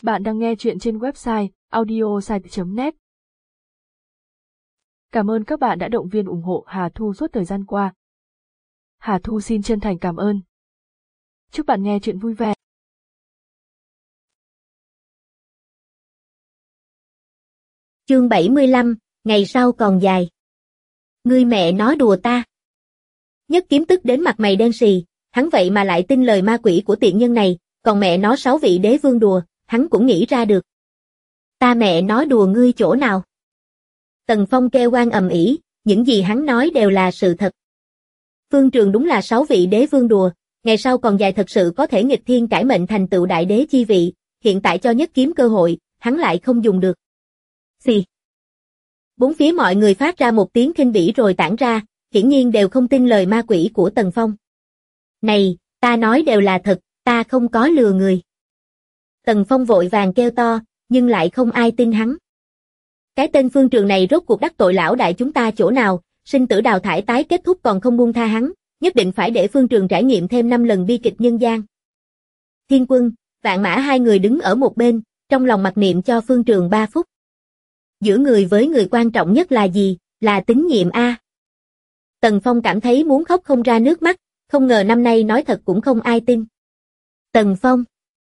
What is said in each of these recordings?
Bạn đang nghe chuyện trên website audiosite.net. Cảm ơn các bạn đã động viên ủng hộ Hà Thu suốt thời gian qua. Hà Thu xin chân thành cảm ơn. Chúc bạn nghe chuyện vui vẻ. Chương 75, ngày sau còn dài. Ngươi mẹ nói đùa ta. Nhất Kiếm tức đến mặt mày đen sì, hắn vậy mà lại tin lời ma quỷ của tiện nhân này, còn mẹ nó 6 vị đế vương đùa, hắn cũng nghĩ ra được. Ta mẹ nói đùa ngươi chỗ nào? Tần Phong kêu oan ầm ĩ, những gì hắn nói đều là sự thật. Phương Trường đúng là 6 vị đế vương đùa, ngày sau còn dài thật sự có thể nghịch thiên cải mệnh thành tựu đại đế chi vị, hiện tại cho Nhất Kiếm cơ hội, hắn lại không dùng được. Xì. Bốn phía mọi người phát ra một tiếng khinh bỉ rồi tản ra, hiển nhiên đều không tin lời ma quỷ của Tần Phong. Này, ta nói đều là thật, ta không có lừa người. Tần Phong vội vàng kêu to, nhưng lại không ai tin hắn. Cái tên Phương Trường này rốt cuộc đắc tội lão đại chúng ta chỗ nào, sinh tử đào thải tái kết thúc còn không buông tha hắn, nhất định phải để Phương Trường trải nghiệm thêm 5 lần bi kịch nhân gian. Thiên Quân, Vạn Mã hai người đứng ở một bên, trong lòng mặc niệm cho Phương Trường 3 phút. Giữa người với người quan trọng nhất là gì? Là tín nhiệm a. Tần Phong cảm thấy muốn khóc không ra nước mắt, không ngờ năm nay nói thật cũng không ai tin. Tần Phong.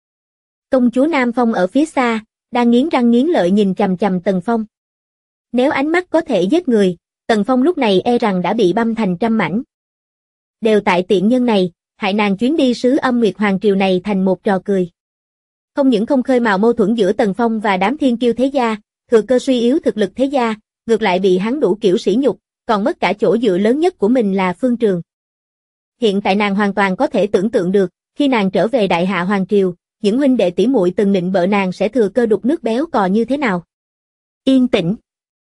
Công chúa Nam Phong ở phía xa, đang nghiến răng nghiến lợi nhìn chằm chằm Tần Phong. Nếu ánh mắt có thể giết người, Tần Phong lúc này e rằng đã bị băm thành trăm mảnh. Đều tại tiện nhân này, hại nàng chuyến đi sứ Âm Nguyệt Hoàng Triều này thành một trò cười. Không những không khơi mào mâu thuẫn giữa Tần Phong và đám thiên kiêu thế gia, thừa cơ suy yếu thực lực thế gia, ngược lại bị hắn đủ kiểu sỉ nhục, còn mất cả chỗ dựa lớn nhất của mình là Phương Trường. Hiện tại nàng hoàn toàn có thể tưởng tượng được, khi nàng trở về Đại Hạ Hoàng Triều, những huynh đệ tỷ muội từng nịnh bợ nàng sẽ thừa cơ đục nước béo cò như thế nào. Yên tĩnh.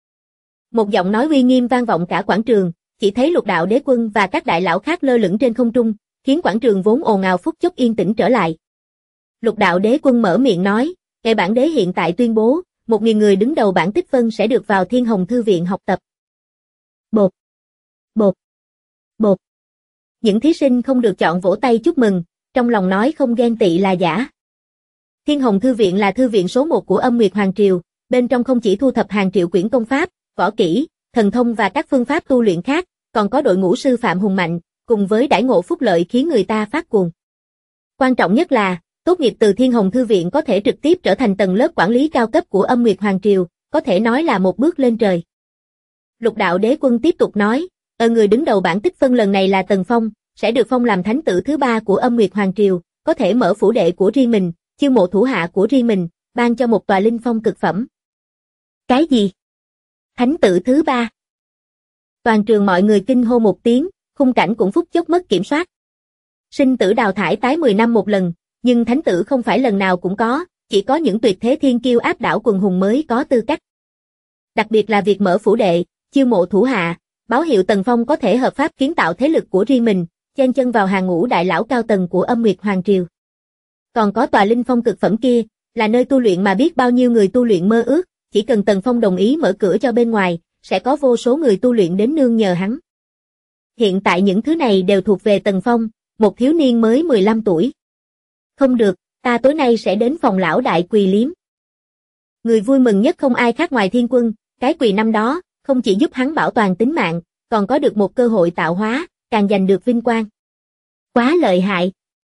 Một giọng nói uy nghiêm vang vọng cả quảng trường, chỉ thấy Lục Đạo Đế Quân và các đại lão khác lơ lửng trên không trung, khiến quảng trường vốn ồn ào phút chốc yên tĩnh trở lại. Lục Đạo Đế Quân mở miệng nói, ngày bản đế hiện tại tuyên bố, 1.000 người đứng đầu bảng tích phân sẽ được vào Thiên Hồng Thư viện học tập. Bột. Bột. Bột. Những thí sinh không được chọn vỗ tay chúc mừng, trong lòng nói không ghen tị là giả. Thiên Hồng Thư viện là thư viện số 1 của Âm Nguyệt Hoàng Triều, bên trong không chỉ thu thập hàng triệu quyển công pháp, võ kỹ, thần thông và các phương pháp tu luyện khác, còn có đội ngũ sư phạm hùng mạnh, cùng với đãi ngộ phúc lợi khiến người ta phát cuồng. Quan trọng nhất là, tốt nghiệp từ Thiên Hồng Thư viện có thể trực tiếp trở thành tầng lớp quản lý cao cấp của Âm Nguyệt Hoàng Triều, có thể nói là một bước lên trời. Lục Đạo Đế Quân tiếp tục nói, người đứng đầu bảng tích phân lần này là Tần Phong, sẽ được phong làm thánh tử thứ 3 của Âm Nguyệt Hoàng Triều, có thể mở phủ đệ của riêng mình, chiêu mộ thủ hạ của riêng mình, ban cho một tòa linh phong cực phẩm. Cái gì? Thánh tử thứ 3? Toàn trường mọi người kinh hô một tiếng, khung cảnh cũng phút chốc mất kiểm soát. Sinh tử đào thải tái 10 năm một lần, nhưng thánh tử không phải lần nào cũng có, chỉ có những tuyệt thế thiên kiêu áp đảo quần hùng mới có tư cách. Đặc biệt là việc mở phủ đệ, chiêu mộ thủ hạ, báo hiệu Tần Phong có thể hợp pháp kiến tạo thế lực của riêng mình, chen chân vào hàng ngũ đại lão cao tầng của Âm Nguyệt Hoàng Triều. Còn có tòa linh phong cực phẩm kia, là nơi tu luyện mà biết bao nhiêu người tu luyện mơ ước, chỉ cần Tần Phong đồng ý mở cửa cho bên ngoài, sẽ có vô số người tu luyện đến nương nhờ hắn. Hiện tại những thứ này đều thuộc về Tần Phong, một thiếu niên mới 15 tuổi. Không được, ta tối nay sẽ đến phòng lão đại quỳ liếm. Người vui mừng nhất không ai khác ngoài Thiên Quân, cái quỳ năm đó, không chỉ giúp hắn bảo toàn tính mạng, còn có được một cơ hội tạo hóa, càng giành được vinh quang. Quá lợi hại.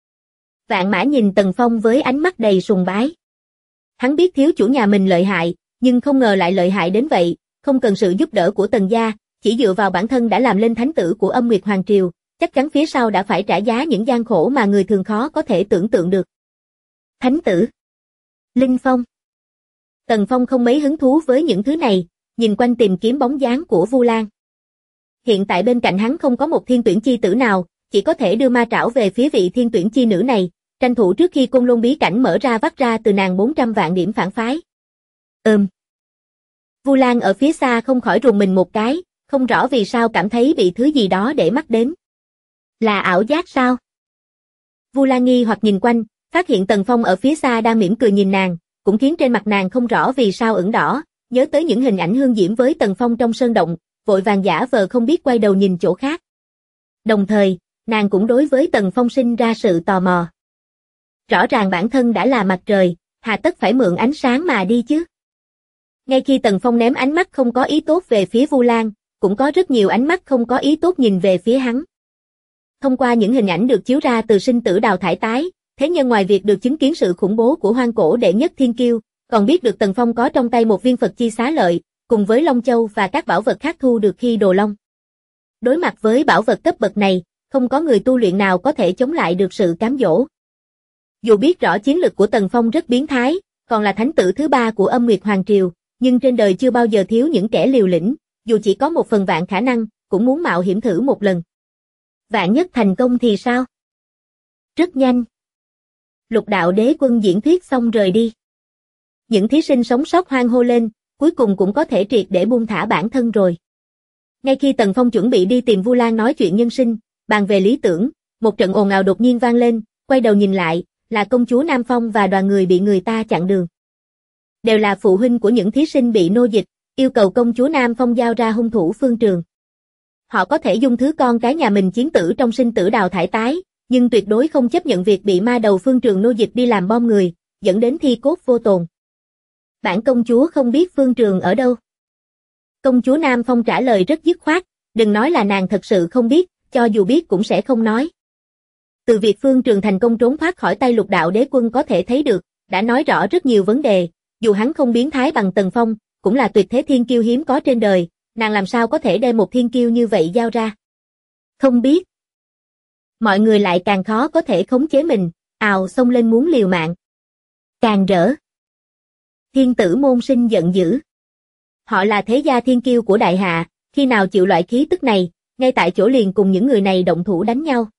Vạn Mã nhìn Tần Phong với ánh mắt đầy sùng bái. Hắn biết thiếu chủ nhà mình lợi hại, nhưng không ngờ lại lợi hại đến vậy, không cần sự giúp đỡ của Tần gia, chỉ dựa vào bản thân đã làm lên thánh tử của Âm Nguyệt Hoàng Triều, chắc chắn phía sau đã phải trả giá những gian khổ mà người thường khó có thể tưởng tượng được. Thánh tử. Linh phong. Tần Phong không mấy hứng thú với những thứ này, nhìn quanh tìm kiếm bóng dáng của Vu Lan. Hiện tại bên cạnh hắn không có một thiên tuyển chi tử nào, chỉ có thể đưa ma trảo về phía vị thiên tuyển chi nữ này, tranh thủ trước khi Côn Lôn bí cảnh mở ra vắt ra từ nàng 400 vạn điểm phản phái. Vu Lan ở phía xa không khỏi rùng mình một cái, không rõ vì sao cảm thấy bị thứ gì đó để mắt đến. Là ảo giác sao? Vu Lan nghi hoặc nhìn quanh, phát hiện Tần Phong ở phía xa đang mỉm cười nhìn nàng, cũng khiến trên mặt nàng không rõ vì sao ửng đỏ, nhớ tới những hình ảnh hương diễm với Tần Phong trong sơn động, vội vàng giả vờ không biết quay đầu nhìn chỗ khác. Đồng thời, nàng cũng đối với Tần Phong sinh ra sự tò mò. Rõ ràng bản thân đã là mặt trời, Hà tất phải mượn ánh sáng mà đi chứ. Ngay khi Tần Phong ném ánh mắt không có ý tốt về phía Vu Lan, cũng có rất nhiều ánh mắt không có ý tốt nhìn về phía hắn. Thông qua những hình ảnh được chiếu ra từ sinh tử đào thải tái, thế nhân ngoài việc được chứng kiến sự khủng bố của hoang cổ đệ nhất thiên kiêu, còn biết được Tần Phong có trong tay một viên Phật chi xá lợi, cùng với Long Châu và các bảo vật khác thu được khi Đồ Long. Đối mặt với bảo vật cấp bậc này, không có người tu luyện nào có thể chống lại được sự cám dỗ. Dù biết rõ chiến lực của Tần Phong rất biến thái, còn là thánh tử thứ 3 của Âm Nguyệt Hoàng Triều, nhưng trên đời chưa bao giờ thiếu những kẻ liều lĩnh, dù chỉ có 1/1000 khả năng, cũng muốn mạo hiểm thử một lần. Vạn nhất thành công thì sao? Rất nhanh. Lục Đạo Đế Quân diễn thuyết xong rời đi. Những thí sinh sống sót hoan hô lên, cuối cùng cũng có thể triệt để buông thả bản thân rồi. Ngay khi Tần Phong chuẩn bị đi tìm Vu Lan nói chuyện nhân sinh, bàn về lý tưởng, một trận ồn ào đột nhiên vang lên, quay đầu nhìn lại, là công chúa Nam Phong và đoàn người bị người ta chặn đường. Đều là phụ huynh của những thí sinh bị nô dịch, yêu cầu công chúa Nam Phong giao ra hung thủ Phương Trường. Họ có thể dung thứ con cái nhà mình chiến tử trong sinh tử đào thải tái, nhưng tuyệt đối không chấp nhận việc bị ma đầu Phương Trường nô dịch đi làm bom người, dẫn đến thi cốt vô tồn. Bản công chúa không biết Phương Trường ở đâu. Công chúa Nam Phong trả lời rất dứt khoát, đừng nói là nàng thật sự không biết, cho dù biết cũng sẽ không nói. Từ việc Phương Trường thành công trốn thoát khỏi tay Lục Đạo Đế Quân có thể thấy được, đã nói rõ rất nhiều vấn đề, dù hắn không biến thái bằng Tần Phong, cũng là tuyệt thế thiên kiêu hiếm có trên đời, nàng làm sao có thể đem một thiên kiêu như vậy giao ra. Không biết. Mọi người lại càng khó có thể khống chế mình, ào xông lên muốn liều mạng. Càng rỡ. Thiên tử môn sinh giận dữ. Họ là thế gia thiên kiêu của đại hạ, khi nào chịu loại khí tức này, ngay tại chỗ liền cùng những người này động thủ đánh nhau.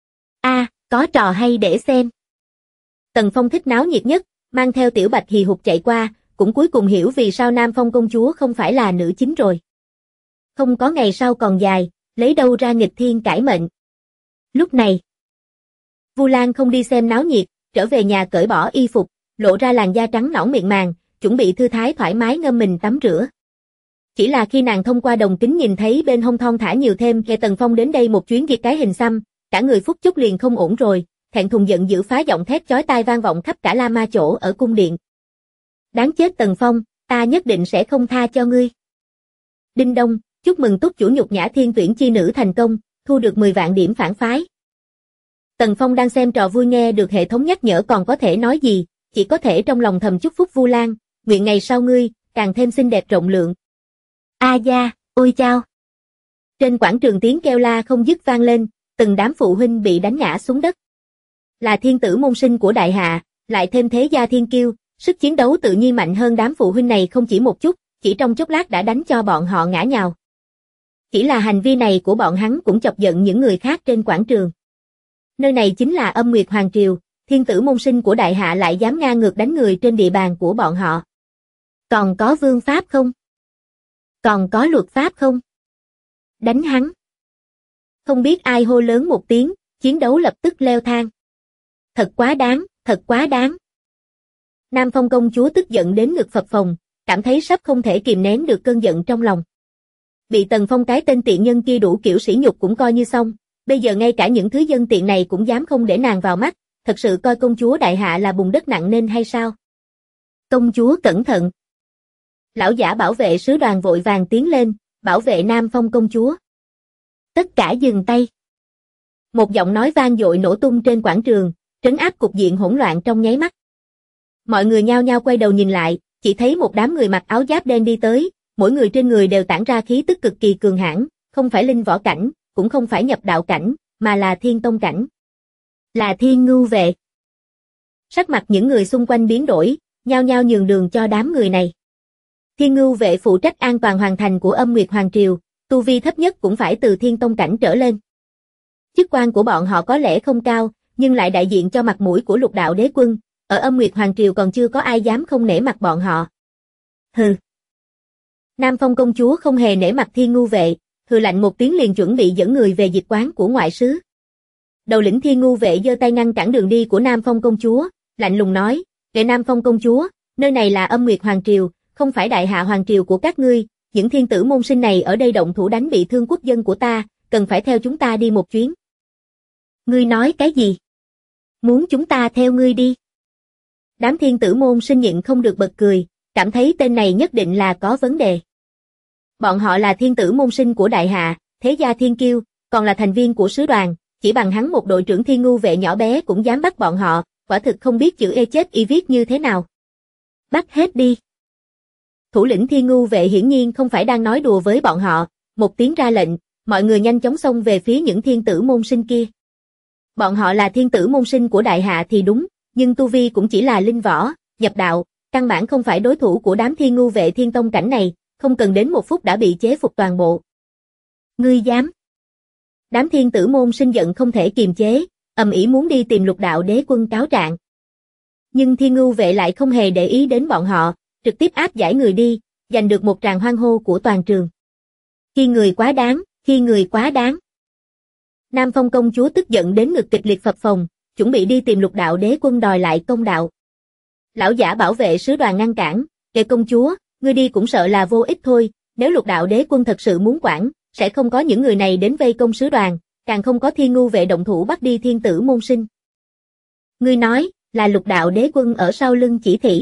Có trò hay để xem. Tần Phong thích náo nhiệt nhất, mang theo Tiểu Bạch hì hục chạy qua, cũng cuối cùng hiểu vì sao Nam Phong công chúa không phải là nữ chính rồi. Không có ngày sau còn dài, lấy đâu ra nghịch thiên cải mệnh. Lúc này, Vu Lan không đi xem náo nhiệt, trở về nhà cởi bỏ y phục, lộ ra làn da trắng nõn mịn màng, chuẩn bị thư thái thoải mái ngâm mình tắm rửa. Chỉ là khi nàng thông qua đồng kính nhìn thấy bên hông thon thả nhiều thêm kẻ Tần Phong đến đây một chuyến diệt cái hình xăm, cả người phút chốc liền không ổn rồi, thẹn thùng giận dữ phá giọng thét chói tai vang vọng khắp cả La Ma chỗ ở cung điện. Đáng chết Tần Phong, ta nhất định sẽ không tha cho ngươi. Đinh đông, chúc mừng túc chủ nhục nhã thiên tuyển chi nữ thành công, thu được 10 vạn điểm phản phái. Tần Phong đang xem trò vui nghe được hệ thống nhắc nhở còn có thể nói gì, chỉ có thể trong lòng thầm chúc phúc Vu Lan, nguyện ngày sau ngươi, càng thêm xinh đẹp rộng lượng. A gia, ôi chao. Trên quảng trường tiếng kêu la không dứt vang lên, từng đám phụ huynh bị đánh ngã xuống đất. Là thiên tử môn sinh của đại hạ, lại thêm thế gia thiên kiêu, sức chiến đấu tự nhiên mạnh hơn đám phụ huynh này không chỉ một chút, chỉ trong chốc lát đã đánh cho bọn họ ngã nhào. Chỉ là hành vi này của bọn hắn cũng chọc giận những người khác trên quảng trường. Nơi này chính là Âm Nguyệt Hoàng Triều, thiên tử môn sinh của đại hạ lại dám ngang ngược đánh người trên địa bàn của bọn họ. Còn có vương pháp không? Còn có luật pháp không? Đánh hắn. Không biết ai hô lớn một tiếng, chiến đấu lập tức leo thang. Thật quá đáng, thật quá đáng. Nam Phong công chúa tức giận đến ngực phập phồng, cảm thấy sắp không thể kìm nén được cơn giận trong lòng. Bị Tần Phong cái tên tiện nhân kia đủ kiểu sỉ nhục cũng coi như xong, bây giờ ngay cả những thứ dân tiện này cũng dám không để nàng vào mắt, thật sự coi công chúa đại hạ là bùn đất nặng nên hay sao? Công chúa cẩn thận. Lão giả bảo vệ sứ đoàn vội vàng tiến lên, bảo vệ Nam Phong công chúa. Tất cả dừng tay. Một giọng nói vang dội nổ tung trên quảng trường, trấn áp cục diện hỗn loạn trong nháy mắt. Mọi người nhao nhao quay đầu nhìn lại, chỉ thấy một đám người mặc áo giáp đen đi tới, mỗi người trên người đều tản ra khí tức cực kỳ cường hãn, không phải linh võ cảnh, cũng không phải nhập đạo cảnh, mà là thiên tông cảnh. Là Thiên Ngưu vệ. Sắc mặt những người xung quanh biến đổi, nhao nhao nhường đường cho đám người này. Thiên Ngưu vệ phụ trách an toàn hoàn thành của Âm Nguyệt Hoàng Triều, tu vi thấp nhất cũng phải từ thiên tông cảnh trở lên. Chức quan của bọn họ có lẽ không cao, nhưng lại đại diện cho mặt mũi của Lục Đạo Đế Quân, ở Âm Nguyệt Hoàng Triều còn chưa có ai dám không nể mặt bọn họ. Hừ. Nam Phong công chúa không hề nể mặt Thiên Ngưu vệ, hừ lạnh một tiếng liền chuẩn bị dẫn người về dịch quán của ngoại sứ. Đầu lĩnh Thiên Ngưu vệ giơ tay ngăn cản đường đi của Nam Phong công chúa, lạnh lùng nói, "Đệ Nam Phong công chúa, nơi này là Âm Nguyệt Hoàng Triều, không phải Đại Hạ Hoàng Triều của các ngươi, những thiên tử môn sinh này ở đây động thủ đánh bị thương quốc dân của ta, cần phải theo chúng ta đi một chuyến." Ngươi nói cái gì? Muốn chúng ta theo ngươi đi? Đám thiên tử môn sinh nhịn không được bật cười, cảm thấy tên này nhất định là có vấn đề. Bọn họ là thiên tử môn sinh của đại hạ, thế gia thiên kiêu, còn là thành viên của sứ đoàn, chỉ bằng hắn một đội trưởng thiên ngu vệ nhỏ bé cũng dám bắt bọn họ, quả thực không biết chữ chết y viết như thế nào. Bắt hết đi. Thủ lĩnh thiên ngu vệ hiển nhiên không phải đang nói đùa với bọn họ, một tiếng ra lệnh, mọi người nhanh chóng xông về phía những thiên tử môn sinh kia. Bọn họ là thiên tử môn sinh của đại hạ thì đúng, nhưng tu vi cũng chỉ là linh võ, nhập đạo, căn bản không phải đối thủ của đám thiên ngu vệ thiên tông cảnh này, không cần đến một phút đã bị chế phục toàn bộ. Ngươi dám? Đám thiên tử môn sinh giận không thể kiềm chế, ầm ĩ muốn đi tìm Lục Đạo Đế Quân cáo trạng. Nhưng thiên ngu vệ lại không hề để ý đến bọn họ, trực tiếp áp giải người đi, giành được một tràng hoan hô của toàn trường. Khi người quá đáng, khi người quá đáng. Nam Phong công chúa tức giận đến ngực kịch liệt phập phồng, chuẩn bị đi tìm Lục Đạo Đế Quân đòi lại công đạo. Lão giả bảo vệ sứ đoàn ngăn cản, kệ công chúa, ngươi đi cũng sợ là vô ích thôi, nếu Lục Đạo Đế Quân thật sự muốn quản, sẽ không có những người này đến vây công sứ đoàn, càng không có thiên ngu vệ động thủ bắt đi thiên tử môn sinh. Ngươi nói, là Lục Đạo Đế Quân ở sau lưng chỉ thị.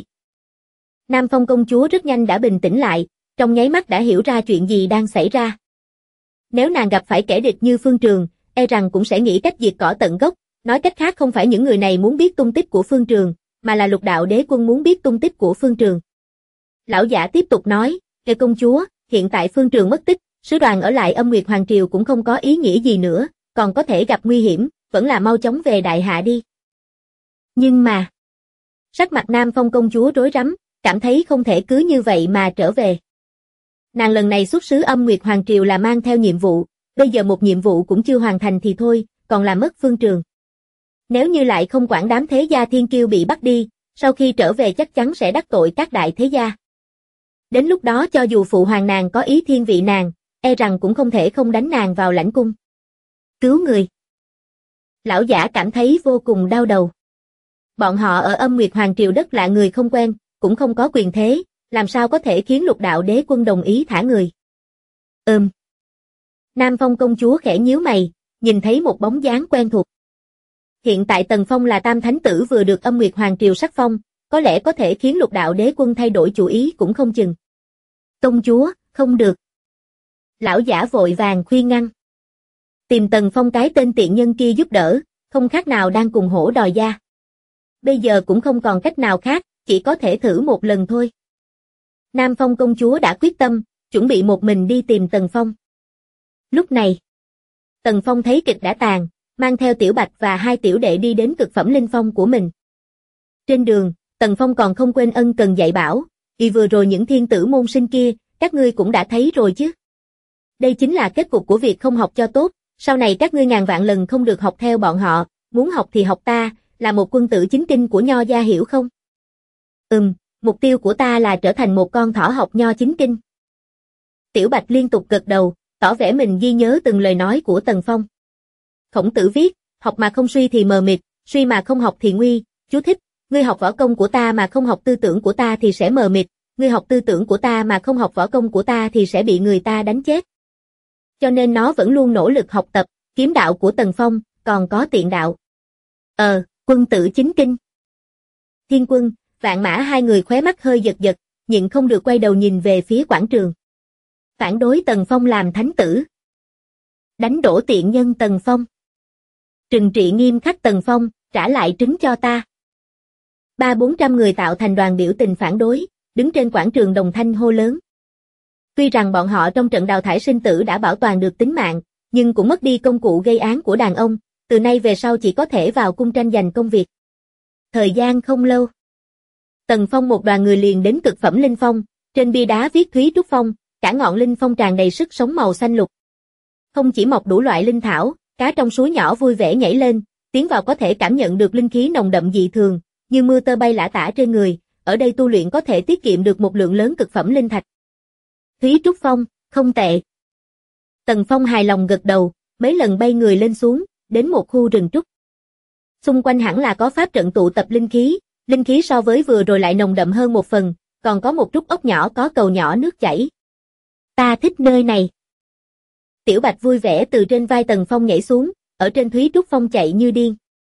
Nam Phong công chúa rất nhanh đã bình tĩnh lại, trong nháy mắt đã hiểu ra chuyện gì đang xảy ra. Nếu nàng gặp phải kẻ địch như Phương Trường, e rằng cũng sẽ nghĩ cách diệt cỏ tận gốc, nói cách khác không phải những người này muốn biết tung tích của Phương Trường, mà là Lục Đạo Đế Quân muốn biết tung tích của Phương Trường. Lão giả tiếp tục nói, kệ công chúa, hiện tại Phương Trường mất tích, sứ đoàn ở lại Âm Nguyệt Hoàng Triều cũng không có ý nghĩa gì nữa, còn có thể gặp nguy hiểm, vẫn là mau chóng về đại hạ đi. Nhưng mà, sắc mặt Nam Phong công chúa rối rắm, cảm thấy không thể cứ như vậy mà trở về. Nàng lần này xuất sứ Âm Nguyệt Hoàng Triều là mang theo nhiệm vụ, bây giờ một nhiệm vụ cũng chưa hoàn thành thì thôi, còn làm mất Phương Trường. Nếu như lại không quản đám thế gia thiên kiêu bị bắt đi, sau khi trở về chắc chắn sẽ đắc tội các đại thế gia. Đến lúc đó cho dù phụ hoàng nàng có ý thiên vị nàng, e rằng cũng không thể không đánh nàng vào lãnh cung. Cứu người. Lão giả cảm thấy vô cùng đau đầu. Bọn họ ở Âm Nguyệt Hoàng Triều đất lạ người không quen, cũng không có quyền thế, làm sao có thể khiến Lục Đạo Đế Quân đồng ý thả người. Nam Phong công chúa khẽ nhíu mày, nhìn thấy một bóng dáng quen thuộc. Hiện tại Tần Phong là tam thánh tử vừa được Âm Nguyệt Hoàng Triều sắc phong, có lẽ có thể khiến Lục Đạo Đế Quân thay đổi chủ ý cũng không chừng. Công chúa, không được. Lão giả vội vàng khuyên ngăn. Tìm Tần Phong cái tên tiện nhân kia giúp đỡ, không khác nào đang cùng hổ đòi da. Bây giờ cũng không còn cách nào khác, chỉ có thể thử một lần thôi. Nam Phong công chúa đã quyết tâm, chuẩn bị một mình đi tìm Tần Phong. Lúc này, Tần Phong thấy kịch đã tàn, mang theo Tiểu Bạch và hai tiểu đệ đi đến cực phẩm linh phong của mình. Trên đường, Tần Phong còn không quên ân cần dạy bảo, vừa rồi những thiên tử môn sinh kia, các ngươi cũng đã thấy rồi chứ. Đây chính là kết cục của việc không học cho tốt, sau này các ngươi ngàn vạn lần không được học theo bọn họ, muốn học thì học ta, là một quân tử chính kinh của Nho gia hiểu không? Mục tiêu của ta là trở thành một con thỏ học Nho chính kinh. Tiểu Bạch liên tục gật đầu, tỏ vẻ mình ghi nhớ từng lời nói của Tần Phong. Khổng Tử viết, học mà không suy thì mờ mịt, suy mà không học thì nguy, chú thích, ngươi học võ công của ta mà không học tư tưởng của ta thì sẽ mờ mịt, ngươi học tư tưởng của ta mà không học võ công của ta thì sẽ bị người ta đánh chết. Cho nên nó vẫn luôn nỗ lực học tập, kiếm đạo của Tần Phong, còn có tiện đạo. Quân tử chính kinh. Thiên Quân, Vạn Mã hai người khóe mắt hơi giật giật, nhịn không được quay đầu nhìn về phía quảng trường. Phản đối Tần Phong làm thánh tử. Đánh đổ tiện nhân Tần Phong. Trừng trị nghiêm khắc Tần Phong, trả lại trứng cho ta. 300-400 người tạo thành đoàn biểu tình phản đối, đứng trên quảng trường đồng thanh hô lớn. Tuy rằng bọn họ trong trận đào thải sinh tử đã bảo toàn được tính mạng, nhưng cũng mất đi công cụ gây án của đàn ông, từ nay về sau chỉ có thể vào cung tranh giành công việc. Thời gian không lâu. Tần Phong một đoàn người liền đến cực phẩm linh phong, trên bia đá viết Thúy Trúc Phong, cả ngọn linh phong tràn đầy sức sống màu xanh lục. Không chỉ mọc đủ loại linh thảo, cá trong suối nhỏ vui vẻ nhảy lên, tiến vào có thể cảm nhận được linh khí nồng đậm dị thường, như mưa tơ bay lả tả trên người, ở đây tu luyện có thể tiết kiệm được một lượng lớn cực phẩm linh thạch. Thúy Trúc Phong, không tệ. Tần Phong hài lòng gật đầu, mấy lần bay người lên xuống, đến một khu rừng trúc. Xung quanh hẳn là có pháp trận tụ tập linh khí so với vừa rồi lại nồng đậm hơn một phần, còn có một trúc ốc nhỏ có cầu nhỏ nước chảy. Ta thích nơi này. Tiểu Bạch vui vẻ từ trên vai Tần Phong nhảy xuống, ở trên Thúy Trúc Phong chạy như điên.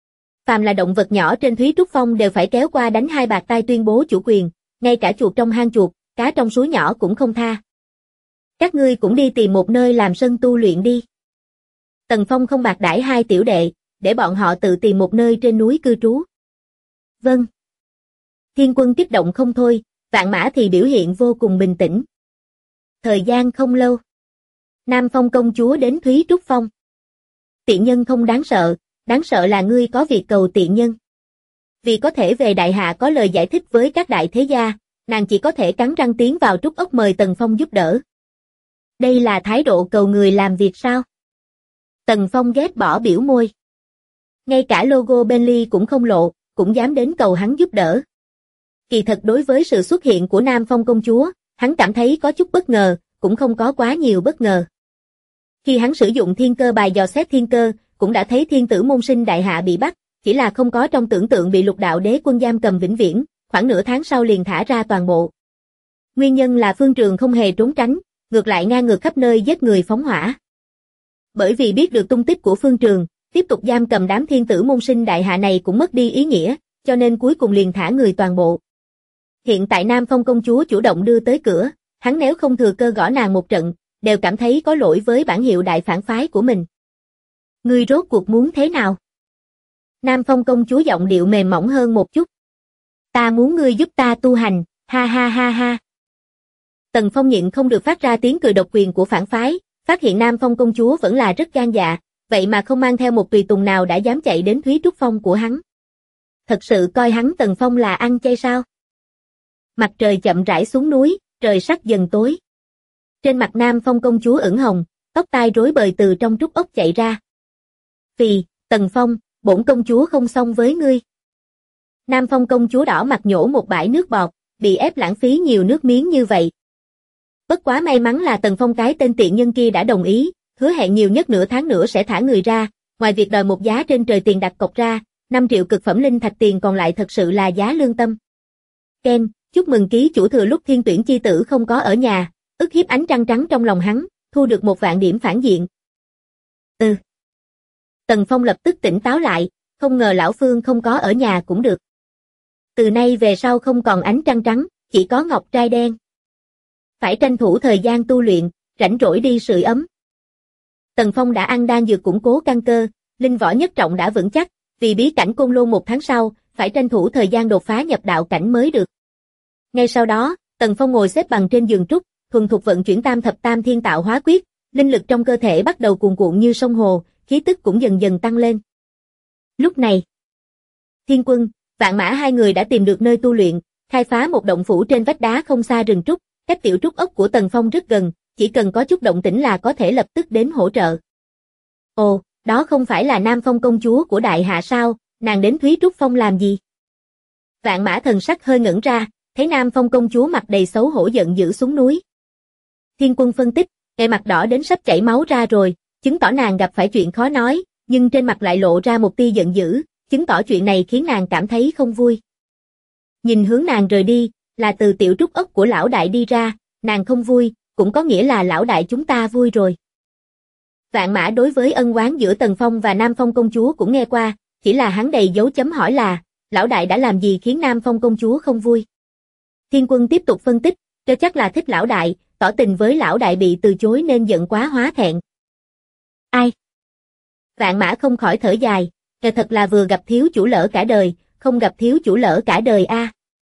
Phàm là động vật nhỏ trên Thúy Trúc Phong đều phải kéo qua đánh hai bạt tai tuyên bố chủ quyền, ngay cả chuột trong hang chuột, cá trong suối nhỏ cũng không tha. Các ngươi cũng đi tìm một nơi làm sân tu luyện đi. Tần Phong không bạc đãi hai tiểu đệ, để bọn họ tự tìm một nơi trên núi cư trú. Vâng. Thiên Quân kích động không thôi, Vạn Mã thì biểu hiện vô cùng bình tĩnh. Thời gian không lâu. Nam Phong công chúa đến Thúy Trúc Phong. Tiện nhân không đáng sợ là ngươi có việc cầu tiện nhân. Vì có thể về đại hạ có lời giải thích với các đại thế gia, nàng chỉ có thể cắn răng tiến vào Trúc Ốc mời Tần Phong giúp đỡ. Đây là thái độ cầu người làm việc sao? Tần Phong ghét bỏ biểu môi. Ngay cả logo Bentley cũng không lộ, cũng dám đến cầu hắn giúp đỡ. Kỳ thật đối với sự xuất hiện của Nam Phong công chúa, hắn cảm thấy có chút bất ngờ, cũng không có quá nhiều bất ngờ. Khi hắn sử dụng thiên cơ bài dò xét thiên cơ, cũng đã thấy thiên tử môn sinh đại hạ bị bắt, chỉ là không có trong tưởng tượng bị Lục Đạo Đế quân giam cầm vĩnh viễn, khoảng nửa tháng sau liền thả ra toàn bộ. Nguyên nhân là Phương Trường không hề trốn tránh, ngược lại ngang ngược khắp nơi giết người phóng hỏa. Bởi vì biết được tung tích của Phương Trường, tiếp tục giam cầm đám thiên tử môn sinh đại hạ này cũng mất đi ý nghĩa, cho nên cuối cùng liền thả người toàn bộ. Hiện tại Nam Phong công chúa chủ động đưa tới cửa, hắn nếu không thừa cơ gõ nàng một trận, đều cảm thấy có lỗi với bản hiệu đại phản phái của mình. Ngươi rốt cuộc muốn thế nào? Nam Phong công chúa giọng điệu mềm mỏng hơn một chút. Ta muốn ngươi giúp ta tu hành, ha ha ha ha. Tần Phong nhịn không được phát ra tiếng cười độc quyền của phản phái, phát hiện Nam Phong công chúa vẫn là rất gan dạ, vậy mà không mang theo một tùy tùng nào đã dám chạy đến Thúy Trúc Phong của hắn. Thật sự coi hắn Tần Phong là ăn chay sao? Mặt trời chậm rãi xuống núi, trời sắc dần tối. Trên mặt Nam Phong công chúa ửng hồng, tóc tai rối bời từ trong trúc ốc chạy ra. Vì, Tần Phong, bổn công chúa không xong với ngươi. Nam Phong công chúa đỏ mặt nhổ một bãi nước bọt, bị ép lãng phí nhiều nước miếng như vậy. Bất quá may mắn là Tần Phong cái tên tiện nhân kia đã đồng ý, hứa hẹn nhiều nhất nửa tháng nữa sẽ thả người ra, ngoài việc đòi một giá trên trời tiền đặt cọc ra, 5 triệu cực phẩm linh thạch tiền còn lại thật sự là giá lương tâm. Ken, chúc mừng ký chủ thừa lúc thiên tuyển chi tử không có ở nhà, ức hiếp ánh trăng trắng trong lòng hắn, thu được 1 vạn điểm phản diện. Tần Phong lập tức tỉnh táo lại, không ngờ lão Phương không có ở nhà cũng được. Từ nay về sau không còn ánh trăng trắng, chỉ có ngọc trai đen. Phải tranh thủ thời gian tu luyện, rảnh rỗi đi sưởi ấm. Tần Phong đã ăn đan dược củng cố căn cơ, linh võ nhất trọng đã vững chắc, vì bí cảnh Côn Lôn 1 tháng sau, phải tranh thủ thời gian đột phá nhập đạo cảnh mới được. Ngay sau đó, Tần Phong ngồi xếp bằng trên giường trúc, thuần thục vận chuyển tam thập tam thiên tạo hóa quyết, linh lực trong cơ thể bắt đầu cuồn cuộn như sông hồ, khí tức cũng dần dần tăng lên. Lúc này, Thiên Quân, Vạn Mã hai người đã tìm được nơi tu luyện, khai phá một động phủ trên vách đá không xa rừng trúc, cách tiểu trúc ốc của Tần Phong rất gần, chỉ cần có chút động tĩnh là có thể lập tức đến hỗ trợ. Ồ, đó không phải là Nam Phong công chúa của Đại Hạ sao, nàng đến Thúy Trúc Phong làm gì? Vạn Mã thần sắc hơi ngẩn ra, thấy Nam Phong công chúa mặt đầy xấu hổ giận dữ xuống núi. Thiên Quân phân tích, kẻ mặt đỏ đến sắp chảy máu ra rồi, chứng tỏ nàng gặp phải chuyện khó nói, nhưng trên mặt lại lộ ra một tia giận dữ, chứng tỏ chuyện này khiến nàng cảm thấy không vui. Nhìn hướng nàng rời đi, là từ tiểu trúc ốc của lão đại đi ra, nàng không vui, cũng có nghĩa là lão đại chúng ta vui rồi. Vạn Mã đối với ân oán giữa Tần Phong và Nam Phong công chúa cũng nghe qua, chỉ là hắn đầy dấu chấm hỏi là, lão đại đã làm gì khiến Nam Phong công chúa không vui. Thiên Quân tiếp tục phân tích, cho chắc là thích lão đại, tỏ tình với lão đại bị từ chối nên giận quá hóa thẹn. Ai? Vạn Mã không khỏi thở dài, thật là vừa gặp thiếu chủ lỡ cả đời, không gặp thiếu chủ lỡ cả đời a.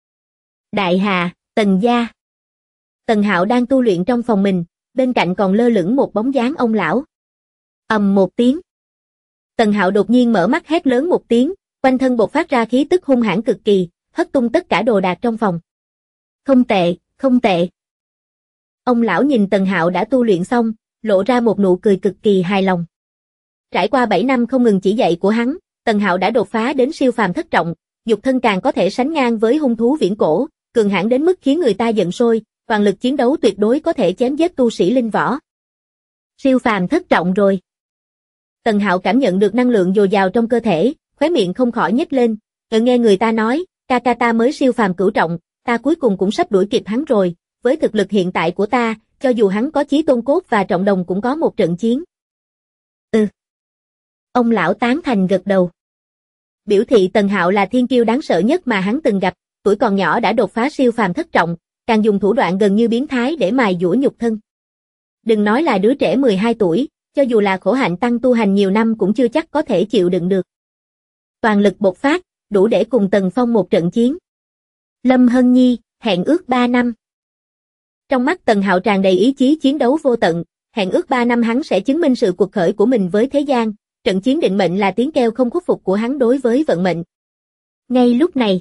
Đại Hà, Tần gia. Tần Hạo đang tu luyện trong phòng mình, bên cạnh còn lơ lửng một bóng dáng ông lão. Ầm một tiếng. Tần Hạo đột nhiên mở mắt hét lớn một tiếng, quanh thân bộc phát ra khí tức hung hãn cực kỳ, hất tung tất cả đồ đạc trong phòng. Không tệ, không tệ. Ông lão nhìn Tần Hạo đã tu luyện xong, lộ ra một nụ cười cực kỳ hài lòng. Trải qua 7 năm không ngừng chỉ dạy của hắn, Tần Hạo đã đột phá đến siêu phàm thất trọng, nhục thân càng có thể sánh ngang với hung thú viễn cổ, cường hãn đến mức khiến người ta giận sôi, toàn lực chiến đấu tuyệt đối có thể chém giết tu sĩ linh võ. Siêu phàm thất trọng rồi. Tần Hạo cảm nhận được năng lượng dồi dào trong cơ thể, khóe miệng không khỏi nhếch lên, nghe người ta nói, ca ca ta mới siêu phàm cửu trọng, ta cuối cùng cũng sắp đuổi kịp hắn rồi, với thực lực hiện tại của ta, cho dù hắn có chí tôn cốt và trọng đồng cũng có một trận chiến. Ông lão tán thành gật đầu. biểu thị Tần Hạo là thiên kiêu đáng sợ nhất mà hắn từng gặp, tuổi còn nhỏ đã đột phá siêu phàm thất trọng, càng dùng thủ đoạn gần như biến thái để mài dũa nhục thân. Đừng nói là đứa trẻ 12 tuổi, cho dù là khổ hạnh tăng tu hành nhiều năm cũng chưa chắc có thể chịu đựng được. Toàn lực bộc phát, đủ để cùng Tần Phong một trận chiến. Lâm Hân Nhi, hẹn ước 3 năm. Trong mắt Tần Hạo tràn đầy ý chí chiến đấu vô tận, hẹn ước 3 năm hắn sẽ chứng minh sự cuộc khởi của mình với thế gian, trận chiến định mệnh là tiếng kêu không khuất phục của hắn đối với vận mệnh. Ngay lúc này,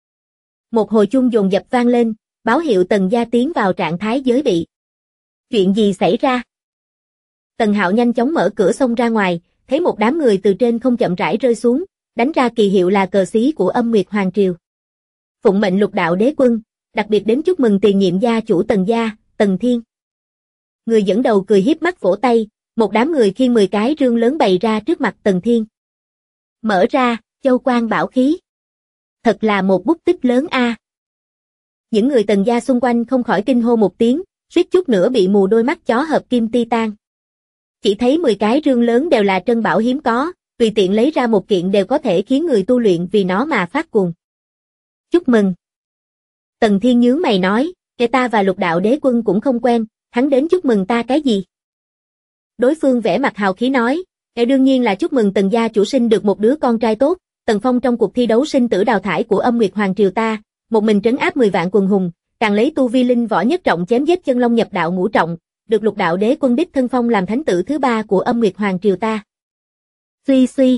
một hồi chuông dồn dập vang lên, báo hiệu Tần gia tiến vào trạng thái giới bị. Chuyện gì xảy ra? Tần Hạo nhanh chóng mở cửa xông ra ngoài, thấy một đám người từ trên không chậm rãi rơi xuống, đánh ra kỳ hiệu là cờ xí của Âm Nguyệt Hoàng Triều. Phụng mệnh Lục Đạo Đế Quân, đặc biệt đến chúc mừng tiền nhiệm gia chủ Tần gia, Tần Thiên. Người dẫn đầu cười hiếp mắt vỗ tay, một đám người khiêng 10 cái rương lớn bày ra trước mặt Tần Thiên. Mở ra, châu quan bảo khí. Thật là một bút tích lớn a. Những người Tần gia xung quanh không khỏi kinh hô một tiếng, suýt chút nữa bị mù đôi mắt chó hợp kim titan. Chỉ thấy 10 cái rương lớn đều là trân bảo hiếm có, tùy tiện lấy ra một kiện đều có thể khiến người tu luyện vì nó mà phát cuồng. Chúc mừng. Tần Thiên nhướng mày nói, kẻ ta và Lục Đạo Đế Quân cũng không quen, hắn đến chúc mừng ta cái gì? Đối phương vẻ mặt hào khí nói, đương nhiên là chúc mừng Tần gia chủ sinh được một đứa con trai tốt, Tần Phong trong cuộc thi đấu sinh tử đào thải của Âm Nguyệt Hoàng Triều ta, một mình trấn áp 10 vạn quần hùng, càng lấy tu vi linh võ nhất trọng chém giết chân long nhập đạo ngũ trọng, được Lục Đạo Đế Quân đích thân phong làm thánh tử thứ 3 của Âm Nguyệt Hoàng Triều ta. Suy suy.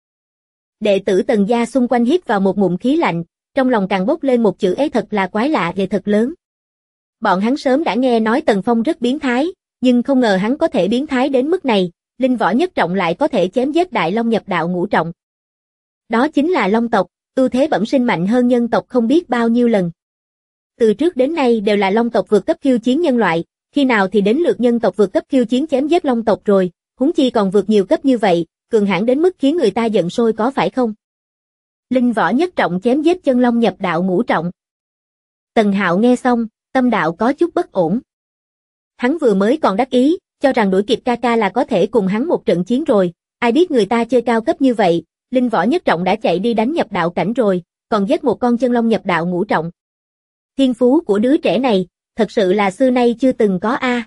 Đệ tử Tần gia xung quanh hít vào một ngụm khí lạnh, trong lòng càng bốc lên một chữ ấy thật là quái lạ ghê thật lớn. Bọn hắn sớm đã nghe nói Tần Phong rất biến thái, nhưng không ngờ hắn có thể biến thái đến mức này, linh võ nhất trọng lại có thể chém giết đại long nhập đạo ngũ trọng. Đó chính là long tộc, ưu thế bẩm sinh mạnh hơn nhân tộc không biết bao nhiêu lần. Từ trước đến nay đều là long tộc vượt cấp khiêu chiến nhân loại, khi nào thì đến lượt nhân tộc vượt cấp khiêu chiến chém giết long tộc rồi, huống chi còn vượt nhiều cấp như vậy, cường hãn đến mức khiến người ta giận sôi có phải không? Linh võ nhất trọng chém giết chân long nhập đạo ngũ trọng. Tần Hạo nghe xong, tâm đạo có chút bất ổn. Hắn vừa mới còn đắc ý, cho rằng đuổi kịp ca ca là có thể cùng hắn một trận chiến rồi, ai biết người ta chơi cao cấp như vậy, linh võ nhất trọng đã chạy đi đánh nhập đạo cảnh rồi, còn giết một con chân long nhập đạo ngũ trọng. Thiên phú của đứa trẻ này, thật sự là xưa nay chưa từng có a.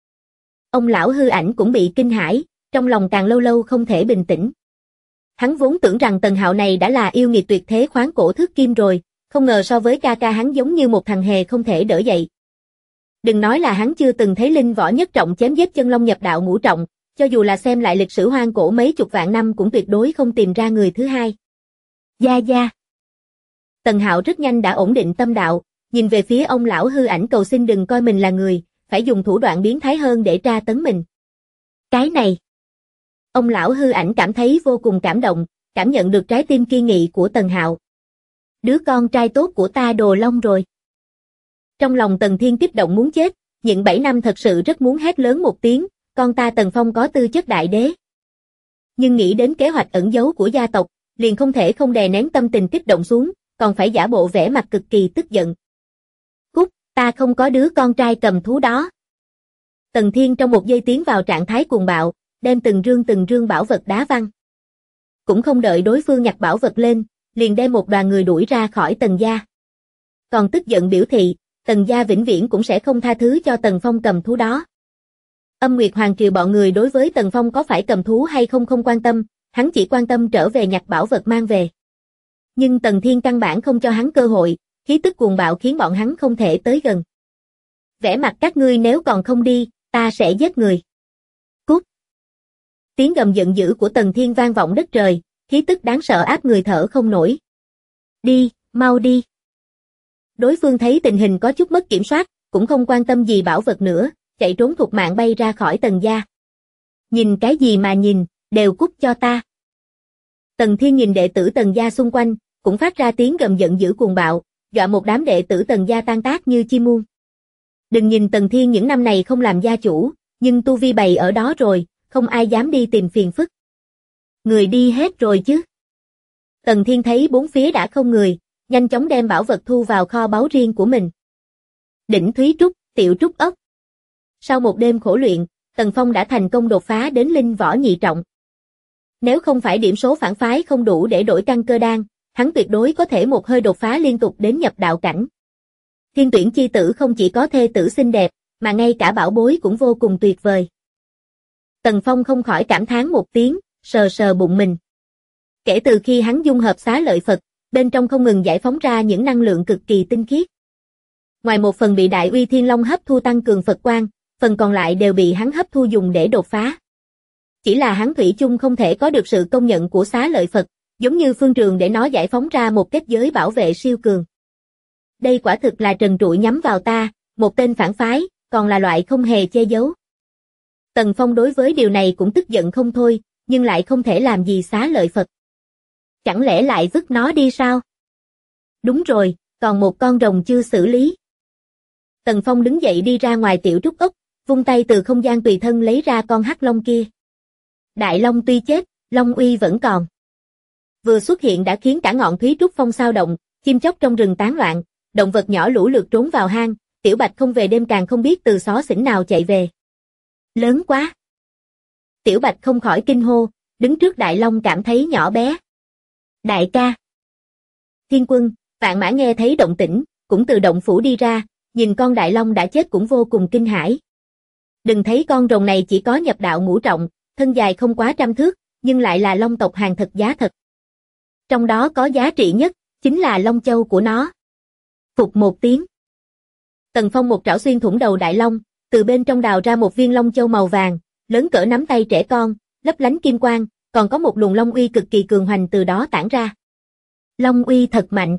Ông lão hư ảnh cũng bị kinh hãi, trong lòng càng lâu lâu không thể bình tĩnh. Hắn vốn tưởng rằng Tần Hạo này đã là yêu nghiệt tuyệt thế khoáng cổ thước kim rồi, không ngờ so với ca ca hắn giống như một thằng hề không thể đỡ dậy. Đừng nói là hắn chưa từng thấy linh võ nhất trọng chém giết chân long nhập đạo ngũ trọng, cho dù là xem lại lịch sử hoang cổ mấy chục vạn năm cũng tuyệt đối không tìm ra người thứ hai. Gia gia. Tần Hạo rất nhanh đã ổn định tâm đạo, nhìn về phía ông lão hư ảnh cầu xin đừng coi mình là người, phải dùng thủ đoạn biến thái hơn để tra tấn mình. Cái này. Ông lão hư ảnh cảm thấy vô cùng cảm động, cảm nhận được trái tim kiên nghị của Tần Hạo. Đứa con trai tốt của ta đồ long rồi. Trong lòng Tần Thiên kích động muốn chết, những 7 năm thật sự rất muốn hét lớn một tiếng, con ta Tần Phong có tư chất đại đế. Nhưng nghĩ đến kế hoạch ẩn giấu của gia tộc, liền không thể không đè nén tâm tình kích động xuống, còn phải giả bộ vẻ mặt cực kỳ tức giận. Cút, ta không có đứa con trai cầm thú đó. Tần Thiên trong một giây tiến vào trạng thái cuồng bạo, đem từng rương bảo vật đá văng. Cũng không đợi đối phương nhặt bảo vật lên, liền đem một đoàn người đuổi ra khỏi Tần gia. Còn tức giận biểu thị, Tần gia vĩnh viễn cũng sẽ không tha thứ cho Tần Phong cầm thú đó. Âm Nguyệt Hoàng Triều bọn người đối với Tần Phong có phải cầm thú hay không không quan tâm, hắn chỉ quan tâm trở về nhặt bảo vật mang về. Nhưng Tần Thiên căn bản không cho hắn cơ hội, khí tức cuồng bạo khiến bọn hắn không thể tới gần. Vẻ mặt các ngươi nếu còn không đi, ta sẽ giết người. Cút. Tiếng gầm giận dữ của Tần Thiên vang vọng đất trời, khí tức đáng sợ áp người thở không nổi. Đi, mau đi. Đối phương thấy tình hình có chút mất kiểm soát, cũng không quan tâm gì bảo vật nữa, chạy trốn thục mạng bay ra khỏi Tần gia. Nhìn cái gì mà nhìn, đều cút cho ta. Tần Thiên nhìn đệ tử Tần gia xung quanh, cũng phát ra tiếng gầm giận dữ cuồng bạo, dọa một đám đệ tử Tần gia tan tác như chim muông. Đừng nhìn Tần Thiên những năm này không làm gia chủ, nhưng tu vi bày ở đó rồi, không ai dám đi tìm phiền phức. Người đi hết rồi chứ. Tần Thiên thấy bốn phía đã không người, nhanh chóng đem bảo vật thu vào kho báu riêng của mình. Đỉnh Thúy Trúc, Tiểu Trúc ốc. Sau một đêm khổ luyện, Tần Phong đã thành công đột phá đến linh võ nhị trọng. Nếu không phải điểm số phản phái không đủ để đổi căn cơ đan, hắn tuyệt đối có thể một hơi đột phá liên tục đến nhập đạo cảnh. Thiên tuyển chi tử không chỉ có thê tử xinh đẹp, mà ngay cả bảo bối cũng vô cùng tuyệt vời. Tần Phong không khỏi cảm thán một tiếng, sờ sờ bụng mình. Kể từ khi hắn dung hợp xá lợi Phật, bên trong không ngừng giải phóng ra những năng lượng cực kỳ tinh khiết. Ngoài một phần bị Đại Uy Thiên Long hấp thu tăng cường Phật quang, phần còn lại đều bị hắn hấp thu dùng để đột phá. Chỉ là hắn thủy chung không thể có được sự công nhận của xá lợi Phật, giống như phương trường để nó giải phóng ra một kết giới bảo vệ siêu cường. Đây quả thực là trần trụi nhắm vào ta, một tên phản phái, còn là loại không hề che giấu. Tần Phong đối với điều này cũng tức giận không thôi, nhưng lại không thể làm gì xá lợi Phật. Chẳng lẽ lại vứt nó đi sao? Đúng rồi, còn một con rồng chưa xử lý. Tần Phong đứng dậy đi ra ngoài tiểu trúc ốc, vung tay từ không gian tùy thân lấy ra con hắc long kia. Đại long tuy chết, long uy vẫn còn. Vừa xuất hiện đã khiến cả ngọn Thúy Trúc Phong xao động, chim chóc trong rừng tán loạn, động vật nhỏ lũ lượt trốn vào hang, Tiểu Bạch không về đêm càng không biết từ xó xỉnh nào chạy về. Lớn quá! Tiểu Bạch không khỏi kinh hô, đứng trước Đại Long cảm thấy nhỏ bé. Đại ca! Thiên Quân, Vạn Mã nghe thấy động tĩnh, cũng từ động phủ đi ra, nhìn con Đại Long đã chết cũng vô cùng kinh hãi. Đừng thấy con rồng này chỉ có nhập đạo ngũ trọng, thân dài không quá 100 thước, nhưng lại là long tộc hàng thật giá thật. Trong đó có giá trị nhất, chính là long châu của nó. Phục một tiếng. Tần Phong một trảo xuyên thủng đầu Đại Long, từ bên trong đào ra một viên long châu màu vàng, lớn cỡ nắm tay trẻ con, lấp lánh kim quang, còn có một luồng long uy cực kỳ cường hoành từ đó tản ra. Long uy thật mạnh.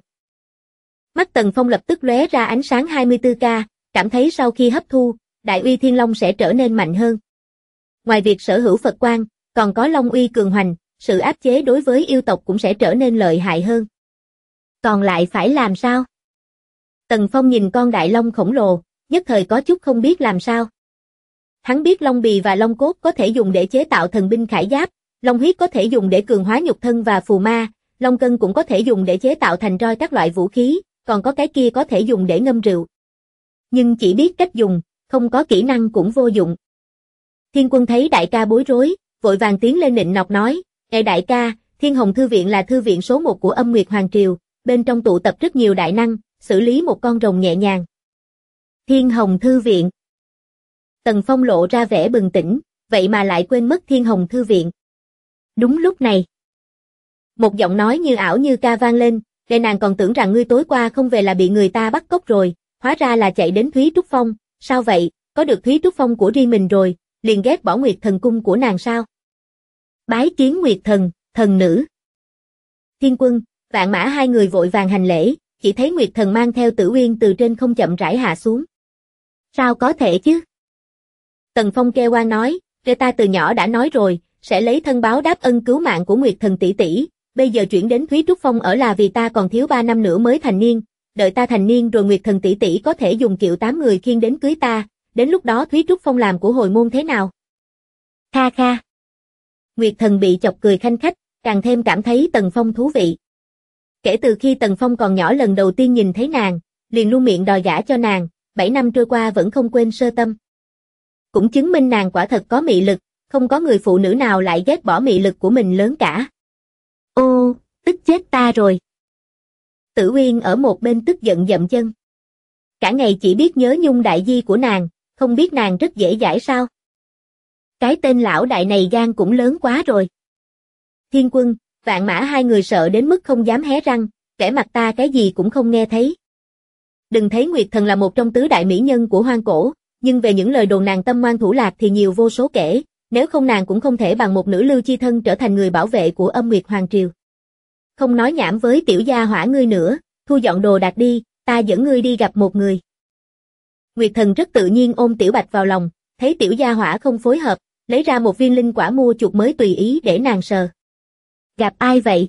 Mắt Tần Phong lập tức lóe ra ánh sáng 24K, cảm thấy sau khi hấp thu, Đại Uy Thiên Long sẽ trở nên mạnh hơn. Ngoài việc sở hữu Phật quang, còn có long uy cường hoành, sự áp chế đối với yêu tộc cũng sẽ trở nên lợi hại hơn. Còn lại phải làm sao? Tần Phong nhìn con Đại Long khổng lồ, nhất thời có chút không biết làm sao. Hắn biết long bì và long cốt có thể dùng để chế tạo thần binh khải giáp, long huyết có thể dùng để cường hóa nhục thân và phù ma, long cân cũng có thể dùng để chế tạo thành roi các loại vũ khí, còn có cái kia có thể dùng để ngâm rượu. Nhưng chỉ biết cách dùng, không có kỹ năng cũng vô dụng. Thiên Quân thấy đại ca bối rối, vội vàng tiến lên nịnh nọt nói, "Ê đại ca, Thiên Hồng Thư Viện là thư viện số 1 của Âm Nguyệt Hoàng Triều, bên trong tụ tập rất nhiều đại năng, xử lý một con rồng nhẹ nhàng." Thiên Hồng Thư Viện. Tần Phong lộ ra vẻ bừng tỉnh, vậy mà lại quên mất Thiên Hồng Thư Viện. Đúng lúc này, một giọng nói như ảo như ca vang lên, "Để nàng còn tưởng rằng ngươi tối qua không về là bị người ta bắt cóc rồi, hóa ra là chạy đến Thúy Trúc Phong, sao vậy, có được Thúy Trúc Phong của riêng mình rồi, liền ghét bỏ Nguyệt Thần Cung của nàng sao?" Bái kiến Nguyệt Thần, thần nữ. Thiên Quân, Vạn Mã hai người vội vàng hành lễ, chỉ thấy Nguyệt Thần mang theo Tử Uyên từ trên không chậm rãi hạ xuống. Sao có thể chứ? Tần Phong kêu oan nói, ta từ nhỏ đã nói rồi, sẽ lấy thân báo đáp ân cứu mạng của Nguyệt Thần tỷ tỷ, bây giờ chuyển đến Thúy Trúc Phong ở là vì ta còn thiếu 3 năm nữa mới thành niên, đợi ta thành niên rồi Nguyệt Thần tỷ tỷ có thể dùng kiệu 8 người khiêng đến cưới ta, đến lúc đó Thúy Trúc Phong làm của hồi môn thế nào? Kha kha. Nguyệt Thần bị chọc cười khanh khách, càng thêm cảm thấy Tần Phong thú vị. Kể từ khi Tần Phong còn nhỏ lần đầu tiên nhìn thấy nàng, liền luôn miệng đòi gả cho nàng, 7 năm trôi qua vẫn không quên sơ tâm. Cũng chứng minh nàng quả thật có mị lực, không có người phụ nữ nào lại ghét bỏ mị lực của mình lớn cả. Ô, tức chết ta rồi. Tử Uyên ở một bên tức giận dậm chân. Cả ngày chỉ biết nhớ nhung đại di của nàng, không biết nàng rất dễ dãi sao? Cái tên lão đại này gan cũng lớn quá rồi. Thiên Quân, Vạn Mã hai người sợ đến mức không dám hé răng, vẻ mặt ta cái gì cũng không nghe thấy. Đừng thấy Nguyệt Thần là một trong tứ đại mỹ nhân của hoang cổ, nhưng về những lời đồn nàng tâm ngoan thủ lạc thì nhiều vô số kể, nếu không nàng cũng không thể bằng một nữ lưu chi thân trở thành người bảo vệ của Âm Nguyệt Hoàng Triều. Không nói nhảm với tiểu gia hỏa ngươi nữa, thu dọn đồ đạc đi, ta dẫn ngươi đi gặp một người. Nguyệt Thần rất tự nhiên ôm Tiểu Bạch vào lòng, thấy tiểu gia hỏa không phối hợp, lấy ra một viên linh quả mua chuột mới tùy ý để nàng sờ. Gặp ai vậy?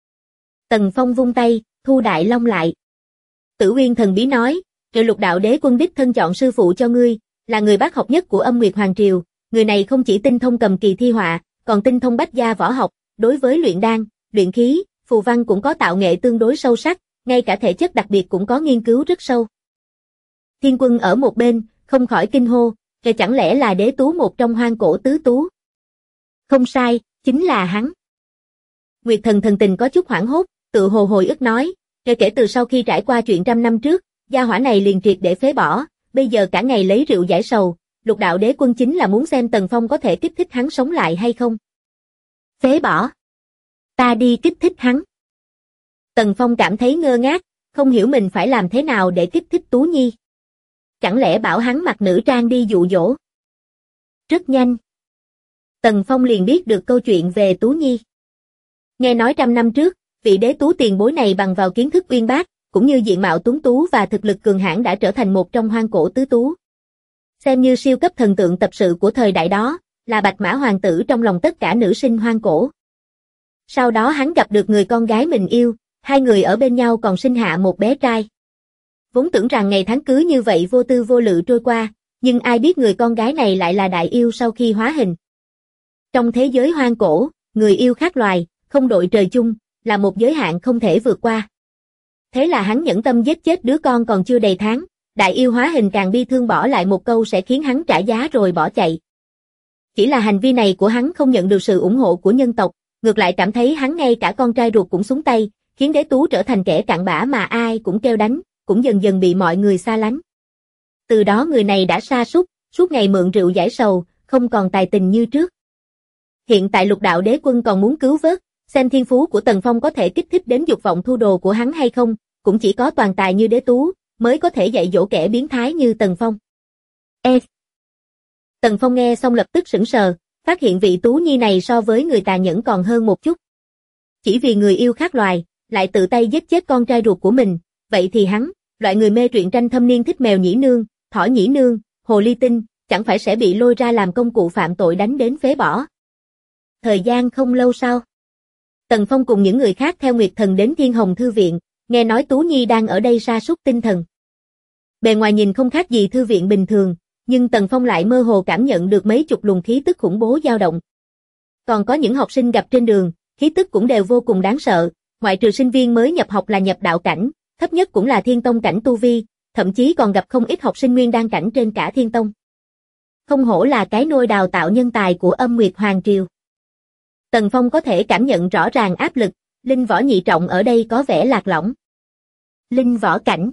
Tần Phong vung tay, thu Đại Long lại. Tử Uyên thần bí nói, Triệu Lục Đạo Đế quân đích thân chọn sư phụ cho ngươi, là người bác học nhất của Âm Nguyệt Hoàng Triều, người này không chỉ tinh thông cầm kỳ thi họa, còn tinh thông bách gia võ học, đối với luyện đan, luyện khí, phù văn cũng có tạo nghệ tương đối sâu sắc, ngay cả thể chất đặc biệt cũng có nghiên cứu rất sâu. Thiên Quân ở một bên, không khỏi kinh hô, chẳng lẽ là đế tú một trong hoang cổ tứ tú? Không sai, chính là hắn. Nguyệt Thần thần tình có chút hoảng hốt, tự hồ hồi ức nói, kể từ sau khi trải qua chuyện 100 năm trước, gia hỏa này liền triệt để phế bỏ, bây giờ cả ngày lấy rượu giải sầu, Lục đạo đế quân chính là muốn xem Tần Phong có thể kích thích hắn sống lại hay không. Phế bỏ. Ta đi kích thích hắn. Tần Phong cảm thấy ngơ ngác, không hiểu mình phải làm thế nào để kích thích Tú Nhi. Chẳng lẽ bảo hắn mặc nữ trang đi dụ dỗ? Rất nhanh. Tần Phong liền biết được câu chuyện về Tú Nhi. Nghe nói 100 năm trước, vị đế tú tiền bối này bằng vào kiến thức uyên bác, cũng như diện mạo tuấn tú và thực lực cường hãn đã trở thành một trong hoang cổ tứ tú. Xem như siêu cấp thần tượng tập sự của thời đại đó, là bạch mã hoàng tử trong lòng tất cả nữ sinh hoang cổ. Sau đó hắn gặp được người con gái mình yêu, hai người ở bên nhau còn sinh hạ một bé trai. Vốn tưởng rằng ngày tháng cứ như vậy vô tư vô lự trôi qua, nhưng ai biết người con gái này lại là đại yêu sau khi hóa hình. Trong thế giới hoang cổ, người yêu khác loài, không đội trời chung, là một giới hạn không thể vượt qua. Thế là hắn nhẫn tâm giết chết đứa con còn chưa đầy tháng, đại yêu hóa hình càng bi thương bỏ lại một câu sẽ khiến hắn trả giá rồi bỏ chạy. Chỉ là hành vi này của hắn không nhận được sự ủng hộ của nhân tộc, ngược lại cảm thấy hắn ngay cả con trai ruột cũng xuống tay, khiến đế tú trở thành kẻ cặn bã mà ai cũng kêu đánh, cũng dần dần bị mọi người xa lánh. Từ đó người này đã sa sút, suốt ngày mượn rượu giải sầu, không còn tài tình như trước. Hiện tại Lục đạo đế quân còn muốn cứu vớt, xem thiên phú của Tần Phong có thể kích thích đến dục vọng thu đồ của hắn hay không, cũng chỉ có toàn tài như đế tú, mới có thể dạy dỗ kẻ biến thái như Tần Phong. Tần Phong nghe xong lập tức sững sờ, phát hiện vị Tú Nhi này so với người tà nhẫn còn hơn một chút. Chỉ vì người yêu khác loài, lại tự tay giết chết con trai ruột của mình, vậy thì hắn, loại người mê truyện tranh thâm niên thích mèo nhĩ nương, thỏ nhĩ nương, hồ ly tinh, chẳng phải sẽ bị lôi ra làm công cụ phạm tội đánh đến phế bỏ. Thời gian không lâu sau, Tần Phong cùng những người khác theo Nguyệt Thần đến Thiên Hồng Thư Viện, nghe nói Tú Nhi đang ở đây sa sút tinh thần. Bề ngoài nhìn không khác gì thư viện bình thường, nhưng Tần Phong lại mơ hồ cảm nhận được mấy chục luồng khí tức khủng bố dao động. Còn có những học sinh gặp trên đường, khí tức cũng đều vô cùng đáng sợ, ngoại trừ sinh viên mới nhập học là nhập đạo cảnh, thấp nhất cũng là thiên tông cảnh tu vi, thậm chí còn gặp không ít học sinh nguyên đan cảnh trên cả thiên tông. Không hổ là cái nôi đào tạo nhân tài của Âm Nguyệt Hoàng Triều. Tần Phong có thể cảm nhận rõ ràng áp lực, linh võ nhị trọng ở đây có vẻ lạc lõng. Linh võ cảnh.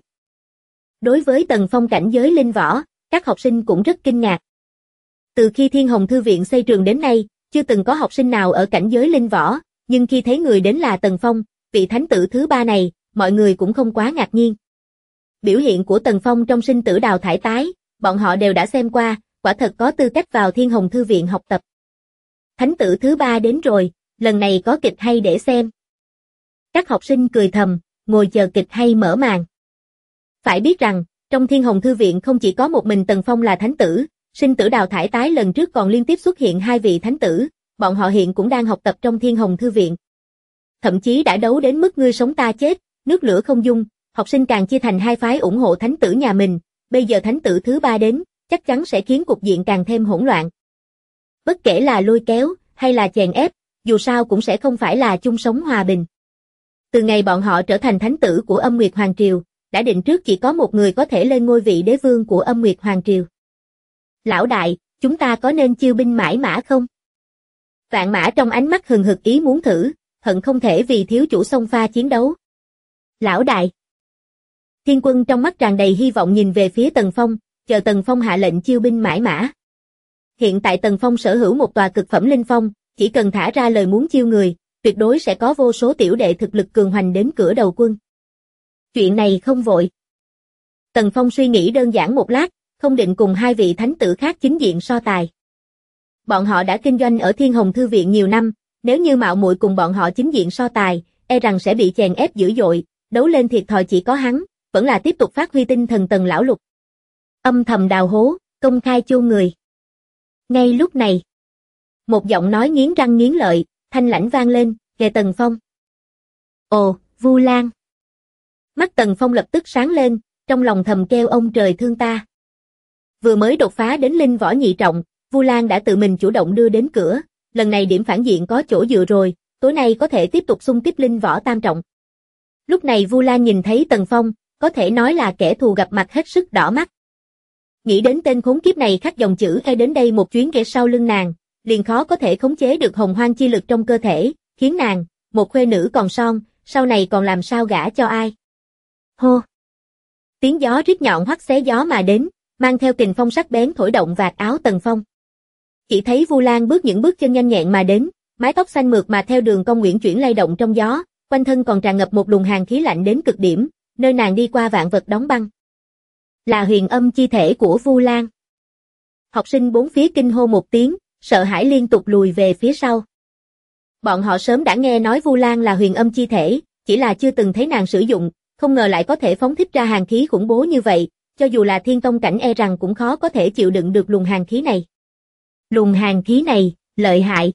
Đối với Tần Phong cảnh giới linh võ, các học sinh cũng rất kinh ngạc. Từ khi Thiên Hồng Thư Viện xây trường đến nay, chưa từng có học sinh nào ở cảnh giới linh võ, nhưng khi thấy người đến là Tần Phong, vị thánh tử thứ ba này, mọi người cũng không quá ngạc nhiên. Biểu hiện của Tần Phong trong sinh tử đào thải tái, bọn họ đều đã xem qua, quả thật có tư cách vào Thiên Hồng Thư Viện học tập. Thánh tử thứ ba đến rồi, lần này có kịch hay để xem. Các học sinh cười thầm, ngồi chờ kịch hay mở màn. Phải biết rằng, trong Thiên Hồng Thư Viện không chỉ có một mình Tần Phong là thánh tử, sinh tử đào thải tái lần trước còn liên tiếp xuất hiện hai vị thánh tử, bọn họ hiện cũng đang học tập trong Thiên Hồng Thư Viện. Thậm chí đã đấu đến mức ngươi sống ta chết, nước lửa không dung, học sinh càng chia thành hai phái ủng hộ thánh tử nhà mình, bây giờ thánh tử thứ ba đến, chắc chắn sẽ khiến cục diện càng thêm hỗn loạn. Bất kể là lôi kéo, hay là chèn ép, dù sao cũng sẽ không phải là chung sống hòa bình. Từ ngày bọn họ trở thành thánh tử của Âm Nguyệt Hoàng Triều, đã định trước chỉ có một người có thể lên ngôi vị đế vương của Âm Nguyệt Hoàng Triều. Lão đại, chúng ta có nên chiêu binh mãi mã không? Vạn Mã trong ánh mắt hừng hực ý muốn thử, hận không thể vì thiếu chủ xông pha chiến đấu. Lão đại. Thiên Quân trong mắt tràn đầy hy vọng nhìn về phía Tần Phong, chờ Tần Phong hạ lệnh chiêu binh mãi mã. Hiện tại Tần Phong sở hữu một tòa cực phẩm linh phong, chỉ cần thả ra lời muốn chiêu người, tuyệt đối sẽ có vô số tiểu đệ thực lực cường hoành đến cửa đầu quân. Chuyện này không vội. Tần Phong suy nghĩ đơn giản một lát, không định cùng hai vị thánh tử khác chính diện so tài. Bọn họ đã kinh doanh ở Thiên Hồng Thư Viện nhiều năm, nếu như mạo muội cùng bọn họ chính diện so tài, e rằng sẽ bị chèn ép dữ dội, đấu lên thiệt thòi chỉ có hắn, vẫn là tiếp tục phát huy tinh thần Tần lão lục. Âm thầm đào hố, công khai chôn người. Ngay lúc này, một giọng nói nghiến răng nghiến lợi, thanh lãnh vang lên, kề Tần Phong. Ồ, Vu Lan. Mắt Tần Phong lập tức sáng lên, trong lòng thầm kêu ông trời thương ta. Vừa mới đột phá đến linh võ nhị trọng, Vu Lan đã tự mình chủ động đưa đến cửa, lần này điểm phản diện có chỗ dựa rồi, tối nay có thể tiếp tục xung kích linh võ tam trọng. Lúc này Vu Lan nhìn thấy Tần Phong, có thể nói là kẻ thù gặp mặt hết sức đỏ mắt. Nghĩ đến tên khốn kiếp này khắc dòng chữ E đến đây một chuyến ghé sau lưng nàng, liền khó có thể khống chế được hồng hoang chi lực trong cơ thể, khiến nàng, một khuê nữ còn son, sau này còn làm sao gả cho ai. Hô! Tiếng gió rít nhọn hoắt xé gió mà đến, mang theo kình phong sắc bén thổi động vạt áo Tần Phong. Chỉ thấy Vu Lan bước những bước chân nhanh nhẹn mà đến, mái tóc xanh mượt mà theo đường cong uyển chuyển lay động trong gió, quanh thân còn tràn ngập một luồng hàn khí lạnh đến cực điểm, nơi nàng đi qua vạn vật đóng băng. Là huyền âm chi thể của Vu Lan. Học sinh bốn phía kinh hô một tiếng, sợ hãi liên tục lùi về phía sau. Bọn họ sớm đã nghe nói Vu Lan là huyền âm chi thể, chỉ là chưa từng thấy nàng sử dụng, không ngờ lại có thể phóng thích ra hàn khí khủng bố như vậy, cho dù là thiên tông cảnh e rằng cũng khó có thể chịu đựng được luồng hàn khí này. Luồng hàn khí này, lợi hại.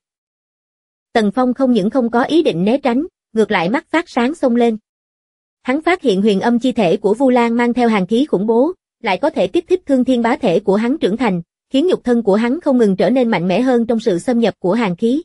Tần Phong không những không có ý định né tránh, ngược lại mắt phát sáng xông lên. Hắn phát hiện huyền âm chi thể của Vu Lan mang theo hàn khí khủng bố, lại có thể kích thích thương thiên bá thể của hắn trưởng thành, khiến nhục thân của hắn không ngừng trở nên mạnh mẽ hơn trong sự xâm nhập của hàn khí.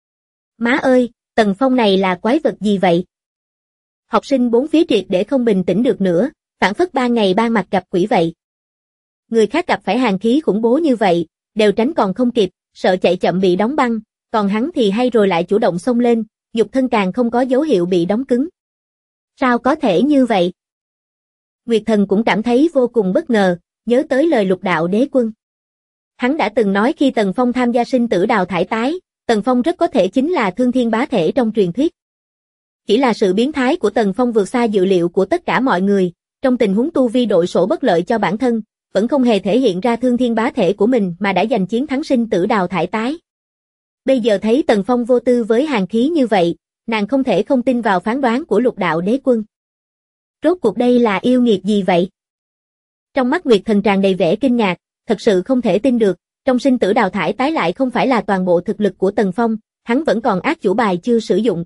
Má ơi, Tần Phong này là quái vật gì vậy? Học sinh bốn phía triệt để không bình tĩnh được nữa, phảng phất ban ngày ban mặt gặp quỷ vậy. Người khác gặp phải hàn khí khủng bố như vậy, đều tránh còn không kịp, sợ chạy chậm bị đóng băng, còn hắn thì hay rồi lại chủ động xông lên, nhục thân càng không có dấu hiệu bị đóng cứng. Sao có thể như vậy? Nguyệt Thần cũng cảm thấy vô cùng bất ngờ, nhớ tới lời Lục Đạo Đế Quân. Hắn đã từng nói khi Tần Phong tham gia sinh tử đào thải tái, Tần Phong rất có thể chính là thương thiên bá thể trong truyền thuyết. Chỉ là sự biến thái của Tần Phong vượt xa dự liệu của tất cả mọi người, trong tình huống tu vi đội sổ bất lợi cho bản thân, vẫn không hề thể hiện ra thương thiên bá thể của mình mà đã giành chiến thắng sinh tử đào thải tái. Bây giờ thấy Tần Phong vô tư với hàn khí như vậy, nàng không thể không tin vào phán đoán của Lục Đạo Đế Quân. Rốt cuộc đây là yêu nghiệt gì vậy? Trong mắt Nguyệt Thần tràn đầy vẻ kinh ngạc, thật sự không thể tin được, trong sinh tử đào thải tái lại không phải là toàn bộ thực lực của Tần Phong, hắn vẫn còn át chủ bài chưa sử dụng.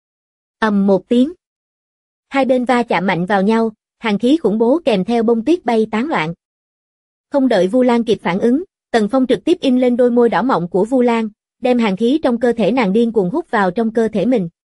Ầm một tiếng. Hai bên va chạm mạnh vào nhau, hàn khí khủng bố kèm theo bông tuyết bay tán loạn. Không đợi Vu Lan kịp phản ứng, Tần Phong trực tiếp in lên đôi môi đỏ mọng của Vu Lan, đem hàn khí trong cơ thể nàng điên cuồng hút vào trong cơ thể mình.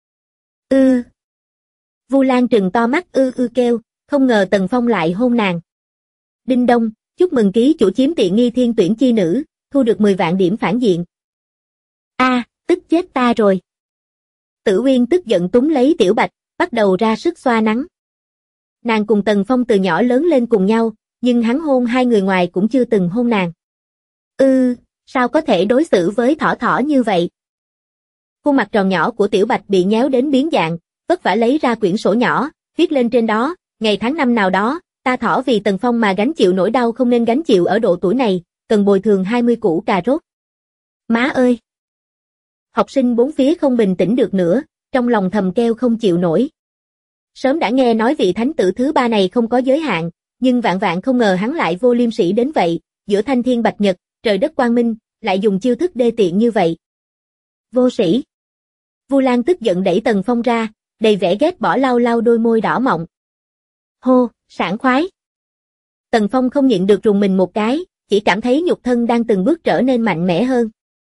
Vu Lan trừng to mắt kêu, không ngờ Tần Phong lại hôn nàng. Đinh đông, chúc mừng ký chủ chiếm tiện nghi thiên tuyển chi nữ, thu được 10 vạn điểm phản diện. Tức chết ta rồi. Tử Uyên tức giận túm lấy Tiểu Bạch, bắt đầu ra sức xoa nắng. Nàng cùng Tần Phong từ nhỏ lớn lên cùng nhau, nhưng hắn hôn hai người ngoài cũng chưa từng hôn nàng. Sao có thể đối xử với thỏ thỏ như vậy? Khuôn mặt tròn nhỏ của Tiểu Bạch bị nhéo đến biến dạng, vất vả lấy ra quyển sổ nhỏ, viết lên trên đó, ngày tháng năm nào đó, ta thỏ vì Tần Phong mà gánh chịu nỗi đau không nên gánh chịu ở độ tuổi này, cần bồi thường 20 củ cà rốt. Má ơi! Học sinh bốn phía không bình tĩnh được nữa, trong lòng thầm kêu không chịu nổi. Sớm đã nghe nói vị thánh tử thứ ba này không có giới hạn, nhưng vạn vạn không ngờ hắn lại vô liêm sỉ đến vậy, giữa thanh thiên bạch nhật, trời đất quang minh, lại dùng chiêu thức đê tiện như vậy. Vô sĩ! Vu Lan tức giận đẩy Tần Phong ra, đầy vẻ ghét bỏ lau lau đôi môi đỏ mọng. Hô, sảng khoái! Tần Phong không nhịn được rùng mình một cái, chỉ cảm thấy nhục thân đang từng bước trở nên mạnh mẽ hơn.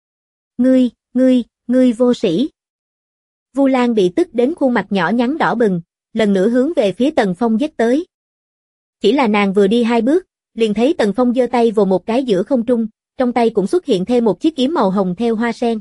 Ngươi vô sĩ! Vu Lan bị tức đến khuôn mặt nhỏ nhắn đỏ bừng, lần nữa hướng về phía Tần Phong giết tới. Chỉ là nàng vừa đi 2 bước, liền thấy Tần Phong giơ tay vồ một cái giữa không trung, trong tay cũng xuất hiện thêm một chiếc kiếm màu hồng theo hoa sen.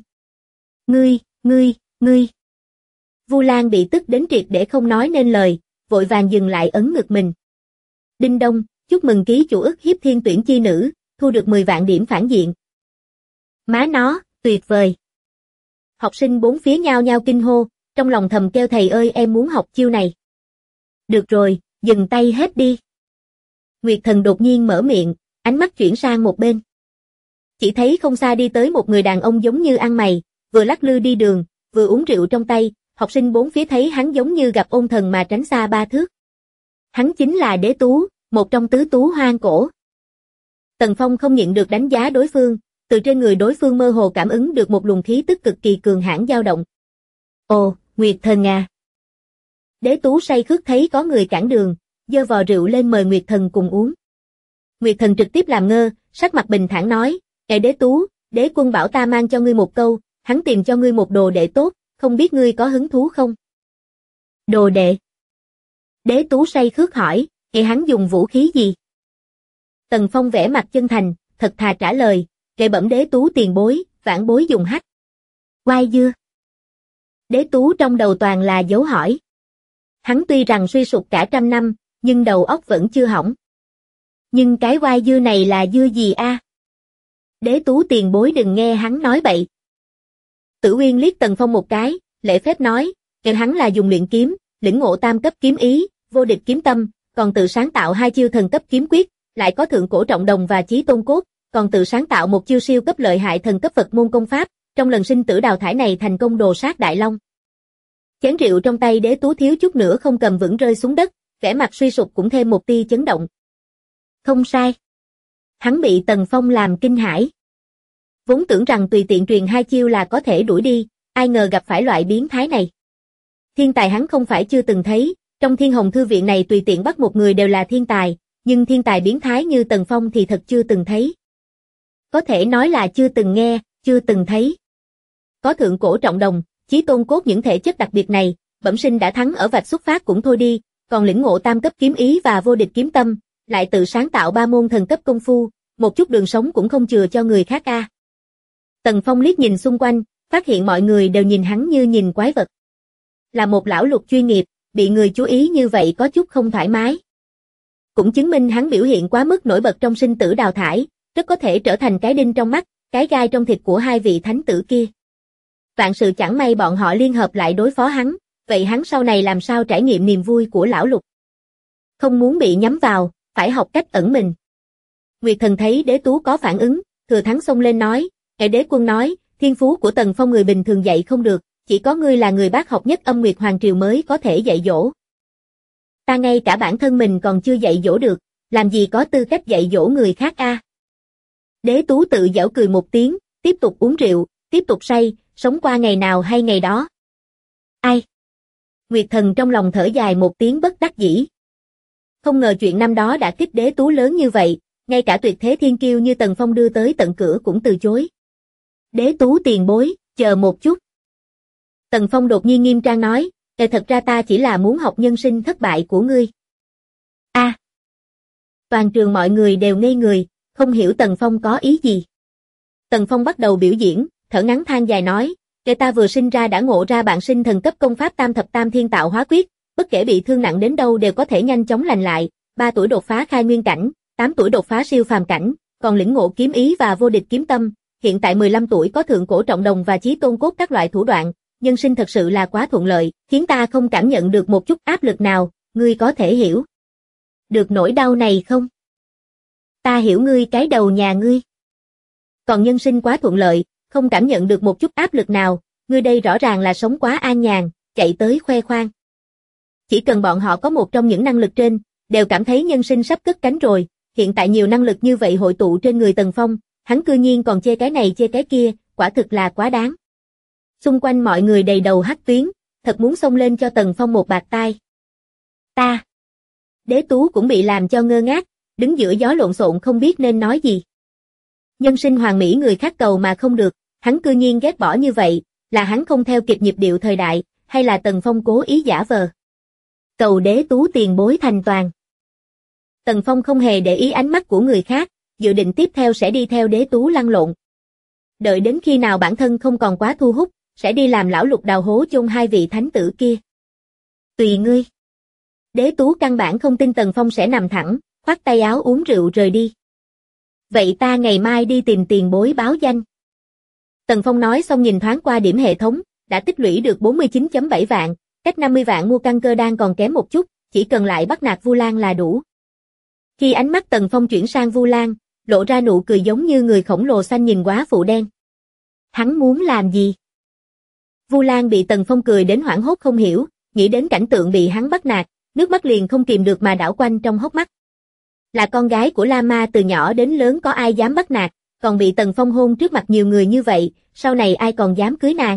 Ngươi! Vu Lan bị tức đến triệt để không nói nên lời, vội vàng dừng lại ấn ngực mình. Đinh đông, chúc mừng ký chủ ức hiếp thiên tuyển chi nữ, thu được 10 vạn điểm phản diện. Má nó, tuyệt vời! Học sinh bốn phía nhao nhao kinh hô, trong lòng thầm kêu thầy ơi em muốn học chiêu này. Được rồi, dừng tay hết đi. Nguyệt Thần đột nhiên mở miệng, ánh mắt chuyển sang một bên. Chỉ thấy không xa đi tới một người đàn ông giống như ăn mày, vừa lắc lư đi đường, vừa uống rượu trong tay, học sinh bốn phía thấy hắn giống như gặp ôn thần mà tránh xa 3 thước. Hắn chính là Đế Tú, một trong tứ tú hoang cổ. Tần Phong không nhịn được đánh giá đối phương, từ trên người đối phương mơ hồ cảm ứng được một luồng khí tức cực kỳ cường hãn dao động. Ồ, Nguyệt Thần à! Đế Tú say khước thấy có người cản đường, giơ vò rượu lên mời Nguyệt Thần cùng uống. Nguyệt Thần trực tiếp làm ngơ, sắc mặt bình thản nói, Đế Tú, đế quân bảo ta mang cho ngươi một câu, hắn tìm cho ngươi một đồ đệ tốt, không biết ngươi có hứng thú không? Đồ đệ? Đế Tú say khước hỏi, hắn dùng vũ khí gì? Tần Phong vẻ mặt chân thành, thật thà trả lời, bẩm Đế Tú tiền bối, vãn bối dùng hắc. Oai dưa. Đế Tú trong đầu toàn là dấu hỏi. Hắn tuy rằng suy sụp cả trăm năm, nhưng đầu óc vẫn chưa hỏng. Nhưng cái oai dưa này là dưa gì a? Đế Tú tiền bối đừng nghe hắn nói bậy. Tử Uyên liếc Tần Phong một cái, lễ phép nói, kêu hắn là dùng luyện kiếm, lĩnh ngộ tam cấp kiếm ý, vô địch kiếm tâm, còn tự sáng tạo 2 chiêu thần cấp kiếm quyết, lại có thượng cổ trọng đồng và chí tôn cốt, còn tự sáng tạo một chiêu siêu cấp lợi hại thần cấp Phật môn công pháp, trong lần sinh tử đào thải này thành công đồ sát Đại Long. Chén rượu trong tay Đế Tú thiếu chút nữa không cầm vững rơi xuống đất, vẻ mặt suy sụp cũng thêm một tia chấn động. Không sai. Hắn bị Tần Phong làm kinh hãi. Vốn tưởng rằng tùy tiện truyền 2 chiêu là có thể đuổi đi, ai ngờ gặp phải loại biến thái này. Thiên tài hắn không phải chưa từng thấy, trong Thiên Hồng Thư viện này tùy tiện bắt một người đều là thiên tài, nhưng thiên tài biến thái như Tần Phong thì thật chưa từng thấy. Có thể nói là chưa từng nghe, chưa từng thấy. Có thượng cổ trọng đồng, chí tôn cốt những thể chất đặc biệt này, bẩm sinh đã thắng ở vạch xuất phát cũng thôi đi, còn lĩnh ngộ tam cấp kiếm ý và vô địch kiếm tâm, lại tự sáng tạo 3 môn thần cấp công phu, một chút đường sống cũng không chừa cho người khác a. Tần Phong liếc nhìn xung quanh, phát hiện mọi người đều nhìn hắn như nhìn quái vật. Là một lão lục chuyên nghiệp, bị người chú ý như vậy có chút không thoải mái. Cũng chứng minh hắn biểu hiện quá mức nổi bật trong sinh tử đào thải, rất có thể trở thành cái đinh trong mắt, cái gai trong thịt của 2 vị thánh tử kia. Vạn sự chẳng may bọn họ liên hợp lại đối phó hắn, vậy hắn sau này làm sao trải nghiệm niềm vui của lão lục. Không muốn bị nhắm vào, phải học cách ẩn mình. Nguyệt Thần thấy Đế Tú có phản ứng, thừa thắng xông lên nói, Đế quân nói, thiên phú của Tần Phong người bình thường dạy không được, chỉ có ngươi là người bác học nhất Âm Nguyệt Hoàng Triều mới có thể dạy dỗ. Ta ngay cả bản thân mình còn chưa dạy dỗ được, làm gì có tư cách dạy dỗ người khác a? Đế Tú tự giễu cười một tiếng, tiếp tục uống rượu, tiếp tục say, sống qua ngày nào hay ngày đó. Ai? Nguyệt Thần trong lòng thở dài một tiếng bất đắc dĩ. Không ngờ chuyện năm đó đã kích Đế Tú lớn như vậy, ngay cả tuyệt thế thiên kiêu như Tần Phong đưa tới tận cửa cũng từ chối. Đế Tú tiền bối, chờ một chút. Tần Phong đột nhiên nghiêm trang nói, thật ra ta chỉ là muốn học nhân sinh thất bại của ngươi. A. Toàn trường mọi người đều ngây người, không hiểu Tần Phong có ý gì. Tần Phong bắt đầu biểu diễn, thở ngắn than dài nói, ta vừa sinh ra đã ngộ ra bản sinh thần cấp công pháp Tam Thập Tam Thiên Tạo Hóa Quyết, bất kể bị thương nặng đến đâu đều có thể nhanh chóng lành lại, 3 tuổi đột phá khai nguyên cảnh, 8 tuổi đột phá siêu phàm cảnh, còn lĩnh ngộ kiếm ý và vô địch kiếm tâm, hiện tại 15 tuổi có thượng cổ trọng đồng và chí tôn cốt các loại thủ đoạn, nhân sinh thật sự là quá thuận lợi, khiến ta không cảm nhận được một chút áp lực nào, ngươi có thể hiểu được nỗi đau này không? Ta hiểu ngươi cái đầu nhà ngươi. Còn nhân sinh quá thuận lợi, không cảm nhận được một chút áp lực nào, ngươi đây rõ ràng là sống quá an nhàn, chạy tới khoe khoang. Chỉ cần bọn họ có một trong những năng lực trên, đều cảm thấy nhân sinh sắp cất cánh rồi, hiện tại nhiều năng lực như vậy hội tụ trên người Tần Phong, hắn cư nhiên còn chê cái này chê cái kia, quả thực là quá đáng. Xung quanh mọi người đầy đầu hắc tuyến, thật muốn xông lên cho Tần Phong một bạt tai. Ta. Đế Tú cũng bị làm cho ngơ ngác, đứng giữa gió lộn xộn không biết nên nói gì. Nhân sinh hoàn mỹ người khác cầu mà không được, hắn cư nhiên ghét bỏ như vậy, là hắn không theo kịp nhịp điệu thời đại, hay là Tần Phong cố ý giả vờ. Cầu Đế Tú tiền bối thành toàn. Tần Phong không hề để ý ánh mắt của người khác, dự định tiếp theo sẽ đi theo Đế Tú lăn lộn. Đợi đến khi nào bản thân không còn quá thu hút, sẽ đi làm lão lục đào hố chôn 2 vị thánh tử kia. Tùy ngươi. Đế Tú căn bản không tin Tần Phong sẽ nằm thẳng, khoác tay áo uống rượu rời đi. Vậy ta ngày mai đi tìm tiền bối báo danh. Tần Phong nói xong nhìn thoáng qua điểm hệ thống, đã tích lũy được 49.7 vạn, cách 50 vạn mua căn cơ đan còn kém một chút, chỉ cần lại bắt nạt Vu Lan là đủ. Khi ánh mắt Tần Phong chuyển sang Vu Lan, lộ ra nụ cười giống như người khổng lồ xanh nhìn quá phụ đen. Hắn muốn làm gì? Vu Lan bị Tần Phong cười đến hoảng hốt không hiểu, nghĩ đến cảnh tượng bị hắn bắt nạt, nước mắt liền không kìm được mà đảo quanh trong hốc mắt. Là con gái của La Ma từ nhỏ đến lớn có ai dám bắt nạt, còn bị Tần Phong hôn trước mặt nhiều người như vậy, sau này ai còn dám cưới nàng.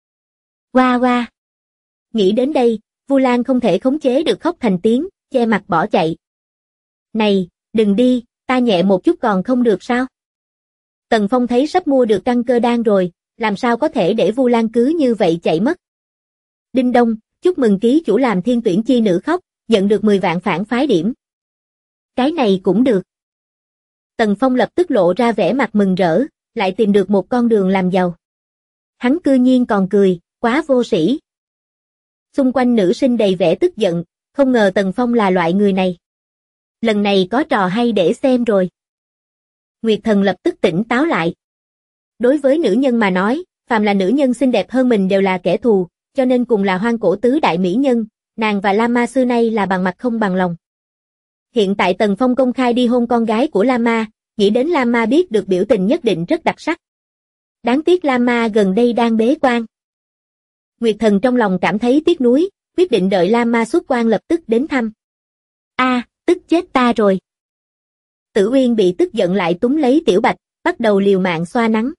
Hoa hoa. Nghĩ đến đây, Vu Lan không thể khống chế được khóc thành tiếng, che mặt bỏ chạy. Này, đừng đi, ta nhẹ một chút còn không được sao? Tần Phong thấy sắp mua được căn cơ đan rồi, làm sao có thể để Vu Lan cứ như vậy chạy mất. Đinh đông, chúc mừng ký chủ làm thiên tuyển chi nữ khóc, nhận được 10 vạn phản phái điểm. Cái này cũng được. Tần Phong lập tức lộ ra vẻ mặt mừng rỡ, lại tìm được một con đường làm giàu. Hắn cư nhiên còn cười, quá vô sĩ. Xung quanh nữ sinh đầy vẻ tức giận, không ngờ Tần Phong là loại người này. Lần này có trò hay để xem rồi. Nguyệt Thần lập tức tỉnh táo lại. Đối với nữ nhân mà nói, phàm là nữ nhân xinh đẹp hơn mình đều là kẻ thù, cho nên cùng là hoang cổ tứ đại mỹ nhân, nàng và Lama xưa nay là bằng mặt không bằng lòng. Hiện tại Tần Phong công khai đi hôn con gái của Lama, nghĩ đến Lama biết được biểu tình nhất định rất đặc sắc. Đáng tiếc Lama gần đây đang bế quan. Nguyệt Thần trong lòng cảm thấy tiếc nuối, quyết định đợi Lama xuất quan lập tức đến thăm. Tức chết ta rồi. Tử Uyên bị tức giận lại túm lấy Tiểu Bạch, bắt đầu liều mạng xoa nắng.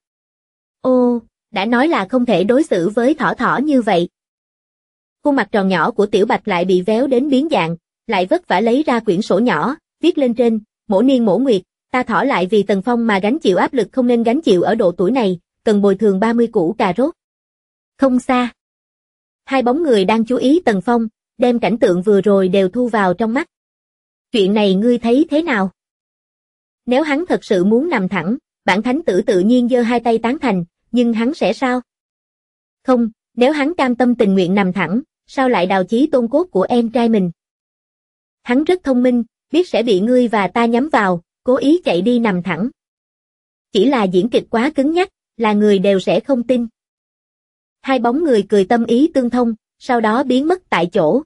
Ô, đã nói là không thể đối xử với thỏ thỏ như vậy. Khuôn mặt tròn nhỏ của Tiểu Bạch lại bị véo đến biến dạng, lại vất vả lấy ra quyển sổ nhỏ, viết lên trên, mỗ niên mỗ nguyệt, ta thỏ lại vì Tần Phong mà gánh chịu áp lực không nên gánh chịu ở độ tuổi này, cần bồi thường 30 củ cà rốt. Không xa. Hai bóng người đang chú ý Tần Phong, đem cảnh tượng vừa rồi đều thu vào trong mắt. Chuyện này ngươi thấy thế nào? Nếu hắn thật sự muốn nằm thẳng, bản thánh tử tự nhiên giơ hai tay tán thành, nhưng hắn sẽ sao? Không, nếu hắn cam tâm tình nguyện nằm thẳng, sao lại đào chí tôn cốt của em trai mình? Hắn rất thông minh, biết sẽ bị ngươi và ta nhắm vào, cố ý chạy đi nằm thẳng. Chỉ là diễn kịch quá cứng nhắc, là người đều sẽ không tin. Hai bóng người cười tâm ý tương thông, sau đó biến mất tại chỗ.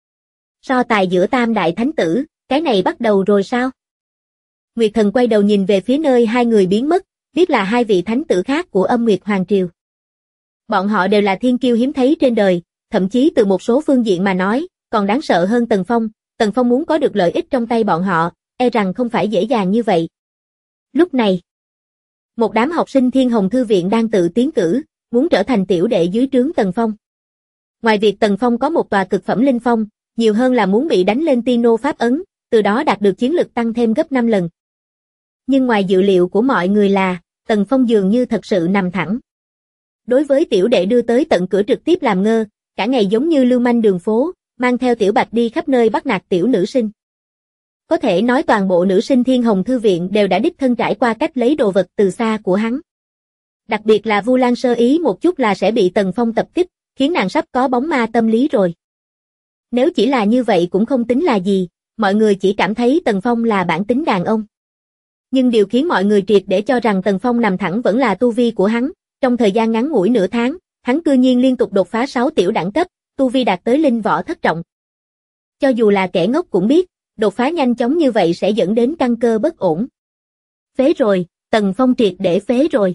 So tài giữa tam đại thánh tử, cái này bắt đầu rồi sao? Nguyệt Thần quay đầu nhìn về phía nơi hai người biến mất, biết là hai vị thánh tử khác của Âm Nguyệt Hoàng Triều. Bọn họ đều là thiên kiêu hiếm thấy trên đời, thậm chí từ một số phương diện mà nói, còn đáng sợ hơn Tần Phong. Tần Phong muốn có được lợi ích trong tay bọn họ, e rằng không phải dễ dàng như vậy. Lúc này, một đám học sinh Thiên Hồng Thư viện đang tự tiến cử, muốn trở thành tiểu đệ dưới trướng Tần Phong. Ngoài việc Tần Phong có một tòa cực phẩm linh phong, nhiều hơn là muốn bị đánh lên Tino pháp ấn, từ đó đạt được chiến lực tăng thêm gấp 5 lần. Nhưng ngoài dự liệu của mọi người là, Tần Phong dường như thật sự nằm thẳng. Đối với tiểu đệ đưa tới tận cửa trực tiếp làm ngơ, cả ngày giống như lưu manh đường phố, mang theo Tiểu Bạch đi khắp nơi bắt nạt tiểu nữ sinh. Có thể nói toàn bộ nữ sinh Thiên Hồng Thư viện đều đã đích thân trải qua cách lấy đồ vật từ xa của hắn. Đặc biệt là Vu Lan sơ ý một chút là sẽ bị Tần Phong tập kích, khiến nàng sắp có bóng ma tâm lý rồi. Nếu chỉ là như vậy cũng không tính là gì, mọi người chỉ cảm thấy Tần Phong là bản tính đàn ông. Nhưng điều khiến mọi người triệt để cho rằng Tần Phong nằm thẳng vẫn là tu vi của hắn, trong thời gian ngắn ngủi nửa tháng, hắn cư nhiên liên tục đột phá 6 tiểu đẳng cấp, tu vi đạt tới linh võ thất trọng. Cho dù là kẻ ngốc cũng biết, đột phá nhanh chóng như vậy sẽ dẫn đến căn cơ bất ổn. Phế rồi, Tần Phong triệt để phế rồi.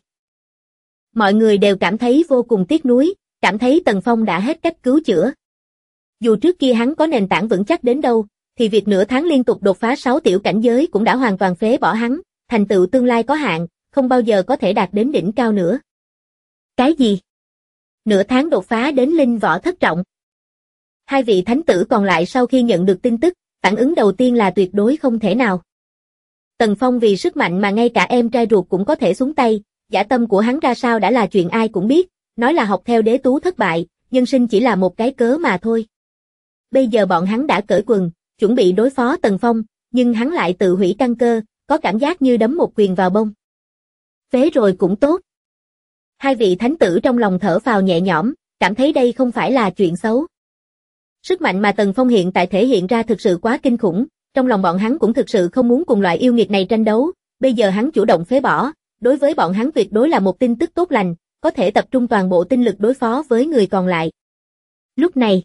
Mọi người đều cảm thấy vô cùng tiếc nuối, cảm thấy Tần Phong đã hết cách cứu chữa. Dù trước kia hắn có nền tảng vững chắc đến đâu, thì việc nửa tháng liên tục đột phá 6 tiểu cảnh giới cũng đã hoàn toàn phế bỏ hắn, thành tựu tương lai có hạn, không bao giờ có thể đạt đến đỉnh cao nữa. Cái gì? Nửa tháng đột phá đến linh võ thất trọng. Hai vị thánh tử còn lại sau khi nhận được tin tức, phản ứng đầu tiên là tuyệt đối không thể nào. Tần Phong vì sức mạnh mà ngay cả em trai ruột cũng có thể xuống tay, dã tâm của hắn ra sao đã là chuyện ai cũng biết, nói là học theo Đế Tú thất bại, nhân sinh chỉ là một cái cớ mà thôi. Bây giờ bọn hắn đã cởi quần, chuẩn bị đối phó Tần Phong, nhưng hắn lại tự hủy căn cơ, có cảm giác như đấm một quyền vào bông. Phế rồi cũng tốt. Hai vị thánh tử trong lòng thở phào nhẹ nhõm, cảm thấy đây không phải là chuyện xấu. Sức mạnh mà Tần Phong hiện tại thể hiện ra thực sự quá kinh khủng, trong lòng bọn hắn cũng thực sự không muốn cùng loại yêu nghiệt này tranh đấu, bây giờ hắn chủ động phế bỏ, đối với bọn hắn tuyệt đối là một tin tức tốt lành, có thể tập trung toàn bộ tinh lực đối phó với người còn lại. Lúc này,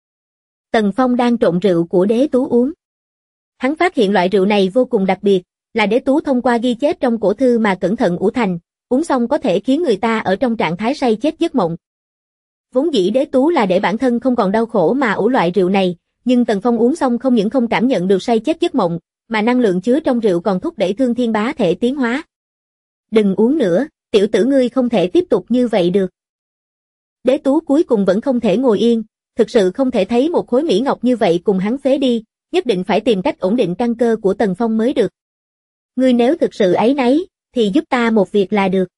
Tần Phong đang trộn rượu của Đế Tú uống. Hắn phát hiện loại rượu này vô cùng đặc biệt, là Đế Tú thông qua ghi chép trong cổ thư mà cẩn thận ủ thành, uống xong có thể khiến người ta ở trong trạng thái say chết giấc mộng. Vốn dĩ Đế Tú là để bản thân không còn đau khổ mà ủ loại rượu này, nhưng Tần Phong uống xong không những không cảm nhận được say chết giấc mộng, mà năng lượng chứa trong rượu còn thúc đẩy thương thiên bá thể tiến hóa. Đừng uống nữa, tiểu tử ngươi không thể tiếp tục như vậy được. Đế Tú cuối cùng vẫn không thể ngồi yên, thực sự không thể thấy một khối mỹ ngọc như vậy cùng hắn phế đi, nhất định phải tìm cách ổn định căn cơ của Tần Phong mới được. Ngươi nếu thực sự áy náy, thì giúp ta một việc là được.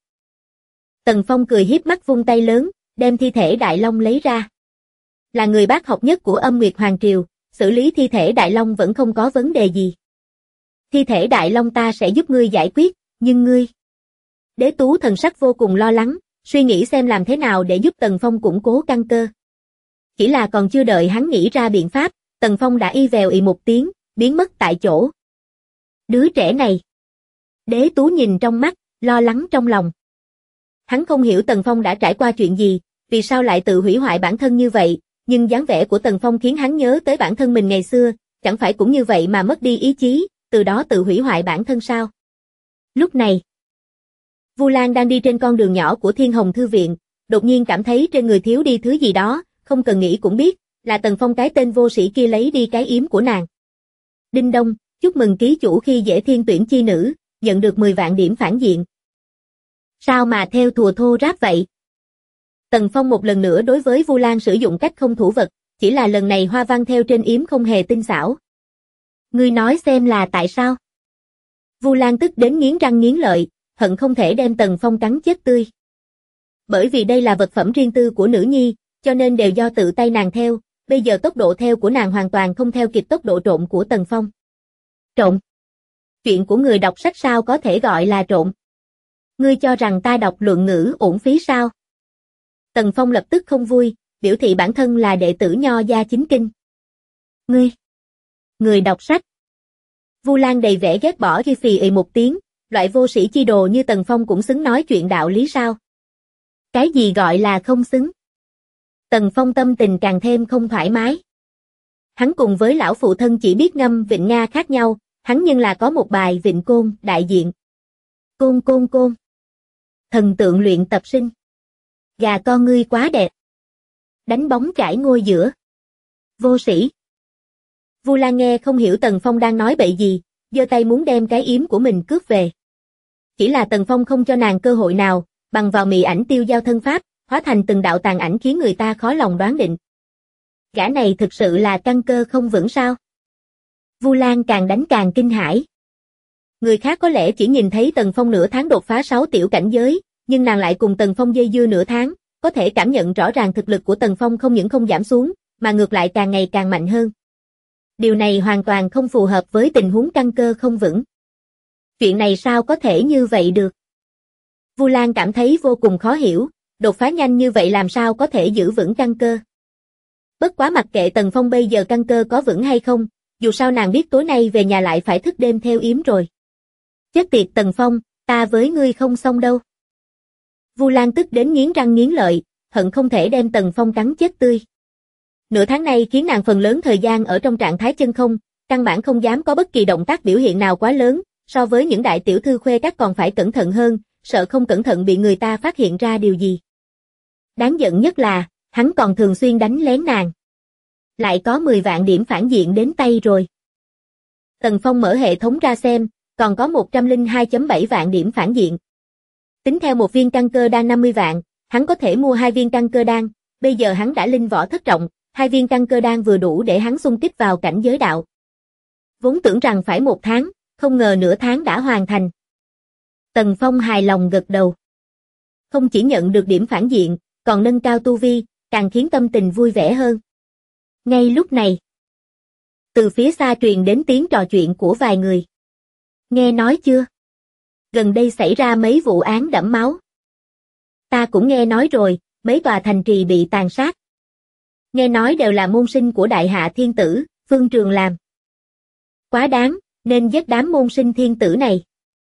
Tần Phong cười hiếp mắt vung tay lớn, đem thi thể Đại Long lấy ra. Là người bác học nhất của Âm Nguyệt Hoàng Triều, xử lý thi thể Đại Long vẫn không có vấn đề gì. Thi thể Đại Long ta sẽ giúp ngươi giải quyết, nhưng ngươi... Đế Tú thần sắc vô cùng lo lắng, suy nghĩ xem làm thế nào để giúp Tần Phong củng cố căn cơ. Chỉ là còn chưa đợi hắn nghĩ ra biện pháp, Tần Phong đã y vèo ì một tiếng, biến mất tại chỗ. Đứa trẻ này. Đế Tú nhìn trong mắt, lo lắng trong lòng. Hắn không hiểu Tần Phong đã trải qua chuyện gì, vì sao lại tự hủy hoại bản thân như vậy, nhưng dáng vẻ của Tần Phong khiến hắn nhớ tới bản thân mình ngày xưa, chẳng phải cũng như vậy mà mất đi ý chí, từ đó tự hủy hoại bản thân sao? Lúc này, Vu Lan đang đi trên con đường nhỏ của Thiên Hồng Thư viện, đột nhiên cảm thấy trên người thiếu đi thứ gì đó, không cần nghĩ cũng biết, là Tần Phong cái tên vô sĩ kia lấy đi cái yếm của nàng. Đinh đông, chúc mừng ký chủ khi dễ thiên tuyển chi nữ, nhận được 10 vạn điểm phản diện. Sao mà theo thùa thô ráp vậy? Tần Phong một lần nữa đối với Vu Lan sử dụng cách không thủ vật, chỉ là lần này hoa văn theo trên yếm không hề tinh xảo. Ngươi nói xem là tại sao? Vu Lan tức đến nghiến răng nghiến lợi, hận không thể đem Tần Phong cắn chết tươi. Bởi vì đây là vật phẩm riêng tư của nữ nhi, cho nên đều do tự tay nàng theo, bây giờ tốc độ theo của nàng hoàn toàn không theo kịp tốc độ trộn của Tần Phong. Trộn? Chuyện của người đọc sách sao có thể gọi là trộn? Ngươi cho rằng ta đọc luận ngữ uổng phí sao? Tần Phong lập tức không vui, biểu thị bản thân là đệ tử Nho gia chính kinh. Người đọc sách. Vu Lan đầy vẻ ghét bỏ khi phì ì một tiếng, loại vô sĩ chi đồ như Tần Phong cũng xứng nói chuyện đạo lý sao? Cái gì gọi là không xứng? Tần Phong tâm tình càng thêm không thoải mái. Hắn cùng với lão phụ thân chỉ biết ngâm vịnh Nga khác nhau, hắn nhưng là có một bài vịnh Côn đại diện. Côn côn côn. Thần tượng luyện tập sinh. Gà con ngươi quá đẹp. Đánh bóng trải ngôi giữa. Vô sĩ. Vu Lan nghe không hiểu Tần Phong đang nói bậy gì, giơ tay muốn đem cái yếm của mình cướp về. Chỉ là Tần Phong không cho nàng cơ hội nào, bằng vào mị ảnh tiêu giao thân pháp, hóa thành từng đạo tàn ảnh khiến người ta khó lòng đoán định. Gã này thực sự là căn cơ không vững sao? Vu Lan càng đánh càng kinh hãi. Người khác có lẽ chỉ nhìn thấy Tần Phong nửa tháng đột phá 6 tiểu cảnh giới, nhưng nàng lại cùng Tần Phong dây dưa nửa tháng, có thể cảm nhận rõ ràng thực lực của Tần Phong không những không giảm xuống, mà ngược lại càng ngày càng mạnh hơn. Điều này hoàn toàn không phù hợp với tình huống căn cơ không vững. Chuyện này sao có thể như vậy được? Vu Lan cảm thấy vô cùng khó hiểu, đột phá nhanh như vậy làm sao có thể giữ vững căn cơ. Bất quá mặc kệ Tần Phong bây giờ căn cơ có vững hay không, dù sao nàng biết tối nay về nhà lại phải thức đêm theo yếm rồi. Chết tiệt Tần Phong, ta với ngươi không xong đâu. Vu Lan tức đến nghiến răng nghiến lợi, hận không thể đem Tần Phong cắn chết tươi. Nửa tháng nay khiến nàng phần lớn thời gian ở trong trạng thái chân không, căn bản không dám có bất kỳ động tác biểu hiện nào quá lớn, so với những đại tiểu thư khuê các còn phải cẩn thận hơn, sợ không cẩn thận bị người ta phát hiện ra điều gì. Đáng giận nhất là, hắn còn thường xuyên đánh lén nàng. Lại có 10 vạn điểm phản diện đến tay rồi. Tần Phong mở hệ thống ra xem, còn có 102.7 vạn điểm phản diện. Tính theo một viên căn cơ đan 50 vạn, hắn có thể mua 2 viên căn cơ đan, bây giờ hắn đã linh võ thất trọng, 2 viên căn cơ đan vừa đủ để hắn xung kích vào cảnh giới đạo. Vốn tưởng rằng phải 1 tháng, không ngờ nửa tháng đã hoàn thành. Tần Phong hài lòng gật đầu. Không chỉ nhận được điểm phản diện, còn nâng cao tu vi, càng khiến tâm tình vui vẻ hơn. Ngay lúc này, từ phía xa truyền đến tiếng trò chuyện của vài người. Nghe nói chưa? Gần đây xảy ra mấy vụ án đẫm máu. Ta cũng nghe nói rồi, mấy tòa thành trì bị tàn sát. Nghe nói đều là môn sinh của đại hạ thiên tử, Phương Trường làm. Quá đáng, nên giết đám môn sinh thiên tử này.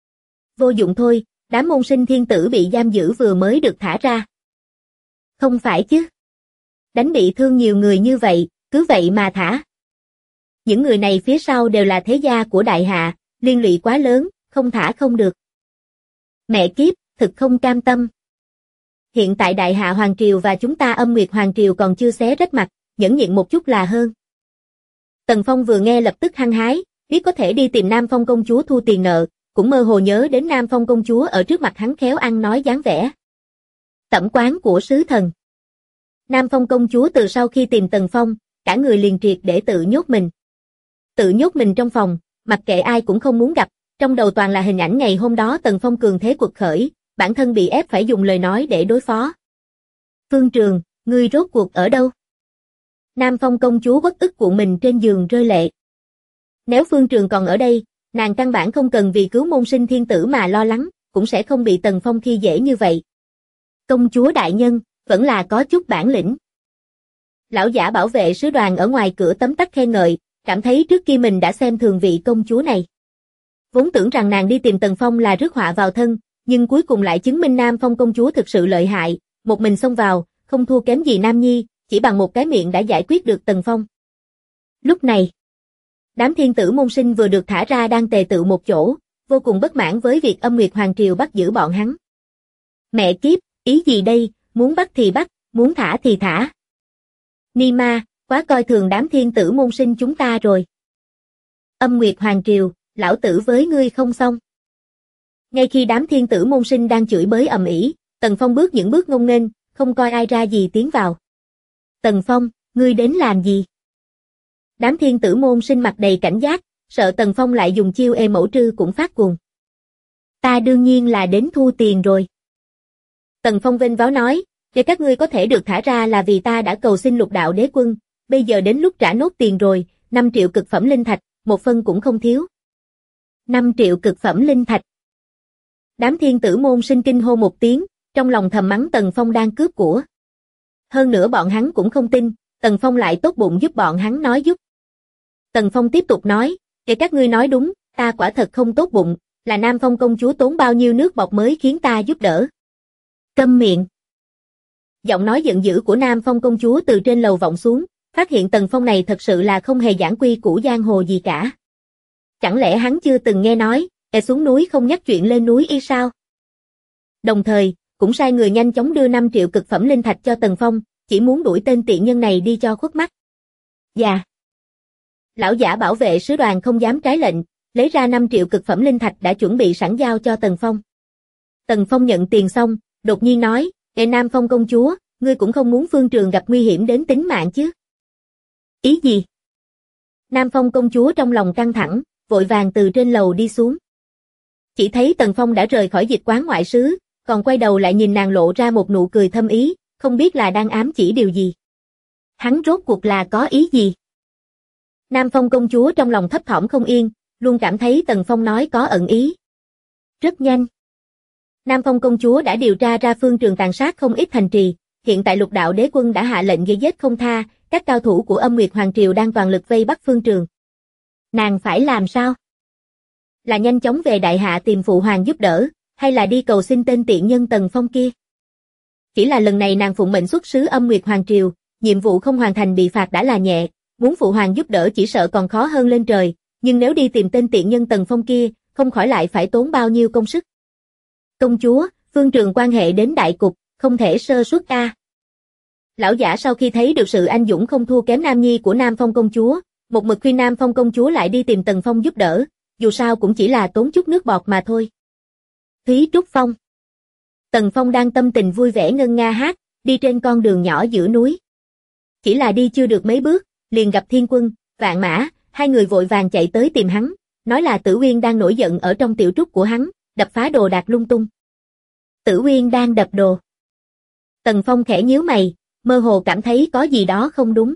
Vô dụng thôi, đám môn sinh thiên tử bị giam giữ vừa mới được thả ra. Không phải chứ. Đánh bị thương nhiều người như vậy, cứ vậy mà thả. Những người này phía sau đều là thế gia của đại hạ, liên lụy quá lớn, không thả không được. Mẹ kiếp, thực không cam tâm. Hiện tại đại hạ hoàng triều và chúng ta Âm Nguyệt hoàng triều còn chưa xé rách mặt, nhẫn nhịn một chút là hơn. Tần Phong vừa nghe lập tức hăng hái, biết có thể đi tìm Nam Phong công chúa thu tiền nợ, cũng mơ hồ nhớ đến Nam Phong công chúa ở trước mặt hắn khéo ăn nói dáng vẻ. Tẩm quán của sứ thần. Nam Phong công chúa từ sau khi tìm Tần Phong, cả người liền triệt để tự nhốt mình. Tự nhốt mình trong phòng, mặc kệ ai cũng không muốn gặp, trong đầu toàn là hình ảnh ngày hôm đó Tần Phong cường thế quật khởi, bản thân bị ép phải dùng lời nói để đối phó. Phương Trường, ngươi rốt cuộc ở đâu? Nam Phong công chúa uất ức cuộn mình trên giường rơi lệ. Nếu Phương Trường còn ở đây, nàng căn bản không cần vì cứu môn sinh thiên tử mà lo lắng, cũng sẽ không bị Tần Phong khi dễ như vậy. Công chúa đại nhân, vẫn là có chút bản lĩnh. Lão giả bảo vệ sứ đoàn ở ngoài cửa tấm tắc khen ngợi, cảm thấy trước kia mình đã xem thường vị công chúa này. Vốn tưởng rằng nàng đi tìm Tần Phong là rước họa vào thân, nhưng cuối cùng lại chứng minh Nam Phong công chúa thực sự lợi hại, một mình xông vào, không thua kém gì Nam Nhi, chỉ bằng một cái miệng đã giải quyết được Tần Phong. Lúc này, đám thiên tử môn sinh vừa được thả ra đang tề tựu một chỗ, vô cùng bất mãn với việc Âm Nguyệt Hoàng Triều bắt giữ bọn hắn. Mẹ kiếp, ý gì đây, muốn bắt thì bắt, muốn thả thì thả. Ni ma, quá coi thường đám thiên tử môn sinh chúng ta rồi. Âm Nguyệt Hoàng Triều, lão tử với ngươi không xong. Ngay khi đám thiên tử môn sinh đang chửi bới ầm ĩ, Tần Phong bước những bước ngông nghênh, không coi ai ra gì tiến vào. Tần Phong, ngươi đến làm gì? Đám thiên tử môn sinh mặt đầy cảnh giác, sợ Tần Phong lại dùng chiêu ê mẫu trư cũng phát cuồng. Ta đương nhiên là đến thu tiền rồi. Tần Phong vênh váo nói, để các ngươi có thể được thả ra là vì ta đã cầu xin Lục Đạo Đế Quân, bây giờ đến lúc trả nốt tiền rồi, 5 triệu cực phẩm linh thạch, một phân cũng không thiếu. 5 triệu cực phẩm linh thạch. Đám thiên tử môn sinh kinh hô một tiếng, trong lòng thầm mắng Tần Phong đang cướp của. Hơn nữa bọn hắn cũng không tin, Tần Phong lại tốt bụng giúp bọn hắn nói giúp. Tần Phong tiếp tục nói, để các ngươi nói đúng, ta quả thật không tốt bụng, là Nam Phong công chúa tốn bao nhiêu nước bọt mới khiến ta giúp đỡ. Câm miệng. Giọng nói giận dữ của Nam Phong công chúa từ trên lầu vọng xuống, phát hiện Tần Phong này thật sự là không hề giảng quy củ giang hồ gì cả. Chẳng lẽ hắn chưa từng nghe nói, xuống núi không nhắc chuyện lên núi y sao? Đồng thời, cũng sai người nhanh chóng đưa 5 triệu cực phẩm linh thạch cho Tần Phong, chỉ muốn đuổi tên tiện nhân này đi cho khuất mắt. Dạ. Lão giả bảo vệ sứ đoàn không dám trái lệnh, lấy ra 5 triệu cực phẩm linh thạch đã chuẩn bị sẵn giao cho Tần Phong. Tần Phong nhận tiền xong, đột nhiên nói, Nam Phong công chúa, ngươi cũng không muốn Phương Trường gặp nguy hiểm đến tính mạng chứ? Ý gì? Nam Phong công chúa trong lòng căng thẳng, vội vàng từ trên lầu đi xuống. Chỉ thấy Tần Phong đã rời khỏi dịch quán ngoại sứ, còn quay đầu lại nhìn nàng lộ ra một nụ cười thâm ý, không biết là đang ám chỉ điều gì. Hắn rốt cuộc là có ý gì? Nam Phong công chúa trong lòng thấp thỏm không yên, luôn cảm thấy Tần Phong nói có ẩn ý. Rất nhanh. Nam Phong công chúa đã điều tra ra Phương Trường tàn sát không ít thành trì, hiện tại Lục Đạo Đế Quân đã hạ lệnh giết giết không tha, các cao thủ của Âm Nguyệt Hoàng Triều đang toàn lực vây bắt Phương Trường. Nàng phải làm sao? Là nhanh chóng về Đại Hạ tìm Phụ Hoàng giúp đỡ, hay là đi cầu xin tên tiện nhân Tần Phong kia? Chỉ là lần này nàng phụng mệnh xuất sứ Âm Nguyệt Hoàng Triều, nhiệm vụ không hoàn thành bị phạt đã là nhẹ, muốn Phụ Hoàng giúp đỡ chỉ sợ còn khó hơn lên trời, nhưng nếu đi tìm tên tiện nhân Tần Phong kia, không khỏi lại phải tốn bao nhiêu công sức. Công chúa, Phương Trường quan hệ đến đại cục, không thể sơ suất a. Lão giả sau khi thấy được sự anh dũng không thua kém nam nhi của Nam Phong công chúa, một mực khuyên Nam Phong công chúa lại đi tìm Tần Phong giúp đỡ, dù sao cũng chỉ là tốn chút nước bọt mà thôi. Thúy Trúc Phong. Tần Phong đang tâm tình vui vẻ ngân nga hát, đi trên con đường nhỏ giữa núi. Chỉ là đi chưa được mấy bước, liền gặp Thiên Quân, Vạn Mã, hai người vội vàng chạy tới tìm hắn, nói là Tử Uyên đang nổi giận ở trong tiểu trúc của hắn, đập phá đồ đạc lung tung. Tử Uyên đang đập đồ. Tần Phong khẽ nhíu mày, mơ hồ cảm thấy có gì đó không đúng.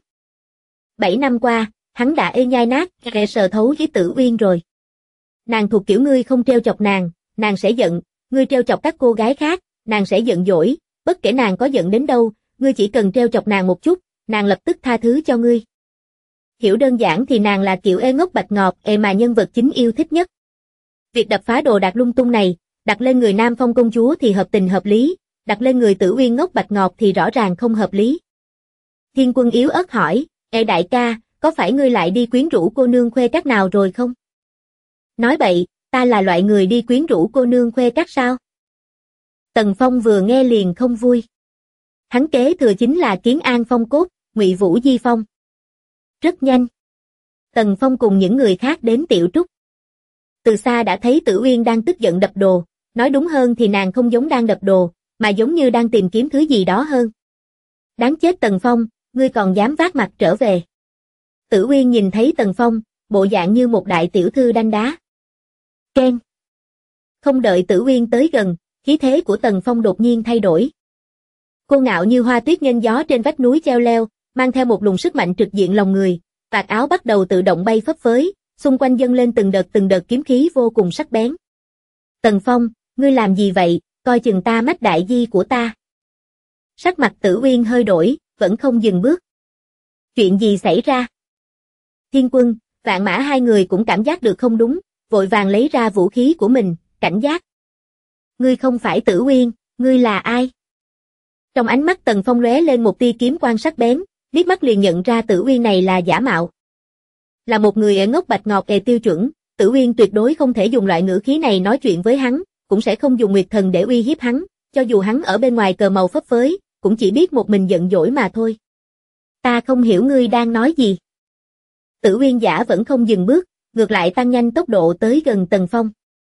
7 năm qua, hắn đã ê nhai nát, kẻ sờ thấu với Tử Uyên rồi. Nàng thuộc kiểu ngươi không trêu chọc nàng sẽ giận, ngươi trêu chọc các cô gái khác, nàng sẽ giận dỗi, bất kể nàng có giận đến đâu, ngươi chỉ cần trêu chọc nàng một chút, nàng lập tức tha thứ cho ngươi. Hiểu đơn giản thì nàng là kiểu ê ngốc bạch ngọt mà nhân vật chính yêu thích nhất. Việc đập phá đồ đạc lung tung này, đặt lên người Nam Phong công chúa thì hợp tình hợp lý, đặt lên người Tử Uyên ngốc bạch ngọt thì rõ ràng không hợp lý. Thiên Quân yếu ớt hỏi, đại ca, có phải ngươi lại đi quyến rũ cô nương khuê các nào rồi không? Nói bậy, ta là loại người đi quyến rũ cô nương khuê các sao? Tần Phong vừa nghe liền không vui. Hắn kế thừa chính là Kiến An Phong cốt, Ngụy Vũ Di Phong. Rất nhanh. Tần Phong cùng những người khác đến tiểu trúc. Từ xa đã thấy Tử Uyên đang tức giận đập đồ, nói đúng hơn thì nàng không giống đang đập đồ, mà giống như đang tìm kiếm thứ gì đó hơn. Đáng chết Tần Phong, ngươi còn dám vác mặt trở về. Tử Uyên nhìn thấy Tần Phong, bộ dạng như một đại tiểu thư đanh đá. Keng. Không đợi Tử Uyên tới gần, khí thế của Tần Phong đột nhiên thay đổi. Cô ngạo như hoa tuyết nghênh gió trên vách núi treo leo, mang theo một luồng sức mạnh trực diện lòng người, vạt áo bắt đầu tự động bay phấp phới, xung quanh dâng lên từng đợt kiếm khí vô cùng sắc bén. Tần Phong, ngươi làm gì vậy, coi chừng ta mách đại di của ta. Sắc mặt Tử Uyên hơi đổi, vẫn không dừng bước. Chuyện gì xảy ra? Thiên Quân, Vạn Mã hai người cũng cảm giác được không đúng, vội vàng lấy ra vũ khí của mình, cảnh giác. Ngươi không phải Tử Uyên, ngươi là ai? Trong ánh mắt Tần Phong lóe lên một tia kiếm quang sắc bén, liếc mắt liền nhận ra Tử Uyên này là giả mạo. Là một người ở ngốc bạch ngọt tiêu chuẩn, Tử Uyên tuyệt đối không thể dùng loại ngữ khí này nói chuyện với hắn, cũng sẽ không dùng Nguyệt Thần để uy hiếp hắn, cho dù hắn ở bên ngoài cờ màu phấp phới, cũng chỉ biết một mình giận dỗi mà thôi. Ta không hiểu ngươi đang nói gì. Tử Uyên giả vẫn không dừng bước, ngược lại tăng nhanh tốc độ tới gần Tần Phong.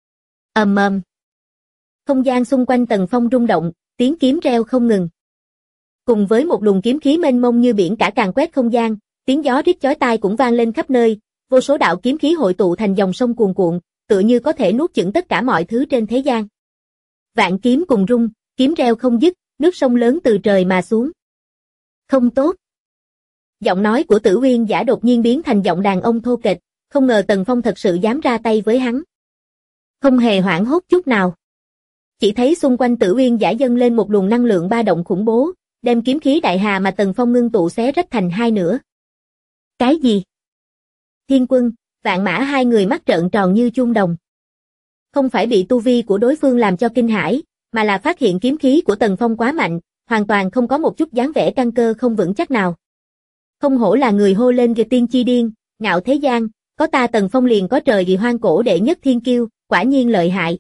Ầm ầm. Không gian xung quanh Tần Phong rung động, tiếng kiếm reo không ngừng. Cùng với một luồng kiếm khí mênh mông như biển cả càn quét không gian, tiếng gió rít chói tai cũng vang lên khắp nơi, vô số đạo kiếm khí hội tụ thành dòng sông cuồn cuộn, tựa như có thể nuốt chửng tất cả mọi thứ trên thế gian. Vạn kiếm cùng rung, kiếm reo không dứt, nước sông lớn từ trời mà xuống. Không tốt. Giọng nói của Tử Uyên giả đột nhiên biến thành giọng đàn ông thô kệch, không ngờ Tần Phong thật sự dám ra tay với hắn. Không hề hoảng hốt chút nào. Chỉ thấy xung quanh Tử Uyên giả dâng lên một luồng năng lượng ba động khủng bố, đem kiếm khí đại hà mà Tần Phong ngưng tụ xé rách thành hai nửa. Cái gì? Thiên Quân, Vạn Mã hai người mắt trợn tròn như chuông đồng. Không phải bị tu vi của đối phương làm cho kinh hãi, mà là phát hiện kiếm khí của Tần Phong quá mạnh, hoàn toàn không có một chút dáng vẻ căn cơ không vững chắc nào. Không hổ là người hô lên về tiên chi điên, ngạo thế gian, có ta Tần Phong liền có trời vì hoang cổ đệ nhất thiên kiêu, quả nhiên lợi hại.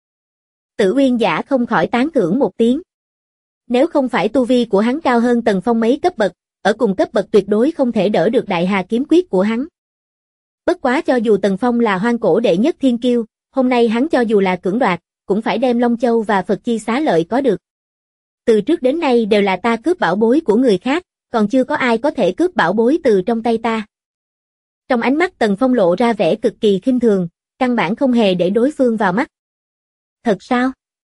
Tử Uyên giả không khỏi tán thưởng một tiếng. Nếu không phải tu vi của hắn cao hơn Tần Phong mấy cấp bậc, ở cùng cấp bậc tuyệt đối không thể đỡ được đại hà kiếm quyết của hắn. Bất quá cho dù Tần Phong là hoang cổ đệ nhất thiên kiêu, hôm nay hắn cho dù là cưỡng đoạt, cũng phải đem Long Châu và Phật Chi xá lợi có được. Từ trước đến nay đều là ta cướp bảo bối của người khác, còn chưa có ai có thể cướp bảo bối từ trong tay ta. Trong ánh mắt Tần Phong lộ ra vẻ cực kỳ khinh thường, căn bản không hề để đối phương vào mắt. Thật sao?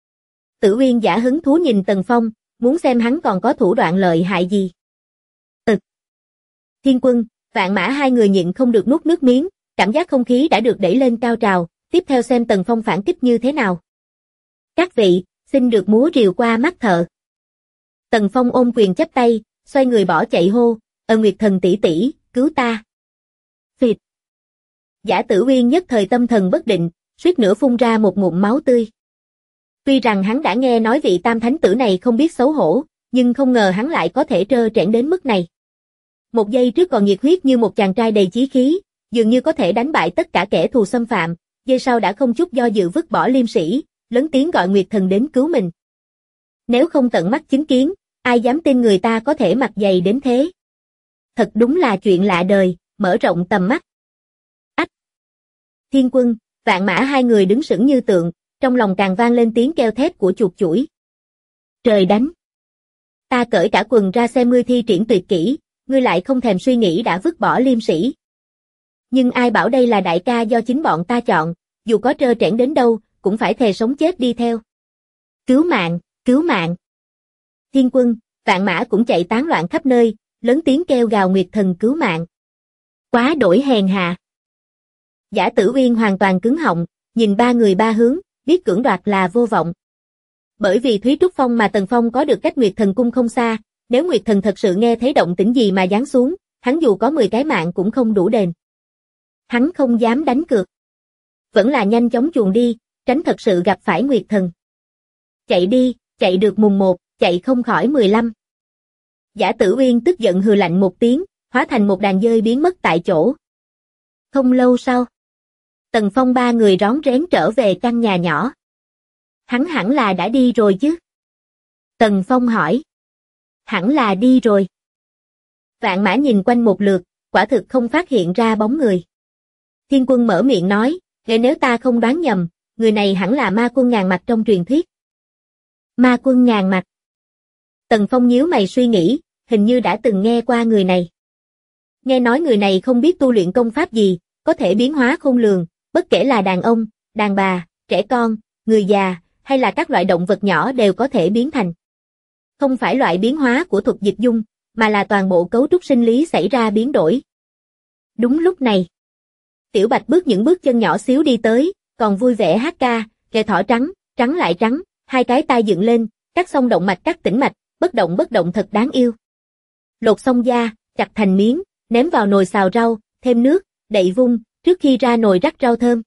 Tử Uyên giả hứng thú nhìn Tần Phong, muốn xem hắn còn có thủ đoạn lợi hại gì. Thiên Quân, Vạn Mã hai người nhịn không được nuốt nước miếng, cảm giác không khí đã được đẩy lên cao trào, tiếp theo xem Tần Phong phản kích như thế nào. Các vị, xin được múa rìu qua mắt thợ. Tần Phong ôm quyền chắp tay, xoay người bỏ chạy hô, Nguyệt Thần tỷ tỷ, cứu ta. Phịt. Giả Tử Uyên nhất thời tâm thần bất định, suýt nữa phun ra một ngụm máu tươi. Tuy rằng hắn đã nghe nói vị tam thánh tử này không biết xấu hổ, nhưng không ngờ hắn lại có thể trơ trẽn đến mức này. Một giây trước còn nhiệt huyết như một chàng trai đầy chí khí, dường như có thể đánh bại tất cả kẻ thù xâm phạm, giây sau đã không chút do dự vứt bỏ liêm sĩ, lớn tiếng gọi Nguyệt Thần đến cứu mình. Nếu không tận mắt chứng kiến, ai dám tin người ta có thể mặt dày đến thế. Thật đúng là chuyện lạ đời, mở rộng tầm mắt. Ách! Thiên Quân, Vạn Mã hai người đứng sững như tượng, trong lòng càng vang lên tiếng kêu thét của chuột chủi. Trời đánh! Ta cởi cả quần ra xem ngươi thi triển tuyệt kỹ, ngươi lại không thèm suy nghĩ đã vứt bỏ liêm sĩ. Nhưng ai bảo đây là đại ca do chính bọn ta chọn, dù có trơ trẽn đến đâu, cũng phải thề sống chết đi theo. Cứu mạng, cứu mạng! Thiên Quân, Vạn Mã cũng chạy tán loạn khắp nơi, lớn tiếng kêu gào Nguyệt Thần cứu mạng. Quá đổi hèn hạ. Giả Tử Uyên hoàn toàn cứng họng, nhìn ba người ba hướng, biết cưỡng đoạt là vô vọng. Bởi vì Thúy Trúc Phong mà Tần Phong có được cách Nguyệt Thần cung không xa, nếu Nguyệt Thần thật sự nghe thấy động tĩnh gì mà giáng xuống, hắn dù có 10 cái mạng cũng không đủ đền. Hắn không dám đánh cược. Vẫn là nhanh chóng chuồn đi, tránh thật sự gặp phải Nguyệt Thần. Chạy đi, chạy được mùng 1, chạy không khỏi 15. Giả Tử Uyên tức giận hừ lạnh một tiếng, hóa thành một đàn dơi biến mất tại chỗ. Không lâu sau, Tần Phong ba người rón rén trở về căn nhà nhỏ. Hắn hẳn là đã đi rồi chứ? Tần Phong hỏi. Hẳn là đi rồi. Vạn Mã nhìn quanh một lượt, quả thực không phát hiện ra bóng người. Thiên Quân mở miệng nói, nếu ta không đoán nhầm, người này hẳn là ma quân ngàn mặt trong truyền thuyết. Ma quân ngàn mặt. Tần Phong nhíu mày suy nghĩ, hình như đã từng nghe qua người này. Nghe nói người này không biết tu luyện công pháp gì, có thể biến hóa khôn lường, bất kể là đàn ông, đàn bà, trẻ con, người già, hay là các loại động vật nhỏ đều có thể biến thành. Không phải loại biến hóa của thuật dịch dung, mà là toàn bộ cấu trúc sinh lý xảy ra biến đổi. Đúng lúc này, Tiểu Bạch bước những bước chân nhỏ xíu đi tới, còn vui vẻ hát ca, kẻ thỏ trắng, trắng lại trắng, hai cái tai dựng lên, cắt xong động mạch cắt tĩnh mạch, bất động thật đáng yêu. Lột xong da, chặt thành miếng, ném vào nồi xào rau, thêm nước, đậy vung, trước khi ra nồi rắc rau thơm.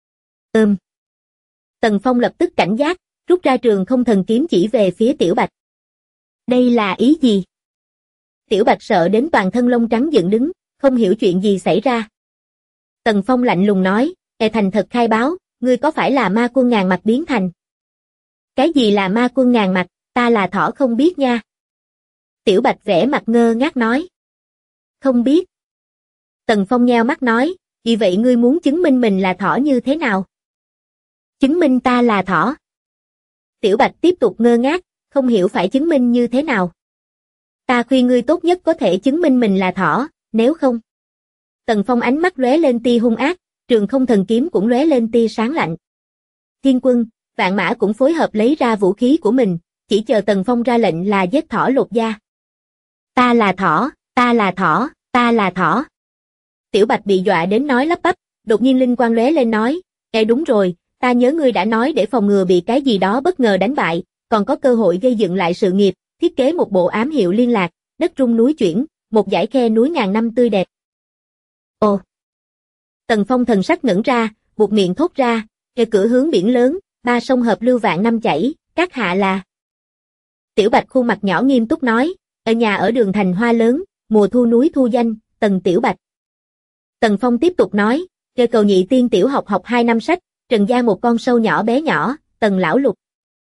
Tần Phong lập tức cảnh giác, rút ra Trường Không Thần Kiếm chỉ về phía Tiểu Bạch. Đây là ý gì? Tiểu Bạch sợ đến toàn thân lông trắng dựng đứng, không hiểu chuyện gì xảy ra. Tần Phong lạnh lùng nói, thành thật khai báo, ngươi có phải là ma quân ngàn mặt biến thành? Cái gì là ma quân ngàn mặt, ta là thỏ không biết nha. Tiểu Bạch vẻ mặt ngơ ngác nói. Không biết. Tần Phong nheo mắt nói, vì vậy ngươi muốn chứng minh mình là thỏ như thế nào? Chứng minh ta là thỏ. Tiểu Bạch tiếp tục ngơ ngác, không hiểu phải chứng minh như thế nào. Ta khuyên ngươi tốt nhất có thể chứng minh mình là thỏ, nếu không. Tần Phong ánh mắt lóe lên tia hung ác, Trường Không Thần Kiếm cũng lóe lên tia sáng lạnh. Thiên Quân, Vạn Mã cũng phối hợp lấy ra vũ khí của mình, chỉ chờ Tần Phong ra lệnh là giết thỏ lột da. Ta là thỏ, ta là thỏ, ta là thỏ. Tiểu Bạch bị dọa đến nói lắp bắp, đột nhiên linh quang lóe lên nói, đúng rồi, ta nhớ ngươi đã nói để phòng ngừa bị cái gì đó bất ngờ đánh bại, còn có cơ hội gây dựng lại sự nghiệp, thiết kế một bộ ám hiệu liên lạc, đất rung núi chuyển, một dải khe núi ngàn năm tươi đẹp. Ồ! Tần Phong thần sắc ngẩn ra, buột miệng thốt ra, cửa hướng biển lớn, ba sông hợp lưu vạn năm chảy, các hạ là. Tiểu Bạch khuôn mặt nhỏ nghiêm túc nói, ở nhà ở đường thành hoa lớn, mùa thu núi thu danh, Tần Tiểu Bạch. Tần Phong tiếp tục nói, cầu nhị tiên tiểu học học 2 năm sách, trần gia một con sâu nhỏ bé nhỏ, Tần Lão Lục.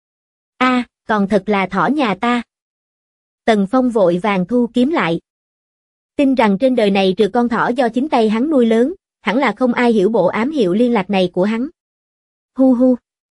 Còn thật là thỏ nhà ta. Tần Phong vội vàng thu kiếm lại. Tin rằng trên đời này trừ con thỏ do chính tay hắn nuôi lớn, hẳn là không ai hiểu bộ ám hiệu liên lạc này của hắn. Hu hu.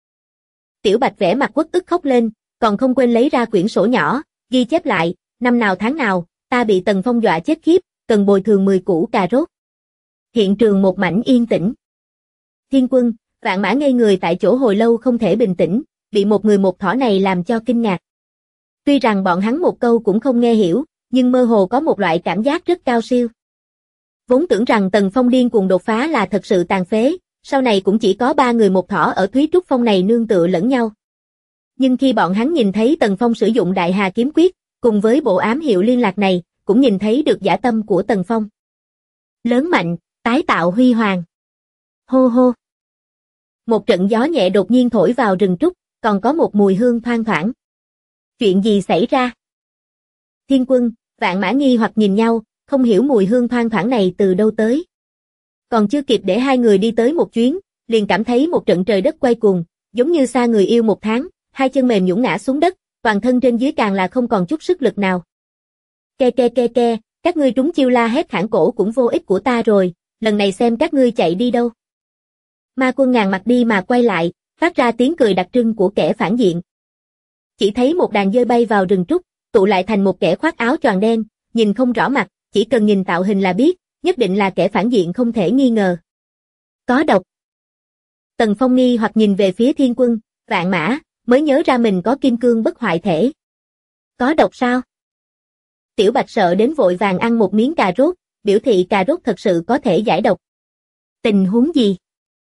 Tiểu Bạch vẻ mặt uất ức khóc lên, còn không quên lấy ra quyển sổ nhỏ, ghi chép lại, năm nào tháng nào, ta bị Tần Phong dọa chết khiếp, cần bồi thường 10 củ cà rốt. Hiện trường một mảnh yên tĩnh. Thiên Quân, Vạn Mã ngây người tại chỗ hồi lâu không thể bình tĩnh, bị một người một thỏ này làm cho kinh ngạc. Tuy rằng bọn hắn một câu cũng không nghe hiểu, nhưng mơ hồ có một loại cảm giác rất cao siêu. Vốn tưởng rằng Tần Phong điên cuồng đột phá là thật sự tàn phế, sau này cũng chỉ có 3 người một thỏ ở Thúy Trúc Phong này nương tựa lẫn nhau. Nhưng khi bọn hắn nhìn thấy Tần Phong sử dụng Đại Hà Kiếm Quyết, cùng với bộ ám hiệu liên lạc này, cũng nhìn thấy được dã tâm của Tần Phong. Lớn mạnh, tái tạo huy hoàng. Hô hô. Một trận gió nhẹ đột nhiên thổi vào rừng trúc, còn có một mùi hương thoang thoảng. Chuyện gì xảy ra? Thiên Quân, Vạn Mã nghi hoặc nhìn nhau, không hiểu mùi hương thoang thoảng này từ đâu tới. Còn chưa kịp để hai người đi tới một chuyến, liền cảm thấy một trận trời đất quay cuồng, giống như xa người yêu một tháng, hai chân mềm nhũn ngã xuống đất, toàn thân trên dưới càng là không còn chút sức lực nào. Ke ke ke ke, các ngươi trúng chiêu la hét khản cổ cũng vô ích của ta rồi, lần này xem các ngươi chạy đi đâu. Ma Quân ngàn mặt đi mà quay lại, phát ra tiếng cười đặc trưng của kẻ phản diện. Chỉ thấy một đàn dơi bay vào rừng trúc, tụ lại thành một kẻ khoác áo choàng đen, nhìn không rõ mặt, chỉ cần nhìn tạo hình là biết, nhất định là kẻ phản diện không thể nghi ngờ. Có độc. Tần Phong nghi hoặc nhìn về phía Thiên Quân, Vạn Mã, mới nhớ ra mình có kim cương bất hoại thể. Có độc sao? Tiểu Bạch sợ đến vội vàng ăn một miếng cà rốt, biểu thị cà rốt thật sự có thể giải độc. Tình huống gì?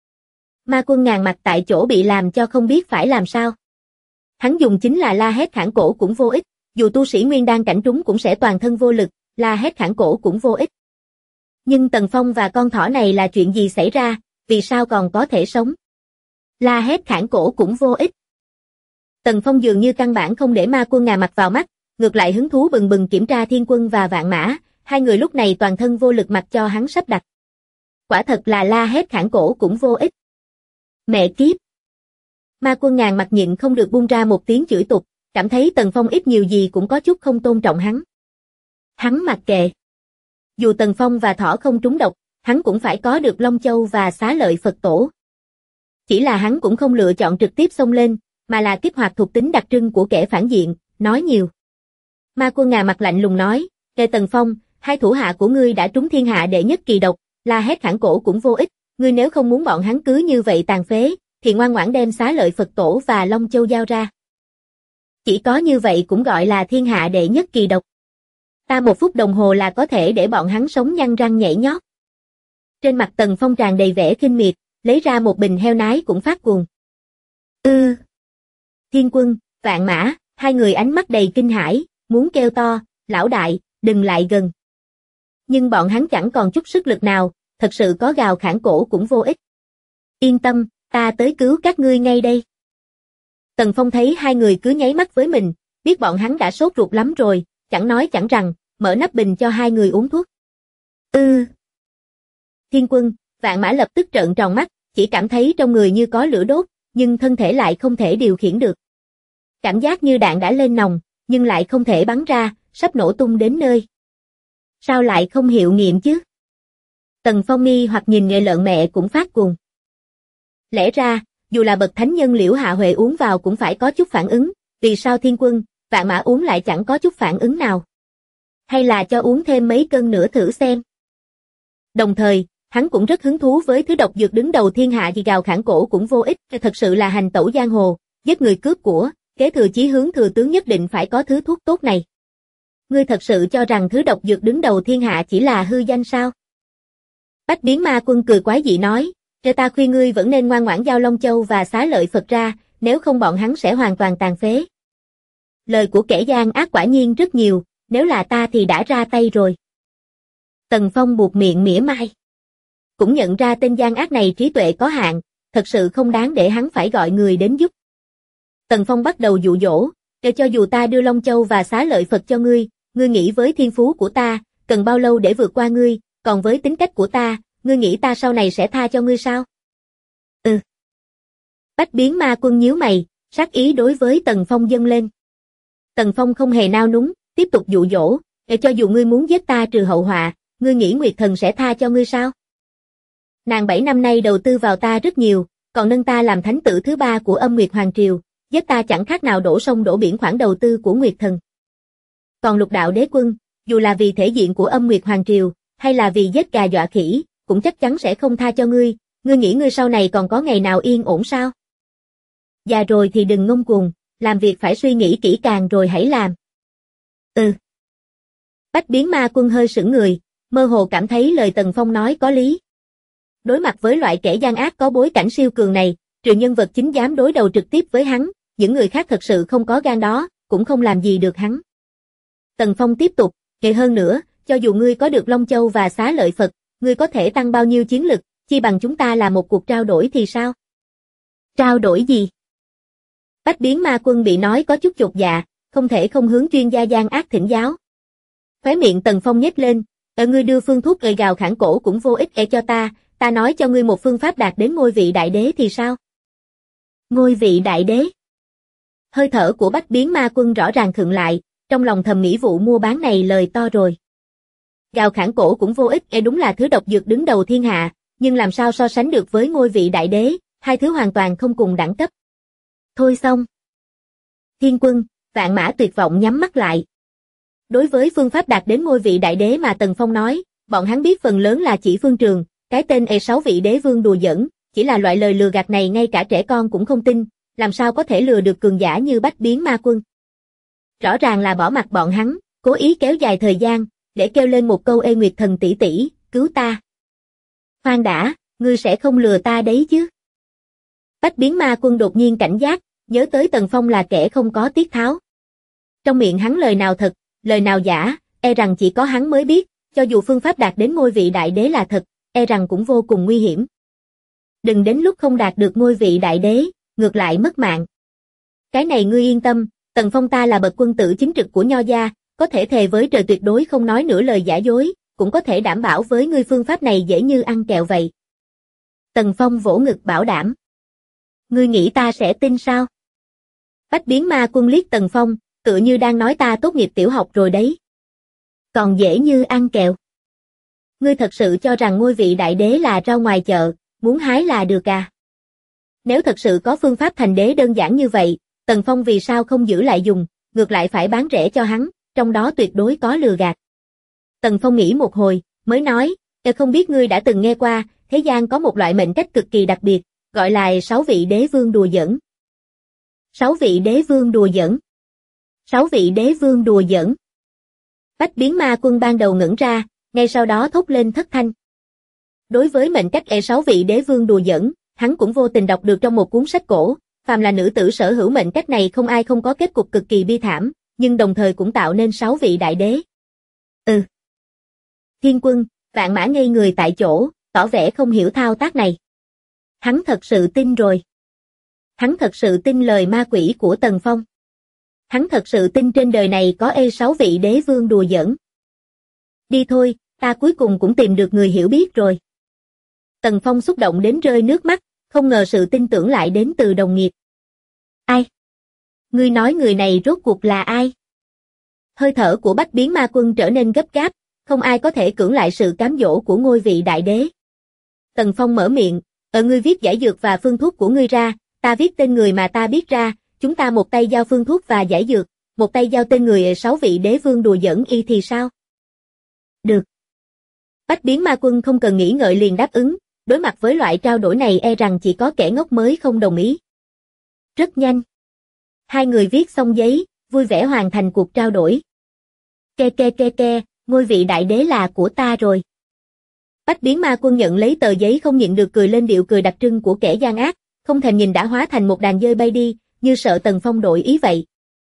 Ma Quân ngàn mặt tại chỗ bị làm cho không biết phải làm sao. Hắn dùng chính là la hét khản cổ cũng vô ích, dù tu sĩ nguyên đan cảnh trúng cũng sẽ toàn thân vô lực, la hét khản cổ cũng vô ích. Nhưng Tần Phong và con thỏ này là chuyện gì xảy ra, vì sao còn có thể sống? La hét khản cổ cũng vô ích. Tần Phong dường như căn bản không để Ma Quân ngà mặt vào mắt, ngược lại hứng thú bừng bừng kiểm tra Thiên Quân và Vạn Mã, hai người lúc này toàn thân vô lực mặc cho hắn sắp đặt. Quả thật là la hét khản cổ cũng vô ích. Mẹ kiếp! Ma Quân ngàn mặt nhịn không được buông ra một tiếng chửi tục, cảm thấy Tần Phong ít nhiều gì cũng có chút không tôn trọng hắn. Hắn mặc kệ. Dù Tần Phong và thỏ không trúng độc, hắn cũng phải có được Long Châu và Xá Lợi Phật Tổ. Chỉ là hắn cũng không lựa chọn trực tiếp xông lên, mà là kích hoạt thuộc tính đặc trưng của kẻ phản diện, nói nhiều. Ma Quân ngà mặt lạnh lùng nói, Tần Phong, hai thủ hạ của ngươi đã trúng thiên hạ đệ nhất kỳ độc, la hét khản cổ cũng vô ích, ngươi nếu không muốn bọn hắn cứ như vậy tàn phế, thì ngoan ngoãn đem Xá Lợi Phật Tổ và Long Châu giao ra. Chỉ có như vậy cũng gọi là thiên hạ đệ nhất kỳ độc. Ta 1 phút đồng hồ là có thể để bọn hắn sống nhăn răng nhảy nhót. Trên mặt Tần Phong tràn đầy vẻ khinh miệt, lấy ra một bình heo nái cũng phát cuồng. Thiên Quân, Vạn Mã, hai người ánh mắt đầy kinh hãi, muốn kêu to, lão đại, đừng lại gần. Nhưng bọn hắn chẳng còn chút sức lực nào, thật sự có gào khản cổ cũng vô ích. Yên tâm, ta tới cứu các ngươi ngay đây. Tần Phong thấy hai người cứ nháy mắt với mình, biết bọn hắn đã sốt ruột lắm rồi, chẳng nói chẳng rằng, mở nắp bình cho hai người uống thuốc. Thiên Quân, Vạn Mã lập tức trợn tròn mắt, chỉ cảm thấy trong người như có lửa đốt, nhưng thân thể lại không thể điều khiển được. Cảm giác như đạn đã lên nòng, nhưng lại không thể bắn ra, sắp nổ tung đến nơi. Sao lại không hiệu nghiệm chứ? Tần Phong nghi hoặc nhìn người lợn mẹ cũng phát cuồng. Lẽ ra, dù là bậc thánh nhân Liễu Hạ Huệ uống vào cũng phải có chút phản ứng, vì sao Thiên Quân, Vạn Mã uống lại chẳng có chút phản ứng nào? Hay là cho uống thêm mấy cân nữa thử xem? Đồng thời, hắn cũng rất hứng thú với thứ độc dược đứng đầu thiên hạ, vì gào khản cổ cũng vô ích, thật sự là hành tẩu giang hồ, giết người cướp của, kế thừa chí hướng thừa tướng nhất định phải có thứ thuốc tốt này. Ngươi thật sự cho rằng thứ độc dược đứng đầu thiên hạ chỉ là hư danh sao? Bách Biến Ma Quân cười quái dị nói, ta khuyên ngươi vẫn nên ngoan ngoãn giao Long Châu và Xá Lợi Phật ra, nếu không bọn hắn sẽ hoàn toàn tàn phế. Lời của kẻ gian ác quả nhiên rất nhiều, nếu là ta thì đã ra tay rồi. Tần Phong buột miệng mỉa mai. Cũng nhận ra tên gian ác này trí tuệ có hạn, thật sự không đáng để hắn phải gọi người đến giúp. Tần Phong bắt đầu dụ dỗ, cho dù ta đưa Long Châu và Xá Lợi Phật cho ngươi nghĩ với thiên phú của ta, cần bao lâu để vượt qua ngươi, còn với tính cách của ta, ngươi nghĩ ta sau này sẽ tha cho ngươi sao? Bách Biến Ma Quân nhíu mày, sát ý đối với Tần Phong dâng lên. Tần Phong không hề nao núng, tiếp tục dụ dỗ, cho dù ngươi muốn giết ta trừ hậu họa, ngươi nghĩ Nguyệt Thần sẽ tha cho ngươi sao? Nàng 7 năm nay đầu tư vào ta rất nhiều, còn nâng ta làm thánh tử thứ 3 của Âm Nguyệt Hoàng Triều, giết ta chẳng khác nào đổ sông đổ biển khoản đầu tư của Nguyệt Thần. Còn Lục Đạo Đế Quân, dù là vì thể diện của Âm Nguyệt Hoàng Triều, hay là vì giết gà dọa khỉ, cũng chắc chắn sẽ không tha cho ngươi nghĩ ngươi sau này còn có ngày nào yên ổn sao? Già rồi thì đừng ngông cuồng, làm việc phải suy nghĩ kỹ càng rồi hãy làm. Bách Biến Ma Quân hơi sững người, mơ hồ cảm thấy lời Tần Phong nói có lý. Đối mặt với loại kẻ gian ác có bối cảnh siêu cường này, trừ nhân vật chính dám đối đầu trực tiếp với hắn, những người khác thật sự không có gan đó, cũng không làm gì được hắn. Tần Phong tiếp tục, kể hơn nữa, cho dù ngươi có được Long Châu và Xá Lợi Phật, ngươi có thể tăng bao nhiêu chiến lực, chi bằng chúng ta làm một cuộc trao đổi thì sao? Trao đổi gì? Bách Biến Ma Quân bị nói có chút chột dạ, không thể không hướng chuyên gia gian ác thỉnh giáo. Khóe miệng Tần Phong nhếch lên, ngươi đưa phương thuốc gào khản cổ cũng vô ích cho ta nói cho ngươi một phương pháp đạt đến ngôi vị đại đế thì sao? Ngôi vị đại đế? Hơi thở của Bách Biến Ma Quân rõ ràng khựng lại, trong lòng thầm nghĩ vụ mua bán này lời to rồi. Gào khản cổ cũng vô ích đúng là thứ độc dược đứng đầu thiên hạ, nhưng làm sao so sánh được với ngôi vị đại đế, hai thứ hoàn toàn không cùng đẳng cấp. Thôi xong. Thiên Quân, Vạn Mã tuyệt vọng nhắm mắt lại. Đối với phương pháp đạt đến ngôi vị đại đế mà Tần Phong nói, bọn hắn biết phần lớn là chỉ phương trường, cái tên 6 vị đế vương đùa giỡn, chỉ là loại lời lừa gạt này ngay cả trẻ con cũng không tin, làm sao có thể lừa được cường giả như Bách Biến Ma Quân. Rõ ràng là bỏ mặc bọn hắn, cố ý kéo dài thời gian, để kêu lên một câu ê Nguyệt Thần tỷ tỷ, cứu ta. Khoan đã, ngươi sẽ không lừa ta đấy chứ? Bách Biến Ma Quân đột nhiên cảnh giác, nhớ tới Tần Phong là kẻ không có tiết tháo. Trong miệng hắn lời nào thật, lời nào giả, rằng chỉ có hắn mới biết, cho dù phương pháp đạt đến ngôi vị đại đế là thật, rằng cũng vô cùng nguy hiểm. Đừng đến lúc không đạt được ngôi vị đại đế, ngược lại mất mạng. Cái này ngươi yên tâm, Tần Phong ta là bậc quân tử chính trực của Nho gia, có thể thề với trời tuyệt đối không nói nửa lời giả dối, cũng có thể đảm bảo với ngươi phương pháp này dễ như ăn kẹo vậy. Tần Phong vỗ ngực bảo đảm. Ngươi nghĩ ta sẽ tin sao? Bách Biến Ma Quân liếc Tần Phong, tựa như đang nói ta tốt nghiệp tiểu học rồi đấy. Còn dễ như ăn kẹo. Ngươi thật sự cho rằng ngôi vị đại đế là rau ngoài chợ, muốn hái là được à? Nếu thật sự có phương pháp thành đế đơn giản như vậy, Tần Phong vì sao không giữ lại dùng, ngược lại phải bán rẻ cho hắn, trong đó tuyệt đối có lừa gạt. Tần Phong nghĩ một hồi, mới nói, không biết ngươi đã từng nghe qua, thế gian có một loại mệnh cách cực kỳ đặc biệt, gọi là 6 vị đế vương đùa giỡn. 6 vị đế vương đùa giỡn. 6 vị đế vương đùa giỡn. Bách Biến Ma Quân ban đầu ngẩn ra, ngay sau đó thốt lên thất thanh. Đối với mệnh cách 6 vị đế vương đùa giỡn, hắn cũng vô tình đọc được trong một cuốn sách cổ, phàm là nữ tử sở hữu mệnh cách này không ai không có kết cục cực kỳ bi thảm, nhưng đồng thời cũng tạo nên 6 vị đại đế. Thiên Quân, Vạn Mã ngây người tại chỗ, tỏ vẻ không hiểu thao tác này. Hắn thật sự tin rồi. Hắn thật sự tin lời ma quỷ của Tần Phong. Hắn thật sự tin trên đời này có 6 vị đế vương đùa giỡn. Đi thôi, ta cuối cùng cũng tìm được người hiểu biết rồi. Tần Phong xúc động đến rơi nước mắt, không ngờ sự tin tưởng lại đến từ đồng nghiệp. Ai? Ngươi nói người này rốt cuộc là ai? Hơi thở của Bách Biến Ma Quân trở nên gấp gáp, không ai có thể cưỡng lại sự cám dỗ của ngôi vị đại đế. Tần Phong mở miệng, ngươi viết giải dược và phương thuốc của ngươi ra, ta viết tên người mà ta biết ra, chúng ta một tay giao phương thuốc và giải dược, một tay giao tên người 6 vị đế vương đùa giỡn y thì sao? Được. Bách Biến Ma Quân không cần nghĩ ngợi liền đáp ứng, đối mặt với loại trao đổi này rằng chỉ có kẻ ngốc mới không đồng ý. Rất nhanh. Hai người viết xong giấy, vui vẻ hoàn thành cuộc trao đổi. Ke, ngôi vị đại đế là của ta rồi. Bách Biến Ma Quân nhận lấy tờ giấy không nhịn được cười lên điệu cười đặc trưng của kẻ gian ác, không thèm nhìn đã hóa thành một đàn dơi bay đi, như sợ Tần Phong đổi ý vậy.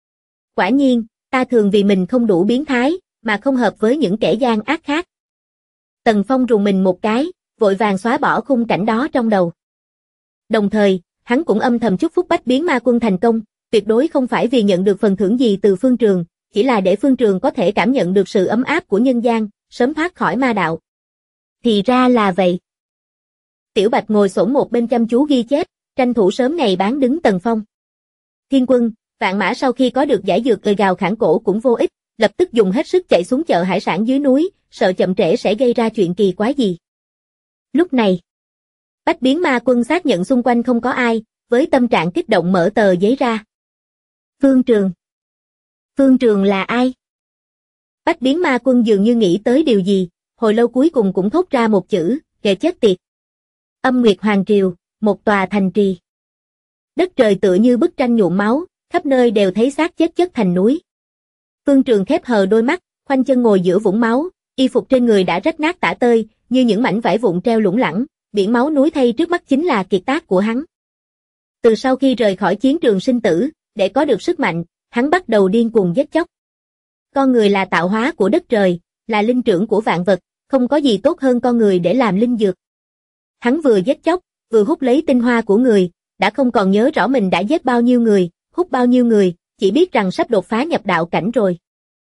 Quả nhiên, ta thường vì mình không đủ biến thái, mà không hợp với những kẻ gian ác khác. Tần Phong rùng mình một cái, vội vàng xóa bỏ khung cảnh đó trong đầu. Đồng thời, hắn cũng âm thầm chúc phúc Bách Biến Ma Quân thành công, tuyệt đối không phải vì nhận được phần thưởng gì từ Phương Trường, chỉ là để Phương Trường có thể cảm nhận được sự ấm áp của nhân gian, sớm thoát khỏi ma đạo. Thì ra là vậy. Tiểu Bạch ngồi xổm một bên chăm chú ghi chép, tranh thủ sớm ngày bán đứng Tần Phong. Thiên Quân, Vạn Mã sau khi có được giải dược gào khản cổ cũng vô ích, lập tức dùng hết sức chạy xuống chợ hải sản dưới núi, sợ chậm trễ sẽ gây ra chuyện kỳ quái gì. Lúc này, Bách Biến Ma Quân xác nhận xung quanh không có ai, với tâm trạng kích động mở tờ giấy ra. Phương Trường. Phương Trường là ai? Bách Biến Ma Quân dường như nghĩ tới điều gì, hồi lâu cuối cùng cũng thốt ra một chữ, kệ chết tiệt. Âm Nguyệt Hoàng Triều, một tòa thành trì. Đất trời tựa như bức tranh nhuộm máu, khắp nơi đều thấy xác chết chất thành núi. Phương Trường khép hờ đôi mắt, khoanh chân ngồi giữa vũng máu, y phục trên người đã rách nát tả tơi, như những mảnh vải vụn treo lủng lẳng, biển máu núi thay trước mắt chính là kiệt tác của hắn. Từ sau khi rời khỏi chiến trường sinh tử, để có được sức mạnh, hắn bắt đầu điên cuồng giết chóc. Con người là tạo hóa của đất trời, là linh trưởng của vạn vật, không có gì tốt hơn con người để làm linh dược. Hắn vừa giết chóc, vừa hút lấy tinh hoa của người, đã không còn nhớ rõ mình đã giết bao nhiêu người, hút bao nhiêu người, chỉ biết rằng sắp đột phá nhập đạo cảnh rồi.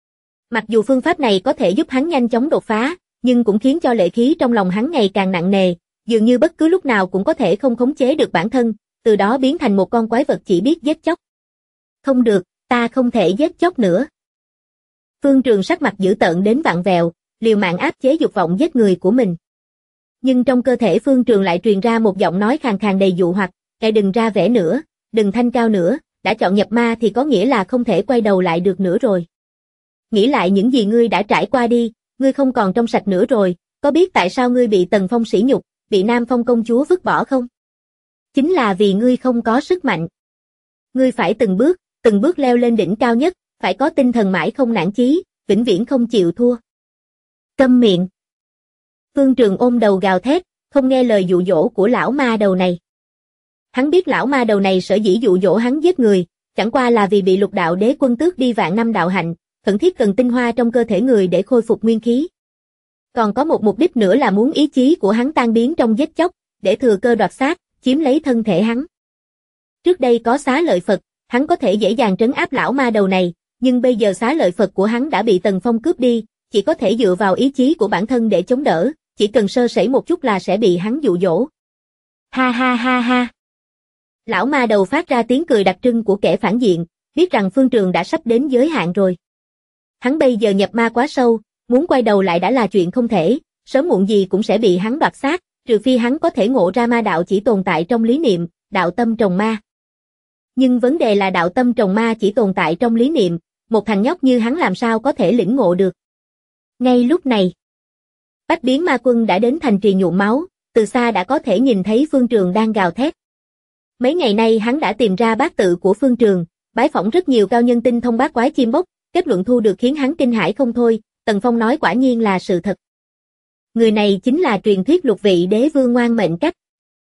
Mặc dù phương pháp này có thể giúp hắn nhanh chóng đột phá, nhưng cũng khiến cho lệ khí trong lòng hắn ngày càng nặng nề, dường như bất cứ lúc nào cũng có thể không khống chế được bản thân, từ đó biến thành một con quái vật chỉ biết giết chóc. Không được, ta không thể giết chóc nữa. Phương Trường sắc mặt dữ tợn đến vặn vẹo, liều mạng áp chế dục vọng giết người của mình. Nhưng trong cơ thể Phương Trường lại truyền ra một giọng nói khàn khàn đầy dụ hoặc, "Ngài đừng ra vẻ nữa, đừng thanh cao nữa, đã chọn nhập ma thì có nghĩa là không thể quay đầu lại được nữa rồi. Nghĩ lại những gì ngươi đã trải qua đi, ngươi không còn trong sạch nữa rồi, có biết tại sao ngươi bị Tần Phong sỉ nhục, bị Nam Phong công chúa vứt bỏ không? Chính là vì ngươi không có sức mạnh. Ngươi phải từng bước leo lên đỉnh cao nhất, phải có tinh thần mãi không nản chí, vĩnh viễn không chịu thua." Câm miệng. Phương Trường ôm đầu gào thét, không nghe lời dụ dỗ của lão ma đầu này. Hắn biết lão ma đầu này sở dĩ dụ dỗ hắn giết người, chẳng qua là vì bị Lục Đạo Đế Quân tước đi vạn năm đạo hạnh, khẩn thiết cần tinh hoa trong cơ thể người để khôi phục nguyên khí. Còn có một mục đích nữa là muốn ý chí của hắn tan biến trong giết chóc, để thừa cơ đoạt xác, chiếm lấy thân thể hắn. Trước đây có Xá Lợi Phật, hắn có thể dễ dàng trấn áp lão ma đầu này, nhưng bây giờ Xá Lợi Phật của hắn đã bị Tần Phong cướp đi, chỉ có thể dựa vào ý chí của bản thân để chống đỡ, chỉ cần sơ sẩy một chút là sẽ bị hắn dụ dỗ. Ha ha ha ha. Lão ma đầu phát ra tiếng cười đặc trưng của kẻ phản diện, biết rằng Phương Trường đã sắp đến giới hạn rồi. Hắn bây giờ nhập ma quá sâu, muốn quay đầu lại đã là chuyện không thể, sớm muộn gì cũng sẽ bị hắn đoạt xác, trừ phi hắn có thể ngộ ra ma đạo chỉ tồn tại trong lý niệm, đạo tâm trồng ma. Nhưng vấn đề là đạo tâm trồng ma chỉ tồn tại trong lý niệm, một thằng nhóc như hắn làm sao có thể lĩnh ngộ được. Ngay lúc này, Bách Biến Ma Quân đã đến thành trì nhuộm máu, từ xa đã có thể nhìn thấy Phương Trường đang gào thét. Mấy ngày nay hắn đã tìm ra bát tự của Phương Trường, bái phỏng rất nhiều cao nhân tinh thông bát quái chim bốc, kết luận thu được khiến hắn kinh hãi không thôi, Tần Phong nói quả nhiên là sự thật. Người này chính là truyền thuyết lục vị đế vương ngoan mệnh cách.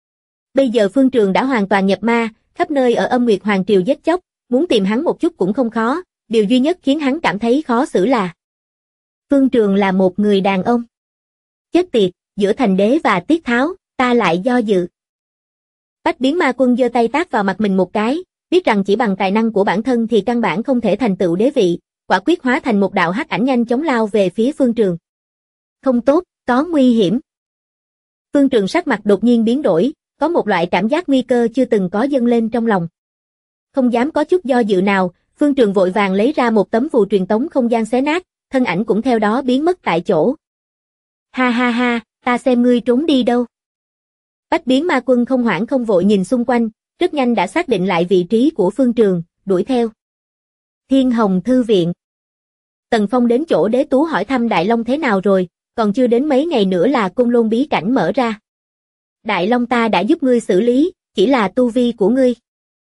Bây giờ Phương Trường đã hoàn toàn nhập ma, khắp nơi ở Âm Nguyệt Hoàng Triều giết chóc, muốn tìm hắn một chút cũng không khó, điều duy nhất khiến hắn cảm thấy khó xử là Phương Trường là một người đàn ông. Chết tiệt, giữa Thành Đế và Tiết Tháo, ta lại do dự. Bách Biến Ma Quân giơ tay tát vào mặt mình một cái, biết rằng chỉ bằng tài năng của bản thân thì căn bản không thể thành tựu đế vị, quả quyết hóa thành một đạo hắc ảnh nhanh chóng lao về phía Phương Trường. Không tốt, có nguy hiểm. Phương Trường sắc mặt đột nhiên biến đổi, có một loại cảm giác nguy cơ chưa từng có dâng lên trong lòng. Không dám có chút do dự nào, Phương Trường vội vàng lấy ra một tấm phù truyền tống không gian xé nát, thân ảnh cũng theo đó biến mất tại chỗ. Ha ha ha, ta xem ngươi trốn đi đâu. Bách Biến Ma Quân không hoảng không vội nhìn xung quanh, rất nhanh đã xác định lại vị trí của Phương Trường, đuổi theo. Thiên Hồng Thư Viện. Tần Phong đến chỗ Đế Tú hỏi thăm Đại Long thế nào rồi, còn chưa đến mấy ngày nữa là Côn Lôn bí cảnh mở ra. Đại Long ta đã giúp ngươi xử lý, chỉ là tu vi của ngươi.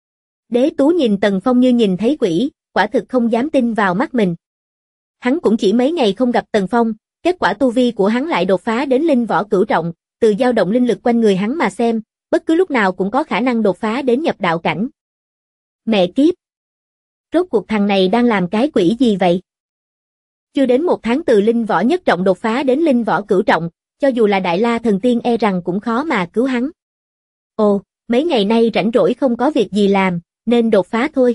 Đế Tú nhìn Tần Phong như nhìn thấy quỷ, quả thực không dám tin vào mắt mình. Hắn cũng chỉ mấy ngày không gặp Tần Phong, kết quả tu vi của hắn lại đột phá đến linh võ cửu trọng, từ dao động linh lực quanh người hắn mà xem, bất cứ lúc nào cũng có khả năng đột phá đến nhập đạo cảnh. Mẹ kiếp! Rốt cuộc thằng này đang làm cái quỷ gì vậy? Chưa đến một tháng từ linh võ nhất trọng đột phá đến linh võ cửu trọng, cho dù là Đại La Thần Tiên e rằng cũng khó mà cứu hắn. Ồ, mấy ngày nay rảnh rỗi không có việc gì làm, nên đột phá thôi.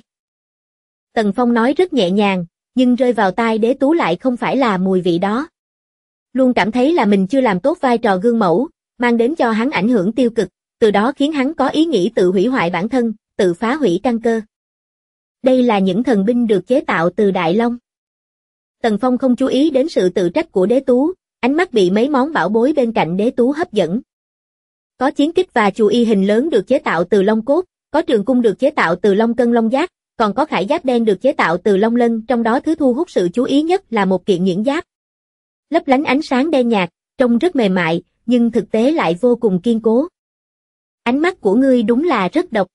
Tần Phong nói rất nhẹ nhàng, nhưng rơi vào tai Đế Tú lại không phải là mùi vị đó. Luôn cảm thấy là mình chưa làm tốt vai trò gương mẫu, mang đến cho hắn ảnh hưởng tiêu cực, từ đó khiến hắn có ý nghĩ tự hủy hoại bản thân, tự phá hủy căn cơ. Đây là những thần binh được chế tạo từ Đại Long. Tần Phong không chú ý đến sự tự trách của Đế Tú, ánh mắt bị mấy món bảo bối bên cạnh Đế Tú hấp dẫn. Có chiến kích và chù y hình lớn được chế tạo từ long cốt, có trường cung được chế tạo từ long cân long giác, còn có khải giáp đen được chế tạo từ long lân, trong đó thứ thu hút sự chú ý nhất là một kiện nhuyễn giáp. Lấp lánh ánh sáng đen nhạt, trông rất mềm mại, nhưng thực tế lại vô cùng kiên cố. Ánh mắt của ngươi đúng là rất độc.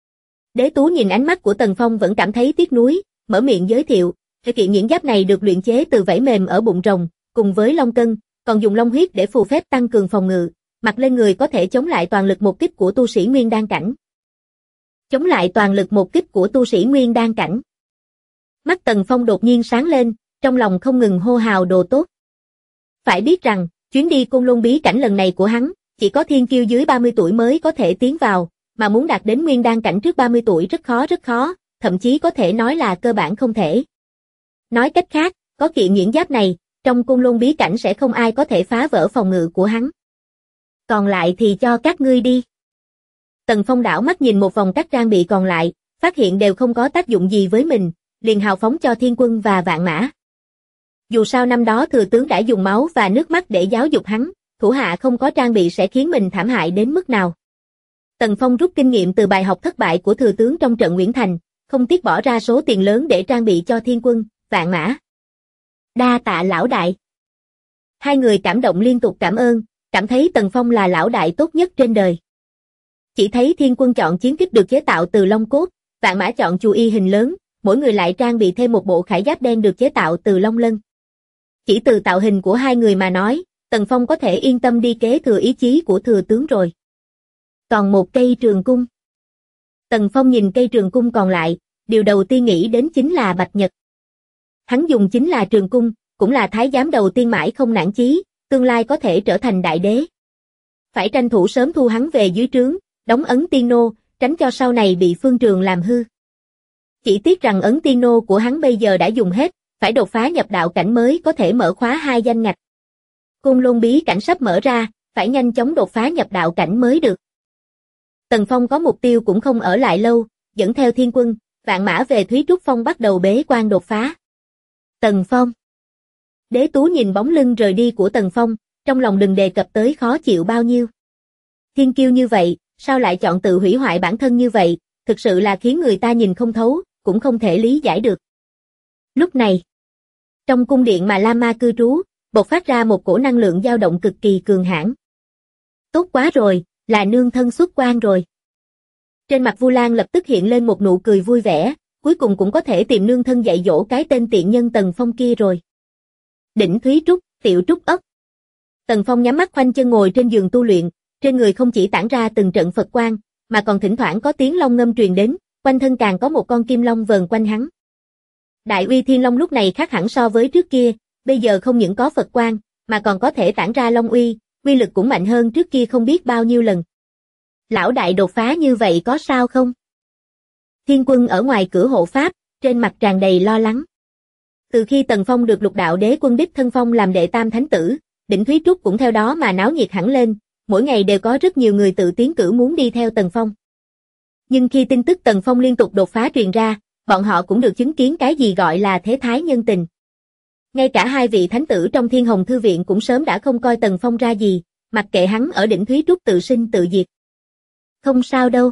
Đế Tú nhìn ánh mắt của Tần Phong vẫn cảm thấy tiếc nuối, mở miệng giới thiệu, kiện nhuyễn giáp này được luyện chế từ vảy mềm ở bụng rồng, cùng với long cân, còn dùng long huyết để phù phép tăng cường phòng ngự, mặc lên người có thể chống lại toàn lực một kích của tu sĩ nguyên đan cảnh. Chống lại toàn lực một kích của tu sĩ nguyên đan cảnh. Mắt Tần Phong đột nhiên sáng lên, trong lòng không ngừng hô hào đồ tốt. Phải biết rằng, chuyến đi Côn Lôn bí cảnh lần này của hắn, chỉ có thiên kiêu dưới 30 tuổi mới có thể tiến vào, mà muốn đạt đến nguyên đan cảnh trước 30 tuổi rất khó, thậm chí có thể nói là cơ bản không thể. Nói cách khác, có kiện nhuyễn giáp này, trong Côn Lôn bí cảnh sẽ không ai có thể phá vỡ phòng ngự của hắn. Còn lại thì cho các ngươi đi. Tần Phong đảo mắt nhìn một vòng các trang bị còn lại, phát hiện đều không có tác dụng gì với mình, liền hào phóng cho Thiên Quân và Vạn Mã. Dù sao năm đó thừa tướng đã dùng máu và nước mắt để giáo dục hắn, thủ hạ không có trang bị sẽ khiến mình thảm hại đến mức nào. Tần Phong rút kinh nghiệm từ bài học thất bại của thừa tướng trong trận Nguyễn Thành, không tiếc bỏ ra số tiền lớn để trang bị cho Thiên Quân, Vạn Mã. Đa tạ lão đại. Hai người cảm động liên tục cảm ơn, cảm thấy Tần Phong là lão đại tốt nhất trên đời. Chỉ thấy Thiên Quân chọn chiến kích được chế tạo từ long cốt, Vạn Mã chọn chù y hình lớn, mỗi người lại trang bị thêm một bộ khải giáp đen được chế tạo từ long lân. Chỉ từ tạo hình của hai người mà nói, Tần Phong có thể yên tâm đi kế thừa ý chí của thừa tướng rồi. Còn một cây trường cung. Tần Phong nhìn cây trường cung còn lại, điều đầu tiên nghĩ đến chính là Bạch Nhật. Hắn dùng chính là trường cung, cũng là thái giám đầu tiên mãi không nản chí, tương lai có thể trở thành đại đế. Phải tranh thủ sớm thu hắn về dưới trướng, đóng ấn tiên nô, tránh cho sau này bị Phương Trường làm hư. Chỉ tiếc rằng ấn tiên nô của hắn bây giờ đã dùng hết, phải đột phá nhập đạo cảnh mới có thể mở khóa 2 danh ngạch. Côn Lôn bí cảnh sắp mở ra, phải nhanh chóng đột phá nhập đạo cảnh mới được. Tần Phong có mục tiêu cũng không ở lại lâu, dẫn theo Thiên Quân, Vạn Mã về Thúy Trúc Phong bắt đầu bế quan đột phá. Tần Phong. Đế Tú nhìn bóng lưng rời đi của Tần Phong, trong lòng đừng đề cập tới khó chịu bao nhiêu. Thiên kiêu như vậy, sao lại chọn tự hủy hoại bản thân như vậy, thực sự là khiến người ta nhìn không thấu, cũng không thể lý giải được. Lúc này, trong cung điện mà La Ma cư trú, bộc phát ra một cổ năng lượng dao động cực kỳ cường hãn. Tốt quá rồi, là nương thân xuất quan rồi. Trên mặt Vu Lan lập tức hiện lên một nụ cười vui vẻ, cuối cùng cũng có thể tìm nương thân dạy dỗ cái tên tiện nhân Tần Phong kia rồi. Đỉnh Thúy Trúc, Tiểu Trúc ấp. Tần Phong nhắm mắt khoanh chân ngồi trên giường tu luyện, trên người không chỉ tản ra từng trận Phật quang, mà còn thỉnh thoảng có tiếng long ngâm truyền đến, quanh thân càng có một con kim long vờn quanh hắn. Đại Uy Thiên Long lúc này khác hẳn so với trước kia, bây giờ không những có Phật quang, mà còn có thể tản ra long uy, uy lực cũng mạnh hơn trước kia không biết bao nhiêu lần. Lão đại đột phá như vậy có sao không? Thiên Quân ở ngoài cửa hộ pháp, trên mặt tràn đầy lo lắng. Từ khi Tần Phong được Lục Đạo Đế Quân đích thân phong làm đệ tam thánh tử, Đỉnh Thúy Trúc cũng theo đó mà náo nhiệt hẳn lên, mỗi ngày đều có rất nhiều người tự tiến cử muốn đi theo Tần Phong. Nhưng khi tin tức Tần Phong liên tục đột phá truyền ra, bọn họ cũng được chứng kiến cái gì gọi là thế thái nhân tình. Ngay cả hai vị thánh tử trong Thiên Hồng Thư Viện cũng sớm đã không coi Tần Phong ra gì, mặc kệ hắn ở Đỉnh Thúy Trúc tự sinh tự diệt. Không sao đâu.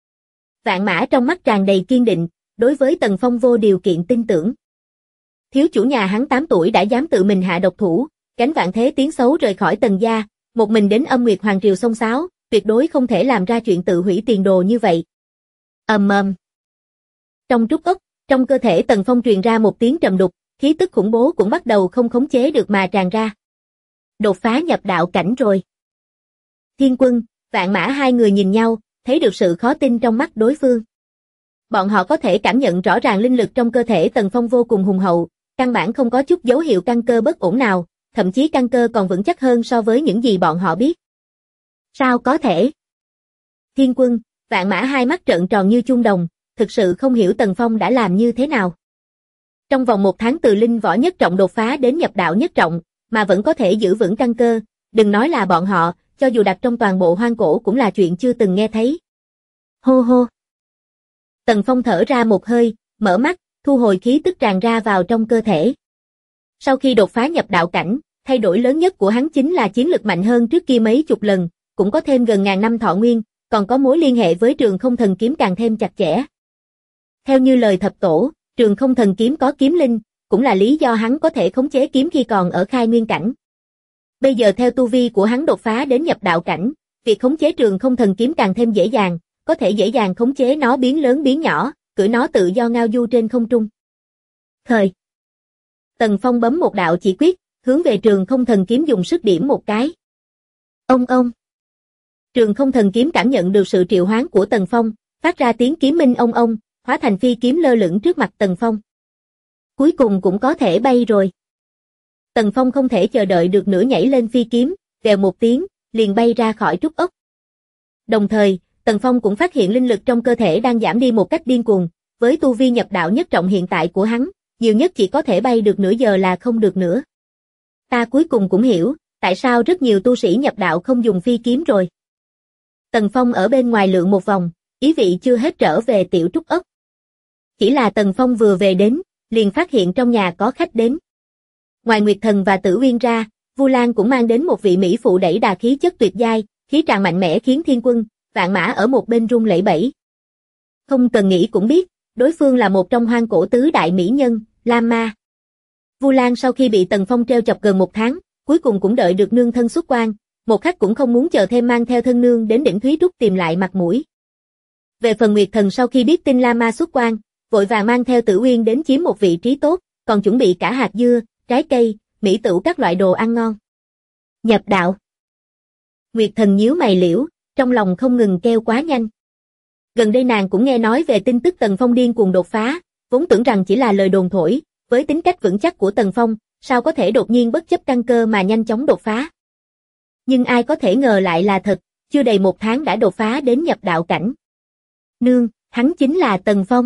Vạn Mã trong mắt tràn đầy kiên định, đối với Tần Phong vô điều kiện tin tưởng. Thiếu chủ nhà hắn 8 tuổi đã dám tự mình hạ độc thủ, gánh vạn thế tiếng xấu rời khỏi Tần gia, một mình đến Âm Nguyệt Hoàng Triều xông xáo, tuyệt đối không thể làm ra chuyện tự hủy tiền đồ như vậy. Ầm ầm. Trong trúc ốc, trong cơ thể Tần Phong truyền ra một tiếng trầm đục, khí tức khủng bố cũng bắt đầu không khống chế được mà tràn ra. Đột phá nhập đạo cảnh rồi. Thiên Quân, Vạn Mã hai người nhìn nhau, thấy được sự khó tin trong mắt đối phương. Bọn họ có thể cảm nhận rõ ràng linh lực trong cơ thể Tần Phong vô cùng hùng hậu, căn bản không có chút dấu hiệu căn cơ bất ổn nào, thậm chí căn cơ còn vững chắc hơn so với những gì bọn họ biết. Sao có thể? Thiên Quân, Vạn Mã hai mắt trợn tròn như chuông đồng, thực sự không hiểu Tần Phong đã làm như thế nào. Trong vòng 1 tháng từ linh võ nhất trọng đột phá đến nhập đạo nhất trọng, mà vẫn có thể giữ vững căn cơ, đừng nói là bọn họ, cho dù đặt trong toàn bộ hoang cổ cũng là chuyện chưa từng nghe thấy. Hô hô. Tần Phong thở ra một hơi, mở mắt, thu hồi khí tức tràn ra vào trong cơ thể. Sau khi đột phá nhập đạo cảnh, thay đổi lớn nhất của hắn chính là chiến lực mạnh hơn trước kia mấy chục lần, cũng có thêm gần ngàn năm thọ nguyên, còn có mối liên hệ với Trường Không Thần Kiếm càng thêm chặt chẽ. Theo như lời thập tổ, Trường Không Thần Kiếm có kiếm linh, cũng là lý do hắn có thể khống chế kiếm khi còn ở khai nguyên cảnh. Bây giờ theo tu vi của hắn đột phá đến nhập đạo cảnh, việc khống chế Trường Không Thần Kiếm càng thêm dễ dàng, có thể dễ dàng khống chế nó biến lớn biến nhỏ, cưỡi nó tự do ngao du trên không trung. Thời. Tần Phong bấm một đạo chỉ quyết, hướng về Trường Không Thần Kiếm dùng sức điểm một cái. Ông. Trường Không Thần Kiếm cảm nhận được sự triệu hoán của Tần Phong, phát ra tiếng kiếm minh ông, hóa thành phi kiếm lơ lửng trước mặt Tần Phong. Cuối cùng cũng có thể bay rồi. Tần Phong không thể chờ đợi được nữa nhảy lên phi kiếm, vèo một tiếng, liền bay ra khỏi trúc ốc. Đồng thời, Tần Phong cũng phát hiện linh lực trong cơ thể đang giảm đi một cách điên cuồng, với tu vi nhập đạo nhất trọng hiện tại của hắn, nhiều nhất chỉ có thể bay được nửa giờ là không được nữa. Ta cuối cùng cũng hiểu, tại sao rất nhiều tu sĩ nhập đạo không dùng phi kiếm rồi. Tần Phong ở bên ngoài lượn một vòng, ý vị chưa hết trở về tiểu trúc ốc. Chỉ là Tần Phong vừa về đến, liền phát hiện trong nhà có khách đến. Ngoài Nguyệt Thần và Tử Uyên ra, Vu Lan cũng mang đến một vị mỹ phụ đẩy đà khí chất tuyệt giai, khí tràng mạnh mẽ khiến Thiên Quân, Vạn Mã ở một bên run lẩy bẩy. Không cần nghĩ cũng biết, đối phương là một trong hoang cổ tứ đại mỹ nhân, Lam Ma. Vu Lan sau khi bị Tần Phong treo chọc gần 1 tháng, cuối cùng cũng đợi được nương thân xuất quan, một khắc cũng không muốn chờ thêm mang theo thân nương đến Đỉnh Thúy Trúc tìm lại mặt mũi. Về phần Nguyệt Thần sau khi biết tin Lam Ma xuất quan, vội vàng mang theo Tử Uyên đến chiếm một vị trí tốt, còn chuẩn bị cả hạt dưa, trái cây, mỹ tửu các loại đồ ăn ngon. Nhập đạo. Nguyệt Thần nhíu mày liễu, trong lòng không ngừng kêu quá nhanh. Gần đây nàng cũng nghe nói về tin tức Tần Phong điên cuồng đột phá, vốn tưởng rằng chỉ là lời đồn thổi, với tính cách vững chắc của Tần Phong, sao có thể đột nhiên bất chấp căn cơ mà nhanh chóng đột phá. Nhưng ai có thể ngờ lại là thật, chưa đầy 1 tháng đã đột phá đến nhập đạo cảnh. Nương, hắn chính là Tần Phong.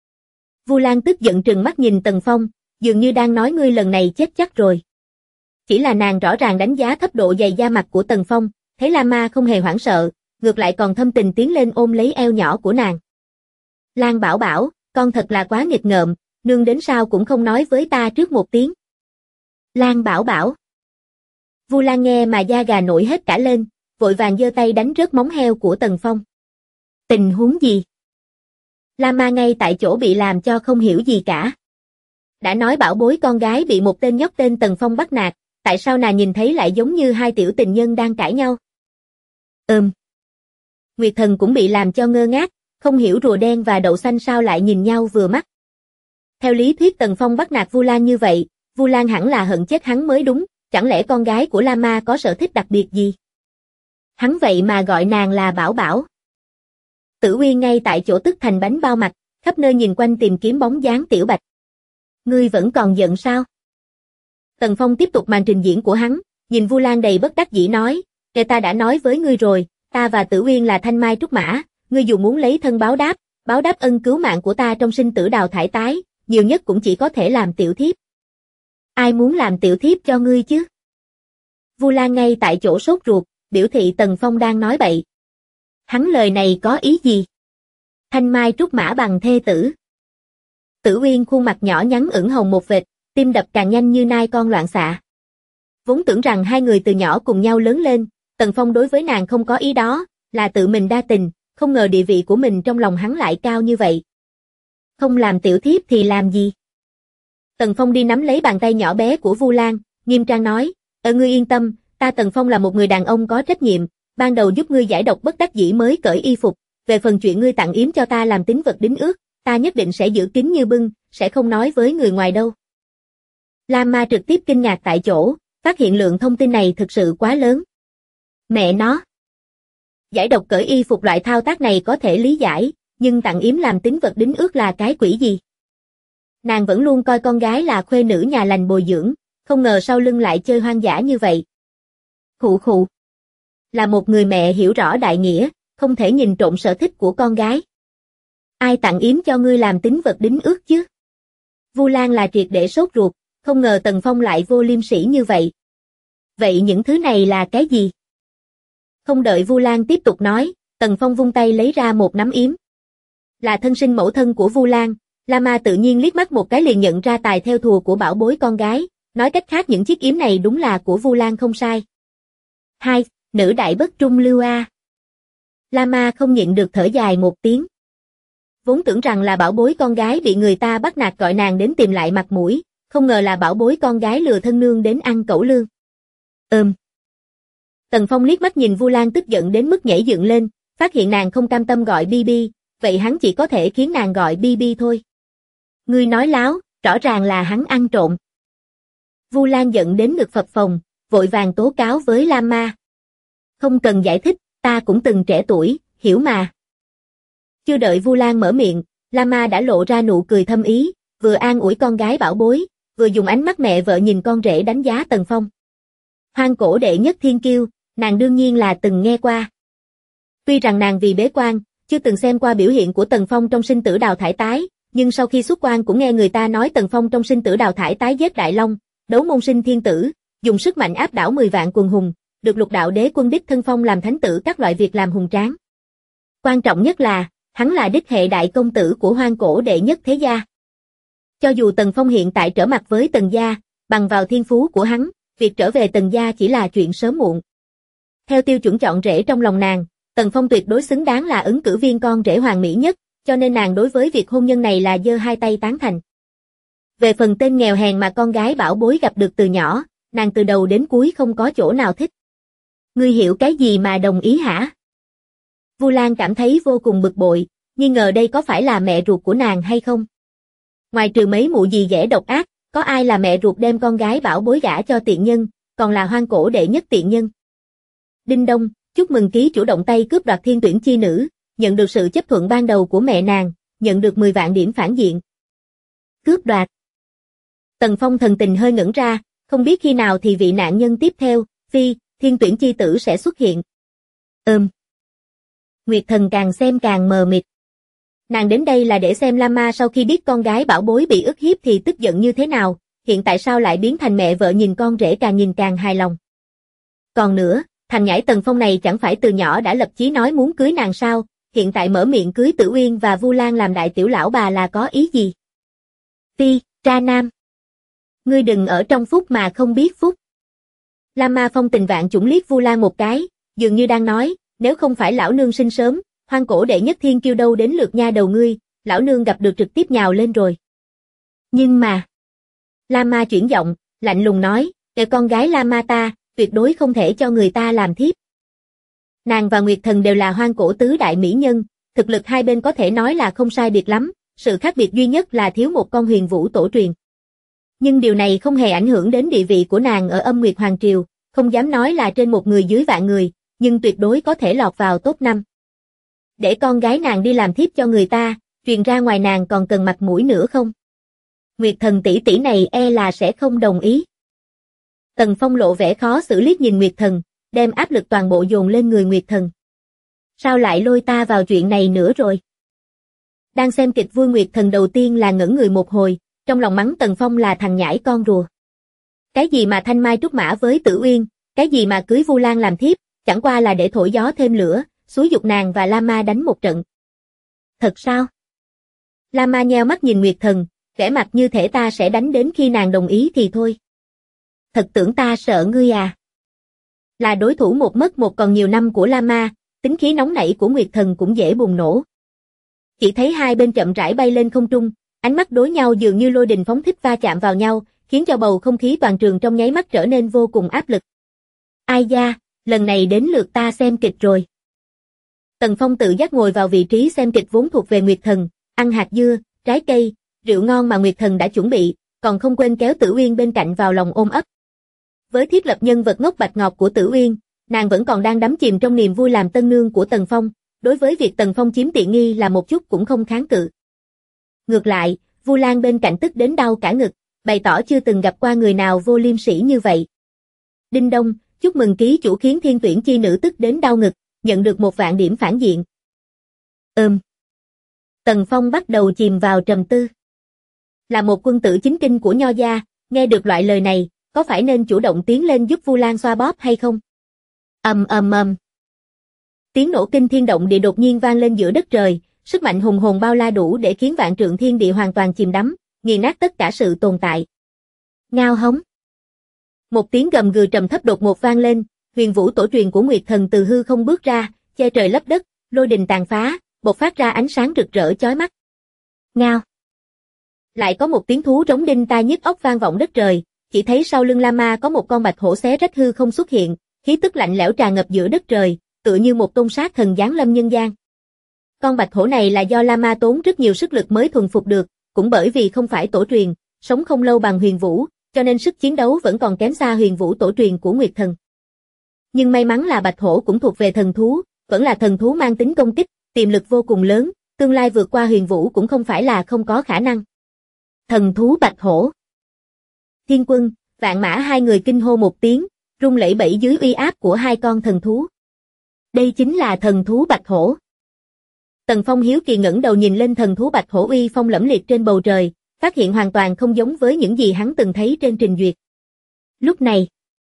Vu Lan tức giận trừng mắt nhìn Tần Phong, dường như đang nói ngươi lần này chết chắc rồi. Chỉ là nàng rõ ràng đánh giá thấp độ dày da mặt của Tần Phong, thấy Lam Ma không hề hoảng sợ, ngược lại còn thâm tình tiến lên ôm lấy eo nhỏ của nàng. Lan Bảo Bảo, con thật là quá nghịch ngợm, nương đến sao cũng không nói với ta trước một tiếng. Lan Bảo Bảo. Vu Lan nghe mà da gà nổi hết cả lên, vội vàng giơ tay đánh rớt móng heo của Tần Phong. Tình huống gì? Lam Ma ngay tại chỗ bị làm cho không hiểu gì cả. Đã nói bảo bối con gái bị một tên nhóc tên Tần Phong bắt nạt, tại sao nàng nhìn thấy lại giống như hai tiểu tình nhân đang cãi nhau? Nguyệt Thần cũng bị làm cho ngơ ngác, không hiểu rùa đen và đậu xanh sao lại nhìn nhau vừa mắt. Theo lý thuyết Tần Phong bắt nạt Vu Lan như vậy, Vu Lan hẳn là hận chết hắn mới đúng, chẳng lẽ con gái của Lam Ma có sở thích đặc biệt gì? Hắn vậy mà gọi nàng là Bảo Bảo. Tử Uyên ngay tại chỗ tức thành bánh bao mặt, khắp nơi nhìn quanh tìm kiếm bóng dáng Tiểu Bạch. Ngươi vẫn còn giận sao? Tần Phong tiếp tục màn trình diễn của hắn, nhìn Vu Lan đầy bất đắc dĩ nói, kể ta đã nói với ngươi rồi, ta và Tử Uyên là thanh mai trúc mã, ngươi dù muốn lấy thân báo đáp ân cứu mạng của ta trong sinh tử đào thải tái, nhiều nhất cũng chỉ có thể làm tiểu thiếp. Ai muốn làm tiểu thiếp cho ngươi chứ? Vu Lan ngay tại chỗ sốt ruột, biểu thị Tần Phong đang nói bậy. Hắn lời này có ý gì? Thanh mai trúc mã bằng thê tử. Tử Uyên khuôn mặt nhỏ nhắn ửng hồng một vệt, tim đập càng nhanh như nai con loạn xạ. Vốn tưởng rằng hai người từ nhỏ cùng nhau lớn lên, Tần Phong đối với nàng không có ý đó, là tự mình đa tình, không ngờ địa vị của mình trong lòng hắn lại cao như vậy. Không làm tiểu thiếp thì làm gì? Tần Phong đi nắm lấy bàn tay nhỏ bé của Vu Lan, nghiêm trang nói, ngươi yên tâm, ta Tần Phong là một người đàn ông có trách nhiệm, ban đầu giúp ngươi giải độc bất đắc dĩ mới cởi y phục, về phần chuyện ngươi tặng yếm cho ta làm tín vật đính ước, ta nhất định sẽ giữ kín như bưng, sẽ không nói với người ngoài đâu. Lam Ma trực tiếp kinh ngạc tại chỗ, phát hiện lượng thông tin này thực sự quá lớn. Mẹ nó! Giải độc cởi y phục loại thao tác này có thể lý giải, nhưng tặng yếm làm tín vật đính ước là cái quỷ gì? Nàng vẫn luôn coi con gái là khuê nữ nhà lành bồi dưỡng, không ngờ sau lưng lại chơi hoang dã như vậy. Khụ khụ. Là một người mẹ hiểu rõ đại nghĩa, không thể nhìn trộm sở thích của con gái. Ai tặng yếm cho ngươi làm tín vật đính ước chứ? Vu Lan là triệt để sốt ruột, không ngờ Tần Phong lại vô liêm sỉ như vậy. Vậy những thứ này là cái gì? Không đợi Vu Lan tiếp tục nói, Tần Phong vung tay lấy ra một nắm yếm. Là thân sinh mẫu thân của Vu Lan, La Ma tự nhiên liếc mắt một cái liền nhận ra tài theo thùa của bảo bối con gái, nói cách khác những chiếc yếm này đúng là của Vu Lan không sai. Hai, nữ đại bất trung lưu a. La Ma không nhịn được thở dài một tiếng. Vốn tưởng rằng là bảo bối con gái bị người ta bắt nạt gọi nàng đến tìm lại mặt mũi, không ngờ là bảo bối con gái lừa thân nương đến ăn cẩu lương. Tần Phong liếc mắt nhìn Vu Lan tức giận đến mức nhảy dựng lên, phát hiện nàng không cam tâm gọi Bibi, vậy hắn chỉ có thể khiến nàng gọi Bibi thôi. Ngươi nói láo, rõ ràng là hắn ăn trộm. Vu Lan giận đến ngực phập phồng, vội vàng tố cáo với Lam Ma. Không cần giải thích, ta cũng từng trẻ tuổi, hiểu mà. Chưa đợi Vu Lan mở miệng, Lam Ma đã lộ ra nụ cười thâm ý, vừa an ủi con gái bảo bối, vừa dùng ánh mắt mẹ vợ nhìn con rể đánh giá Tần Phong. Hoang cổ đệ nhất thiên kiêu, nàng đương nhiên là từng nghe qua. Tuy rằng nàng vì bế quan, chưa từng xem qua biểu hiện của Tần Phong trong sinh tử đào thải tái, nhưng sau khi xuất quan cũng nghe người ta nói Tần Phong trong sinh tử đào thải tái giết Đại Long, đấu môn sinh thiên tử, dùng sức mạnh áp đảo 10 vạn quần hùng, được lục đạo đế quân đích thân phong làm thánh tử các loại việc làm hùng tráng. Quan trọng nhất là, hắn là đích hệ đại công tử của hoang cổ đệ nhất thế gia. Cho dù Tần Phong hiện tại trở mặt với Tần gia, bằng vào thiên phú của hắn, việc trở về Tần gia chỉ là chuyện sớm muộn. Theo tiêu chuẩn chọn rể trong lòng nàng, Tần Phong tuyệt đối xứng đáng là ứng cử viên con rể hoàng mỹ nhất, cho nên nàng đối với việc hôn nhân này là giơ hai tay tán thành. Về phần tên nghèo hèn mà con gái bảo bối gặp được từ nhỏ, nàng từ đầu đến cuối không có chỗ nào thích. Ngươi hiểu cái gì mà đồng ý hả? Vu Lan cảm thấy vô cùng bực bội, nghi ngờ đây có phải là mẹ ruột của nàng hay không? Ngoài trừ mấy mụ dì ghẻ độc ác, có ai là mẹ ruột đem con gái bảo bối gả cho tiện nhân, còn là hoang cổ đệ nhất tiện nhân? Đinh đông, chúc mừng ký chủ động tay cướp đoạt thiên tuyển chi nữ, nhận được sự chấp thuận ban đầu của mẹ nàng, nhận được 10 vạn điểm phản diện. Cướp đoạt. Tần Phong thần tình hơi ngẩn ra, không biết khi nào thì vị nạn nhân tiếp theo, thiên tuyển chi tử sẽ xuất hiện. Nguyệt Thần càng xem càng mờ mịt. Nàng đến đây là để xem Lam Ma sau khi biết con gái bảo bối bị ức hiếp thì tức giận như thế nào, hiện tại sao lại biến thành mẹ vợ nhìn con rể càng nhìn càng hài lòng. Còn nữa, thằng nhãi Tần Phong này chẳng phải từ nhỏ đã lập chí nói muốn cưới nàng sao, hiện tại mở miệng cưới Tử Uyên và Vu Lan làm đại tiểu lão bà là có ý gì? Tra nam. Ngươi đừng ở trong phúc mà không biết phúc. Lam Ma phong tình vạn chủng liếc Vu Lan một cái, dường như đang nói, nếu không phải lão nương sinh sớm, hoang cổ đệ nhất thiên kiêu đâu đến lượt nha đầu ngươi, lão nương gặp được trực tiếp nhào lên rồi. Nhưng mà, Lam Ma chuyển giọng, lạnh lùng nói, để con gái Lam Ma ta, tuyệt đối không thể cho người ta làm thiếp. Nàng và Nguyệt Thần đều là hoang cổ tứ đại mỹ nhân, thực lực hai bên có thể nói là không sai biệt lắm, sự khác biệt duy nhất là thiếu một con huyền vũ tổ truyền. Nhưng điều này không hề ảnh hưởng đến địa vị của nàng ở Âm Nguyệt Hoàng Triều, không dám nói là trên một người dưới vạn người, nhưng tuyệt đối có thể lọt vào top 5. Để con gái nàng đi làm thiếp cho người ta, truyền ra ngoài nàng còn cần mặt mũi nữa không? Nguyệt Thần tỷ tỷ này e là sẽ không đồng ý. Tần Phong lộ vẻ khó xử liếc nhìn Nguyệt Thần, đem áp lực toàn bộ dồn lên người Nguyệt Thần. Sao lại lôi ta vào chuyện này nữa rồi? Đang xem kịch vui Nguyệt Thần đầu tiên là ngẩn người một hồi, trong lòng mắng Tần Phong là thằng nhãi con rùa. Cái gì mà thanh mai trúc mã với Tử Uyên, cái gì mà cưới Vu Lan làm thiếp, chẳng qua là để thổi gió thêm lửa, xúi giục nàng và Lama đánh một trận. Thật sao? Lama nheo mắt nhìn Nguyệt Thần, vẻ mặt như thể ta sẽ đánh đến khi nàng đồng ý thì thôi. Thật tưởng ta sợ ngươi à? Là đối thủ một mất một còn nhiều năm của Lama, tính khí nóng nảy của Nguyệt Thần cũng dễ bùng nổ. Chỉ thấy hai bên chậm rãi bay lên không trung, ánh mắt đối nhau dường như lôi đình phóng thích va chạm vào nhau, khiến cho bầu không khí toàn trường trong nháy mắt trở nên vô cùng áp lực. Ai da, lần này đến lượt ta xem kịch rồi. Tần Phong tự giác ngồi vào vị trí xem kịch vốn thuộc về Nguyệt Thần, ăn hạt dưa, trái cây, rượu ngon mà Nguyệt Thần đã chuẩn bị, còn không quên kéo Tử Uyên bên cạnh vào lòng ôm ấp. Với thiết lập nhân vật ngốc bạch ngọt của Tử Uyên, nàng vẫn còn đang đắm chìm trong niềm vui làm tân nương của Tần Phong, đối với việc Tần Phong chiếm tiện nghi là một chút cũng không kháng cự. Ngược lại, Vu Lan bên cạnh tức đến đau cả ngực, bày tỏ chưa từng gặp qua người nào vô liêm sỉ như vậy. Đinh đông, chúc mừng ký chủ khiến thiên tuyển chi nữ tức đến đau ngực, nhận được 1.000 điểm phản diện. Tần Phong bắt đầu chìm vào trầm tư. Là một quân tử chính kinh của Nho gia, nghe được loại lời này, có phải nên chủ động tiến lên giúp Vu Lan xoa bóp hay không? Tiếng nổ kinh thiên động địa đột nhiên vang lên giữa đất trời, sức mạnh hùng hồn bao la đủ để khiến vạn trượng thiên địa hoàn toàn chìm đắm, nghiền nát tất cả sự tồn tại. Ngao hống. Một tiếng gầm gừ trầm thấp đột ngột vang lên, huyền vũ tổ truyền của Nguyệt Thần từ hư không bước ra, che trời lấp đất, lôi đình tàn phá, bộc phát ra ánh sáng rực rỡ chói mắt. Ngao. Lại có một tiếng thú rống đinh tai nhức óc vang vọng đất trời, chỉ thấy sau lưng Lama có một con bạch hổ xé rách hư không xuất hiện, khí tức lạnh lẽo tràn ngập giữa đất trời, tựa như một tôn sát thần giáng lâm nhân gian. Con bạch hổ này là do Lama tốn rất nhiều sức lực mới thuần phục được, cũng bởi vì không phải tổ truyền, sống không lâu bằng huyền vũ, cho nên sức chiến đấu vẫn còn kém xa huyền vũ tổ truyền của Nguyệt Thần. Nhưng may mắn là bạch hổ cũng thuộc về thần thú, vẫn là thần thú mang tính công kích, tiềm lực vô cùng lớn, tương lai vượt qua huyền vũ cũng không phải là không có khả năng. Thần thú bạch hổ. Thiên Quân, Vạn Mã hai người kinh hô một tiếng, rung lẩy bẩy dưới uy áp của hai con thần thú. Đây chính là thần thú bạch hổ. Tần Phong hiếu kỳ ngẩng đầu nhìn lên thần thú bạch hổ uy phong lẫm liệt trên bầu trời, phát hiện hoàn toàn không giống với những gì hắn từng thấy trên trình duyệt. Lúc này,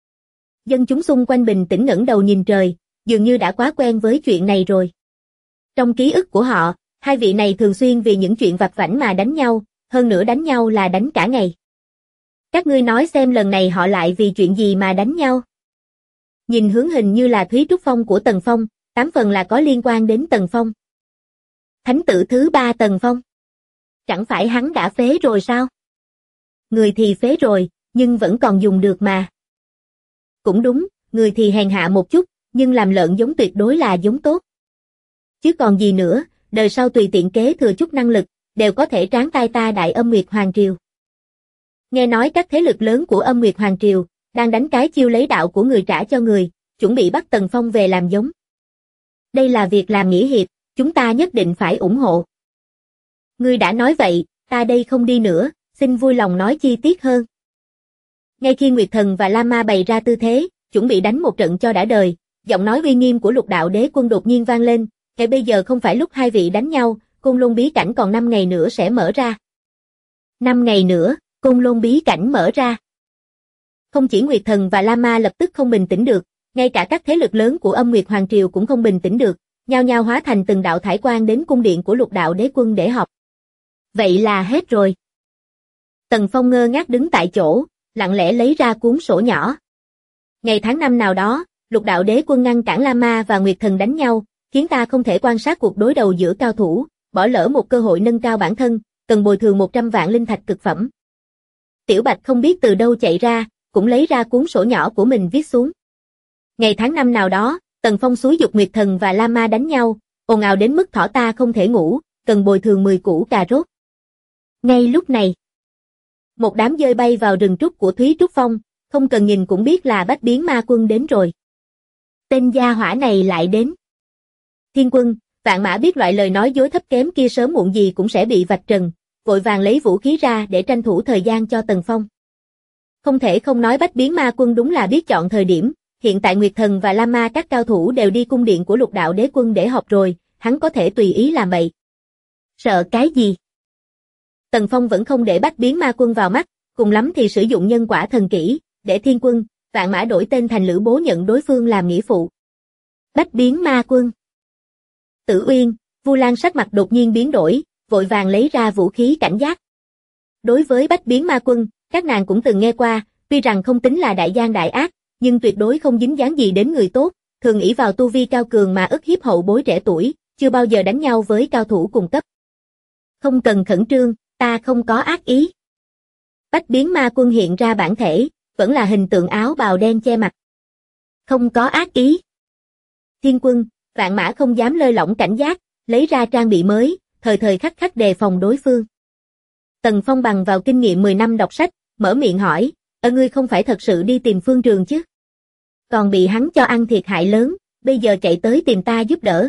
dân chúng xung quanh bình tĩnh ngẩng đầu nhìn trời, dường như đã quá quen với chuyện này rồi. Trong ký ức của họ, hai vị này thường xuyên vì những chuyện vặt vãnh mà đánh nhau, hơn nữa đánh nhau là đánh cả ngày. Các ngươi nói xem lần này họ lại vì chuyện gì mà đánh nhau? Nhìn hướng hình như là Thúy Trúc Phong của Tần Phong, 8 phần là có liên quan đến Tần Phong. Thánh tử thứ 3 Tần Phong. Chẳng phải hắn đã phế rồi sao? Người thì phế rồi, nhưng vẫn còn dùng được mà. Cũng đúng, người thì hèn hạ một chút, nhưng làm lợn giống tuyệt đối là giống tốt. Chứ còn gì nữa, đời sau tùy tiện kế thừa chút năng lực, đều có thể tráng tai ta Đại Âm Nguyệt Hoàng Triều. Nghe nói các thế lực lớn của Âm Nguyệt Hoàng Triều đang đánh cái chiêu lấy đạo của người trả cho người, chuẩn bị bắt Tần Phong về làm giống. Đây là việc làm nghĩa hiệp, chúng ta nhất định phải ủng hộ. Ngươi đã nói vậy, ta đây không đi nữa, xin vui lòng nói chi tiết hơn. Ngay khi Nguyệt Thần và Lama bày ra tư thế, chuẩn bị đánh một trận cho đã đời, giọng nói uy nghiêm của Lục Đạo Đế Quân đột nhiên vang lên, ngay bây giờ không phải lúc hai vị đánh nhau, Côn Lôn bí cảnh còn 5 ngày nữa sẽ mở ra. 5 ngày nữa, Côn Lôn bí cảnh mở ra. Không chỉ Nguyệt Thần và Lama lập tức không bình tĩnh được, ngay cả các thế lực lớn của Âm Nguyệt Hoàng Triều cũng không bình tĩnh được, nhao nhao hóa thành từng đạo thải quang đến cung điện của Lục Đạo Đế Quân để họp. Vậy là hết rồi. Tần Phong ngơ ngác đứng tại chỗ, lặng lẽ lấy ra cuốn sổ nhỏ. Ngày tháng năm nào đó, Lục Đạo Đế Quân ngăn cản Lama và Nguyệt Thần đánh nhau, khiến ta không thể quan sát cuộc đối đầu giữa cao thủ, bỏ lỡ một cơ hội nâng cao bản thân, cần bồi thường 100 vạn linh thạch cực phẩm. Tiểu Bạch không biết từ đâu chạy ra, cũng lấy ra cuốn sổ nhỏ của mình viết xuống. Ngày tháng năm nào đó, Tần Phong xúi giục Nguyệt Thần và Lama đánh nhau, ồn ào đến mức thỏ ta không thể ngủ, cần bồi thường 10 củ cà rốt. Ngay lúc này, một đám dơi bay vào rừng trúc của Thúy Trúc Phong, không cần nhìn cũng biết là Bách Biến Ma Quân đến rồi. Tên gia hỏa này lại đến. Thiên Quân, Vạn Mã biết loại lời nói dối thấp kém kia sớm muộn gì cũng sẽ bị vạch trần, vội vàng lấy vũ khí ra để tranh thủ thời gian cho Tần Phong. Không thể không nói Bách Biến Ma Quân đúng là biết chọn thời điểm, hiện tại Nguyệt Thần và Lam Ma các cao thủ đều đi cung điện của Lục Đạo Đế Quân để họp rồi, hắn có thể tùy ý làm vậy. Sợ cái gì? Tần Phong vẫn không để Bách Biến Ma Quân vào mắt, cùng lắm thì sử dụng nhân quả thần kỹ, để Thiên Quân, Vạn Mã đổi tên thành Lữ Bố nhận đối phương làm nghĩa phụ. Bách Biến Ma Quân. Tử Uyên, Vu Lan sắc mặt đột nhiên biến đổi, vội vàng lấy ra vũ khí cảnh giác. Đối với Bách Biến Ma Quân, các nàng cũng từng nghe qua, tuy rằng không tính là đại gian đại ác, nhưng tuyệt đối không dính dáng gì đến người tốt, thường ỷ vào tu vi cao cường mà ức hiếp hậu bối trẻ tuổi, chưa bao giờ đánh nhau với cao thủ cùng cấp. Không cần khẩn trương, ta không có ác ý. Bách Biến Ma Quân hiện ra bản thể, vẫn là hình tượng áo bào đen che mặt. Không có ác ý. Thiên Quân, Vạn Mã không dám lơi lỏng cảnh giác, lấy ra trang bị mới, thời thời khắc khắc đề phòng đối phương. Tần Phong bằng vào kinh nghiệm 10 năm đọc sách, mở miệng hỏi, ngươi không phải thật sự đi tìm Phương Trường chứ? Còn bị hắn cho ăn thiệt hại lớn, bây giờ chạy tới tìm ta giúp đỡ.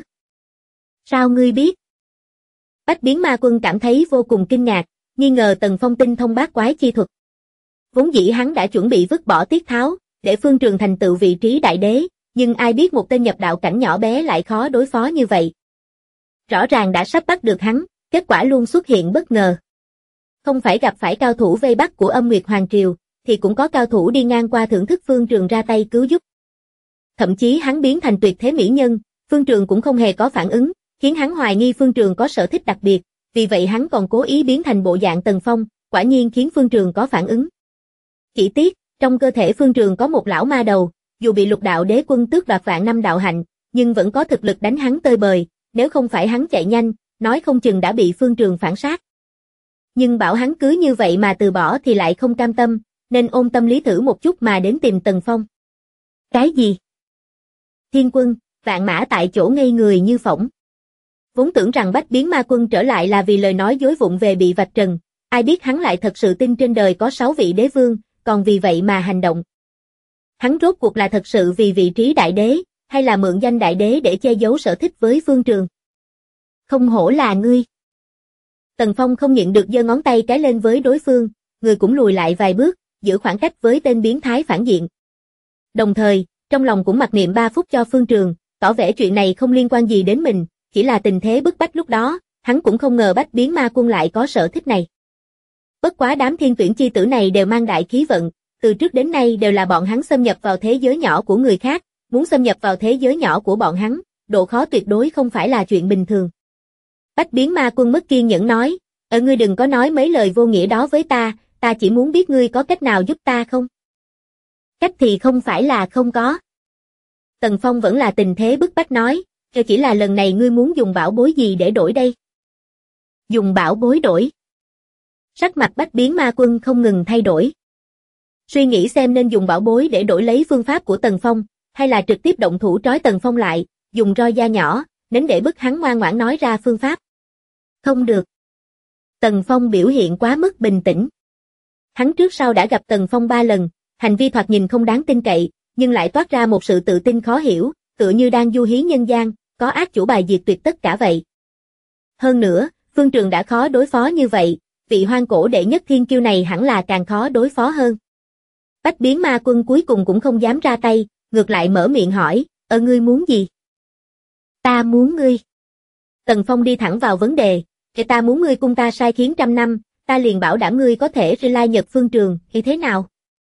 Sao ngươi biết? Bách Biến Ma Quân cảm thấy vô cùng kinh ngạc, nghi ngờ Tần Phong tinh thông bát quái chi thuật. Vốn dĩ hắn đã chuẩn bị vứt bỏ tiết tháo, để Phương Trường thành tựu vị trí đại đế, nhưng ai biết một tên nhập đạo cảnh nhỏ bé lại khó đối phó như vậy. Rõ ràng đã sắp bắt được hắn, kết quả luôn xuất hiện bất ngờ. Không phải gặp phải cao thủ vây bắt của Âm Nguyệt Hoàng Triều, thì cũng có cao thủ đi ngang qua thưởng thức Phương Trường ra tay cứu giúp. Thậm chí hắn biến thành tuyệt thế mỹ nhân, Phương Trường cũng không hề có phản ứng, khiến hắn hoài nghi Phương Trường có sở thích đặc biệt, vì vậy hắn còn cố ý biến thành bộ dạng Tần Phong, quả nhiên khiến Phương Trường có phản ứng. Chỉ tiếc, trong cơ thể Phương Trường có một lão ma đầu, dù bị Lục Đạo Đế Quân tước đoạt vạn năm đạo hạnh, nhưng vẫn có thực lực đánh hắn tơi bời, nếu không phải hắn chạy nhanh, nói không chừng đã bị Phương Trường phản sát. Nhưng bảo hắn cứ như vậy mà từ bỏ thì lại không cam tâm, nên ôm tâm lý thử một chút mà đến tìm Tần Phong. Cái gì? Thiên Quân, Vạn Mã tại chỗ ngây người như phỗng. Vốn tưởng rằng Bách Biến Ma Quân trở lại là vì lời nói dối vụng về bị vạch trần, ai biết hắn lại thật sự tin trên đời có 6 vị đế vương, còn vì vậy mà hành động. Hắn rốt cuộc là thật sự vì vị trí đại đế, hay là mượn danh đại đế để che giấu sở thích với Phương Trường? Không hổ là ngươi. Tần Phong không nhịn được giơ ngón tay cái lên với đối phương, người cũng lùi lại vài bước, giữ khoảng cách với tên biến thái phản diện. Đồng thời, trong lòng cũng mặc niệm 3 phút cho Phương Trường, tỏ vẻ chuyện này không liên quan gì đến mình, chỉ là tình thế bức bách lúc đó, hắn cũng không ngờ Bách Biến Ma Quân lại có sở thích này. Bất quá đám thiên tuyển chi tử này đều mang đại khí vận, từ trước đến nay đều là bọn hắn xâm nhập vào thế giới nhỏ của người khác, muốn xâm nhập vào thế giới nhỏ của bọn hắn, độ khó tuyệt đối không phải là chuyện bình thường. Bách Biến Ma Quân mất kiên nhẫn nói, ngươi đừng có nói mấy lời vô nghĩa đó với ta chỉ muốn biết ngươi có cách nào giúp ta không? Cách thì không phải là không có. Tần Phong vẫn là tình thế bức bách nói, chỉ là lần này ngươi muốn dùng bảo bối gì để đổi đây? Dùng bảo bối đổi? Sắc mặt Bách Biến Ma Quân không ngừng thay đổi. Suy nghĩ xem nên dùng bảo bối để đổi lấy phương pháp của Tần Phong, hay là trực tiếp động thủ trói Tần Phong lại, dùng roi da nhỏ, đến để bức hắn ngoan ngoãn nói ra phương pháp. Không được. Tần Phong biểu hiện quá mức bình tĩnh. Hắn trước sau đã gặp Tần Phong 3 lần, hành vi thoạt nhìn không đáng tin cậy, nhưng lại toát ra một sự tự tin khó hiểu, tựa như đang du hí nhân gian, có ác chủ bài diệt tuyệt tất cả vậy. Hơn nữa, Phương Trường đã khó đối phó như vậy, vị hoang cổ đệ nhất thiên kiêu này hẳn là càng khó đối phó hơn. Bách Biến Ma Quân cuối cùng cũng không dám ra tay, ngược lại mở miệng hỏi, ngươi muốn gì? Ta muốn ngươi. Tần Phong đi thẳng vào vấn đề, ta muốn ngươi cung ta sai khiến 100 năm, ta liền bảo đảm ngươi có thể lai Nhật Phương Trường, thì thế nào?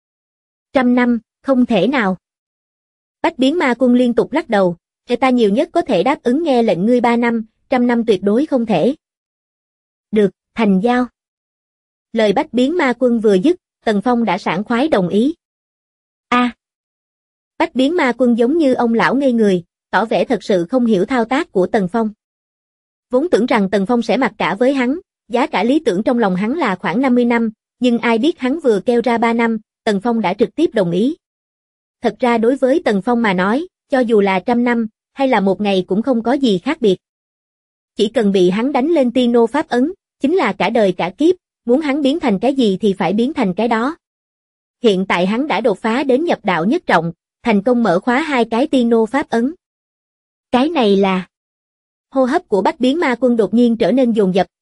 100 năm, không thể nào. Bách Biến Ma Quân liên tục lắc đầu, ta nhiều nhất có thể đáp ứng nghe lệnh ngươi 3 năm, 100 năm tuyệt đối không thể. Được, thành giao. Lời Bách Biến Ma Quân vừa dứt, Tần Phong đã sảng khoái đồng ý. Bách Biến Ma Quân giống như ông lão ngây người, tỏ vẻ thật sự không hiểu thao tác của Tần Phong. Vốn tưởng rằng Tần Phong sẽ mặc cả với hắn, giá cả lý tưởng trong lòng hắn là khoảng 50 năm, nhưng ai biết hắn vừa kêu ra 3 năm, Tần Phong đã trực tiếp đồng ý. Thật ra đối với Tần Phong mà nói, cho dù là 100 năm, hay là 1 ngày cũng không có gì khác biệt. Chỉ cần bị hắn đánh lên tiên nô pháp ấn, chính là cả đời cả kiếp, muốn hắn biến thành cái gì thì phải biến thành cái đó. Hiện tại hắn đã đột phá đến nhập đạo nhất trọng, thành công mở khóa 2 cái tiên nô pháp ấn. Cái này là... Hô hấp của Bách Biến Ma Quân đột nhiên trở nên dồn dập,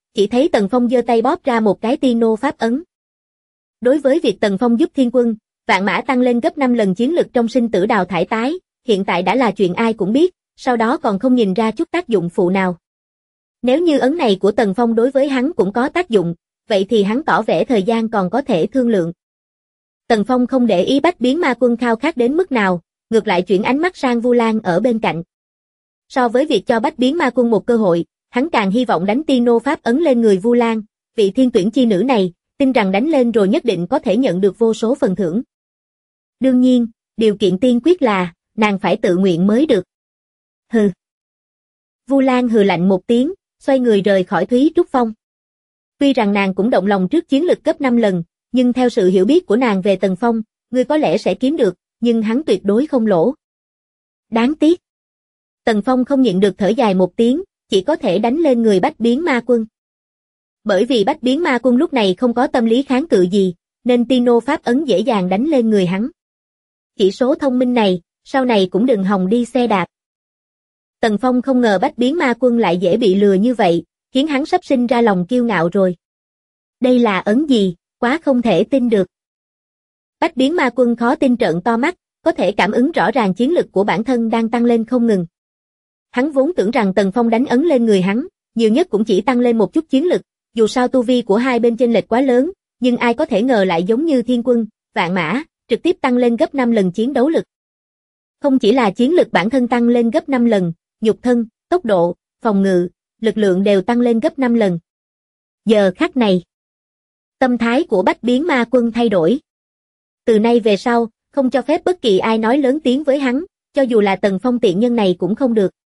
chỉ thấy Tần Phong giơ tay bóp ra một cái Tino pháp ấn. Đối với việc Tần Phong giúp Thiên Quân, Vạn Mã tăng lên gấp 5 lần chiến lực trong sinh tử đào thải tái, hiện tại đã là chuyện ai cũng biết, sau đó còn không nhìn ra chút tác dụng phụ nào. Nếu như ấn này của Tần Phong đối với hắn cũng có tác dụng, vậy thì hắn tỏ vẻ thời gian còn có thể thương lượng. Tần Phong không để ý Bách Biến Ma Quân khao khát đến mức nào, ngược lại chuyển ánh mắt sang Vu Lan ở bên cạnh. So với việc cho Bách Biến Ma Quân một cơ hội, hắn càng hy vọng đánh Tino pháp ấn lên người Vu Lan, vị thiên tuyển chi nữ này, tin rằng đánh lên rồi nhất định có thể nhận được vô số phần thưởng. Đương nhiên, điều kiện tiên quyết là, nàng phải tự nguyện mới được. Hừ. Vu Lan hừ lạnh một tiếng, xoay người rời khỏi Thúy Trúc Phong. Tuy rằng nàng cũng động lòng trước chiến lực cấp 5 lần, nhưng theo sự hiểu biết của nàng về Tần Phong, ngươi có lẽ sẽ kiếm được, nhưng hắn tuyệt đối không lỗ. Đáng tiếc. Tần Phong không nhịn được thở dài một tiếng, chỉ có thể đánh lên người Bách Biến Ma Quân. Bởi vì Bách Biến Ma Quân lúc này không có tâm lý kháng cự gì, nên Tino pháp ấn dễ dàng đánh lên người hắn. Chỉ số thông minh này, sau này cũng đừng hòng đi xe đạp. Tần Phong không ngờ Bách Biến Ma Quân lại dễ bị lừa như vậy, khiến hắn sắp sinh ra lòng kiêu ngạo rồi. Đây là ấn gì, quá không thể tin được. Bách Biến Ma Quân khó tin trợn to mắt, có thể cảm ứng rõ ràng chiến lực của bản thân đang tăng lên không ngừng. Hắn vốn tưởng rằng Tần Phong đánh ấn lên người hắn, nhiều nhất cũng chỉ tăng lên một chút chiến lực, dù sao tu vi của hai bên chênh lệch quá lớn, nhưng ai có thể ngờ lại giống như Thiên Quân, Vạn Mã, trực tiếp tăng lên gấp 5 lần chiến đấu lực. Không chỉ là chiến lực bản thân tăng lên gấp 5 lần, nhục thân, tốc độ, phòng ngự, lực lượng đều tăng lên gấp 5 lần. Giờ khắc này, tâm thái của Bách Biến Ma Quân thay đổi. Từ nay về sau, không cho phép bất kỳ ai nói lớn tiếng với hắn, cho dù là Tần Phong tiện nhân này cũng không được.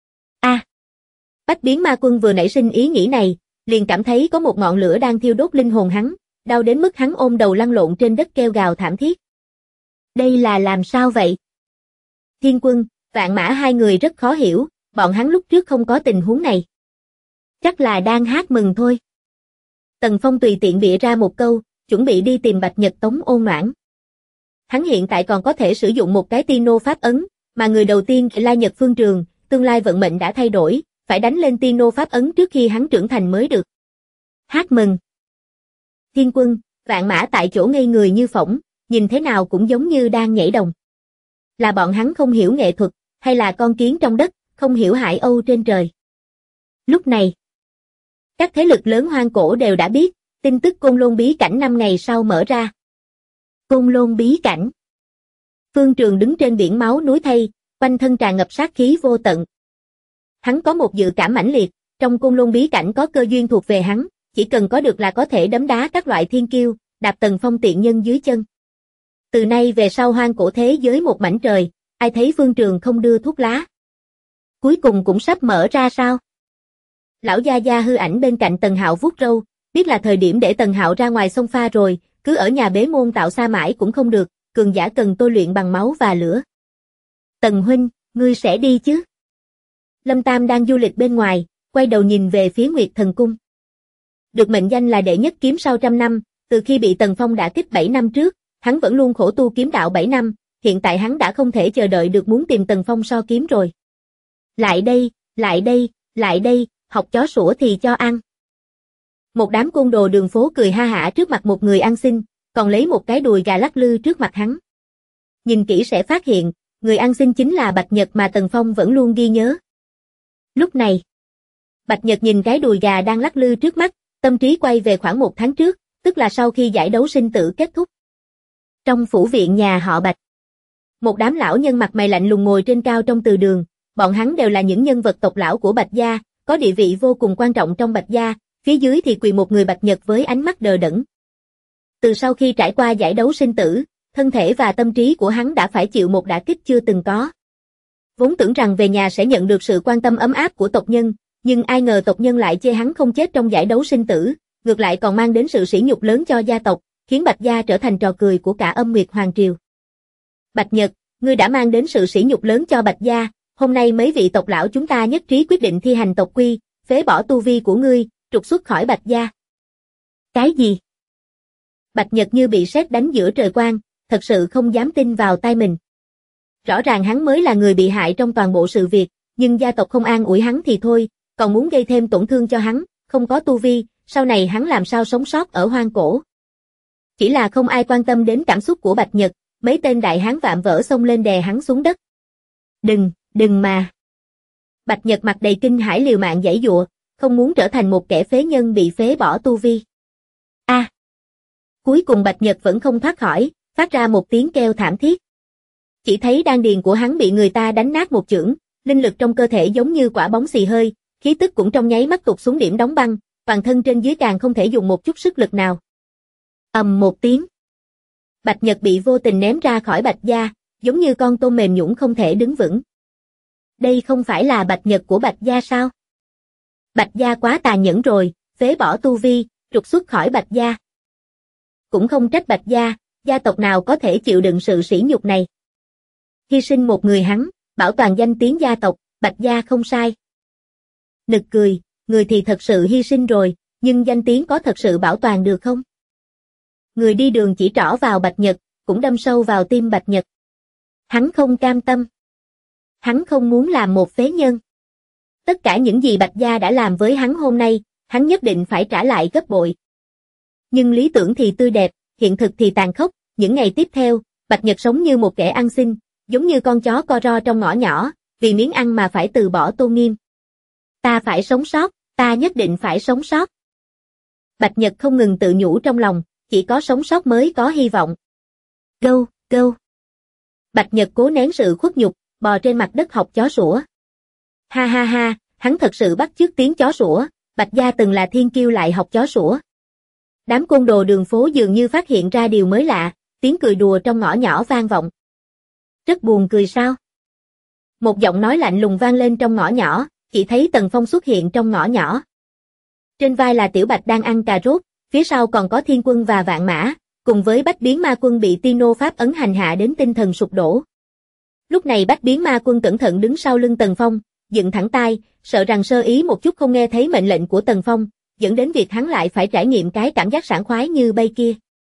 Bách Biến Ma Quân vừa nảy sinh ý nghĩ này, liền cảm thấy có một ngọn lửa đang thiêu đốt linh hồn hắn, đau đến mức hắn ôm đầu lăn lộn trên đất kêu gào thảm thiết. Đây là làm sao vậy? Thiên Quân, Vạn Mã hai người rất khó hiểu, bọn hắn lúc trước không có tình huống này. Chắc là đang hát mừng thôi. Tần Phong tùy tiện bịa ra một câu, chuẩn bị đi tìm Bạch Nhật Tống ôn noãn. Hắn hiện tại còn có thể sử dụng một cái Tino pháp ấn, mà người đầu tiên là Nhật Phương Trường, tương lai vận mệnh đã thay đổi, phải đánh lên Tino pháp ấn trước khi hắn trưởng thành mới được. Hát mừng. Thiên Quân, Vạn Mã tại chỗ ngây người như phỗng, nhìn thế nào cũng giống như đang nhảy đồng. Là bọn hắn không hiểu nghệ thuật, hay là con kiến trong đất, không hiểu hải âu trên trời. Lúc này, các thế lực lớn hoang cổ đều đã biết, tin tức Côn Lôn bí cảnh 5 ngày sau mở ra. Côn Lôn bí cảnh. Phương Trường đứng trên biển máu núi thây, quanh thân tràn ngập sát khí vô tận. Hắn có một dự cảm mãnh liệt, trong Côn Lôn bí cảnh có cơ duyên thuộc về hắn, chỉ cần có được là có thể đấm đá các loại thiên kiêu, đạp Tần Phong tiện nhân dưới chân. Từ nay về sau hoang cổ thế giới một mảnh trời, ai thấy Phương Trường không đưa thuốc lá. Cuối cùng cũng sắp mở ra sao? Lão gia gia hư ảnh bên cạnh Tần Hạo vuốt râu, biết là thời điểm để Tần Hạo ra ngoài sông pha rồi, cứ ở nhà bế môn tạo xa mãi cũng không được, cường giả cần tôi luyện bằng máu và lửa. Tần huynh, ngươi sẽ đi chứ? Lâm Tam đang du lịch bên ngoài, quay đầu nhìn về phía Nguyệt Thần Cung. Được mệnh danh là đệ nhất kiếm sau trăm năm, từ khi bị Tần Phong đả kích 7 năm trước, hắn vẫn luôn khổ tu kiếm đạo 7 năm, hiện tại hắn đã không thể chờ đợi được muốn tìm Tần Phong so kiếm rồi. Lại đây, lại đây, lại đây, học chó sủa thì cho ăn. Một đám côn đồ đường phố cười ha hả trước mặt một người ăn xin, còn lấy một cái đùi gà lắc lư trước mặt hắn. Nhìn kỹ sẽ phát hiện, người ăn xin chính là Bạch Nhật mà Tần Phong vẫn luôn ghi nhớ. Lúc này, Bạch Nhật nhìn cái đùi gà đang lắc lư trước mắt, tâm trí quay về khoảng 1 tháng trước, tức là sau khi giải đấu sinh tử kết thúc. Trong phủ viện nhà họ Bạch, một đám lão nhân mặt mày lạnh lùng ngồi trên cao trong từ đường, bọn hắn đều là những nhân vật tộc lão của Bạch gia, có địa vị vô cùng quan trọng trong Bạch gia, phía dưới thì quỳ một người Bạch Nhật với ánh mắt đờ đẫn. Từ sau khi trải qua giải đấu sinh tử, thân thể và tâm trí của hắn đã phải chịu một đả kích chưa từng có. Vốn tưởng rằng về nhà sẽ nhận được sự quan tâm ấm áp của tộc nhân, nhưng ai ngờ tộc nhân lại chê hắn không chết trong giải đấu sinh tử, ngược lại còn mang đến sự sỉ nhục lớn cho gia tộc, khiến Bạch gia trở thành trò cười của cả Âm Nguyệt Hoàng triều. Bạch Nhật, ngươi đã mang đến sự sỉ nhục lớn cho Bạch gia, hôm nay mấy vị tộc lão chúng ta nhất trí quyết định thi hành tộc quy, phế bỏ tu vi của ngươi, trục xuất khỏi Bạch gia. Cái gì? Bạch Nhật như bị sét đánh giữa trời quang, thật sự không dám tin vào tai mình. Rõ ràng hắn mới là người bị hại trong toàn bộ sự việc, nhưng gia tộc không an ủi hắn thì thôi, còn muốn gây thêm tổn thương cho hắn, không có tu vi, sau này hắn làm sao sống sót ở hoang cổ. Chỉ là không ai quan tâm đến cảm xúc của Bạch Nhật, mấy tên đại hán vạm vỡ xông lên đè hắn xuống đất. Đừng mà. Bạch Nhật mặt đầy kinh hãi liều mạng giãy giụa, không muốn trở thành một kẻ phế nhân bị phế bỏ tu vi. A. Cuối cùng Bạch Nhật vẫn không thoát khỏi, phát ra một tiếng kêu thảm thiết. Chỉ thấy đan điền của hắn bị người ta đánh nát một chưởng, linh lực trong cơ thể giống như quả bóng xì hơi, khí tức cũng trong nháy mắt tụt xuống điểm đóng băng, toàn thân trên dưới càng không thể dùng một chút sức lực nào. Ầm một tiếng. Bạch Nhật bị vô tình ném ra khỏi Bạch gia, giống như con tôm mềm nhũn không thể đứng vững. Đây không phải là Bạch Nhật của Bạch gia sao? Bạch gia quá tàn nhẫn rồi, phế bỏ tu vi, trục xuất khỏi Bạch gia. Cũng không trách Bạch gia, gia tộc nào có thể chịu đựng sự sỉ nhục này. Hy sinh một người hắn, bảo toàn danh tiếng gia tộc, Bạch gia không sai. Nực cười, người thì thật sự hy sinh rồi, nhưng danh tiếng có thật sự bảo toàn được không? Người đi đường chỉ trỏ vào Bạch Nhật, cũng đâm sâu vào tim Bạch Nhật. Hắn không cam tâm. Hắn không muốn làm một phế nhân. Tất cả những gì Bạch gia đã làm với hắn hôm nay, hắn nhất định phải trả lại gấp bội. Nhưng lý tưởng thì tươi đẹp, hiện thực thì tàn khốc, những ngày tiếp theo, Bạch Nhật sống như một kẻ ăn xin, giống như con chó co ro trong ngõ nhỏ, vì miếng ăn mà phải từ bỏ tôn nghiêm. Ta phải sống sót, ta nhất định phải sống sót. Bạch Nhật không ngừng tự nhủ trong lòng, chỉ có sống sót mới có hy vọng. Gâu, gâu. Bạch Nhật cố nén sự khuất nhục, bò trên mặt đất học chó sủa. Ha ha ha, hắn thật sự bắt chước tiếng chó sủa, Bạch gia từng là thiên kiêu lại học chó sủa. Đám côn đồ đường phố dường như phát hiện ra điều mới lạ, tiếng cười đùa trong ngõ nhỏ vang vọng. Rất buồn cười sao? Một giọng nói lạnh lùng vang lên trong ngõ nhỏ, chỉ thấy Tần Phong xuất hiện trong ngõ nhỏ. Trên vai là Tiểu Bạch đang ăn cà rốt, phía sau còn có Thiên Quân và Vạn Mã, cùng với Bách Biến Ma Quân bị Tino Pháp ấn hành hạ đến tinh thần sụp đổ. Lúc này Bách Biến Ma Quân cẩn thận đứng sau lưng Tần Phong, dựng thẳng tai, sợ rằng sơ ý một chút không nghe thấy mệnh lệnh của Tần Phong, dẫn đến việc hắn lại phải trải nghiệm cái cảm giác sảng khoái như bay kia.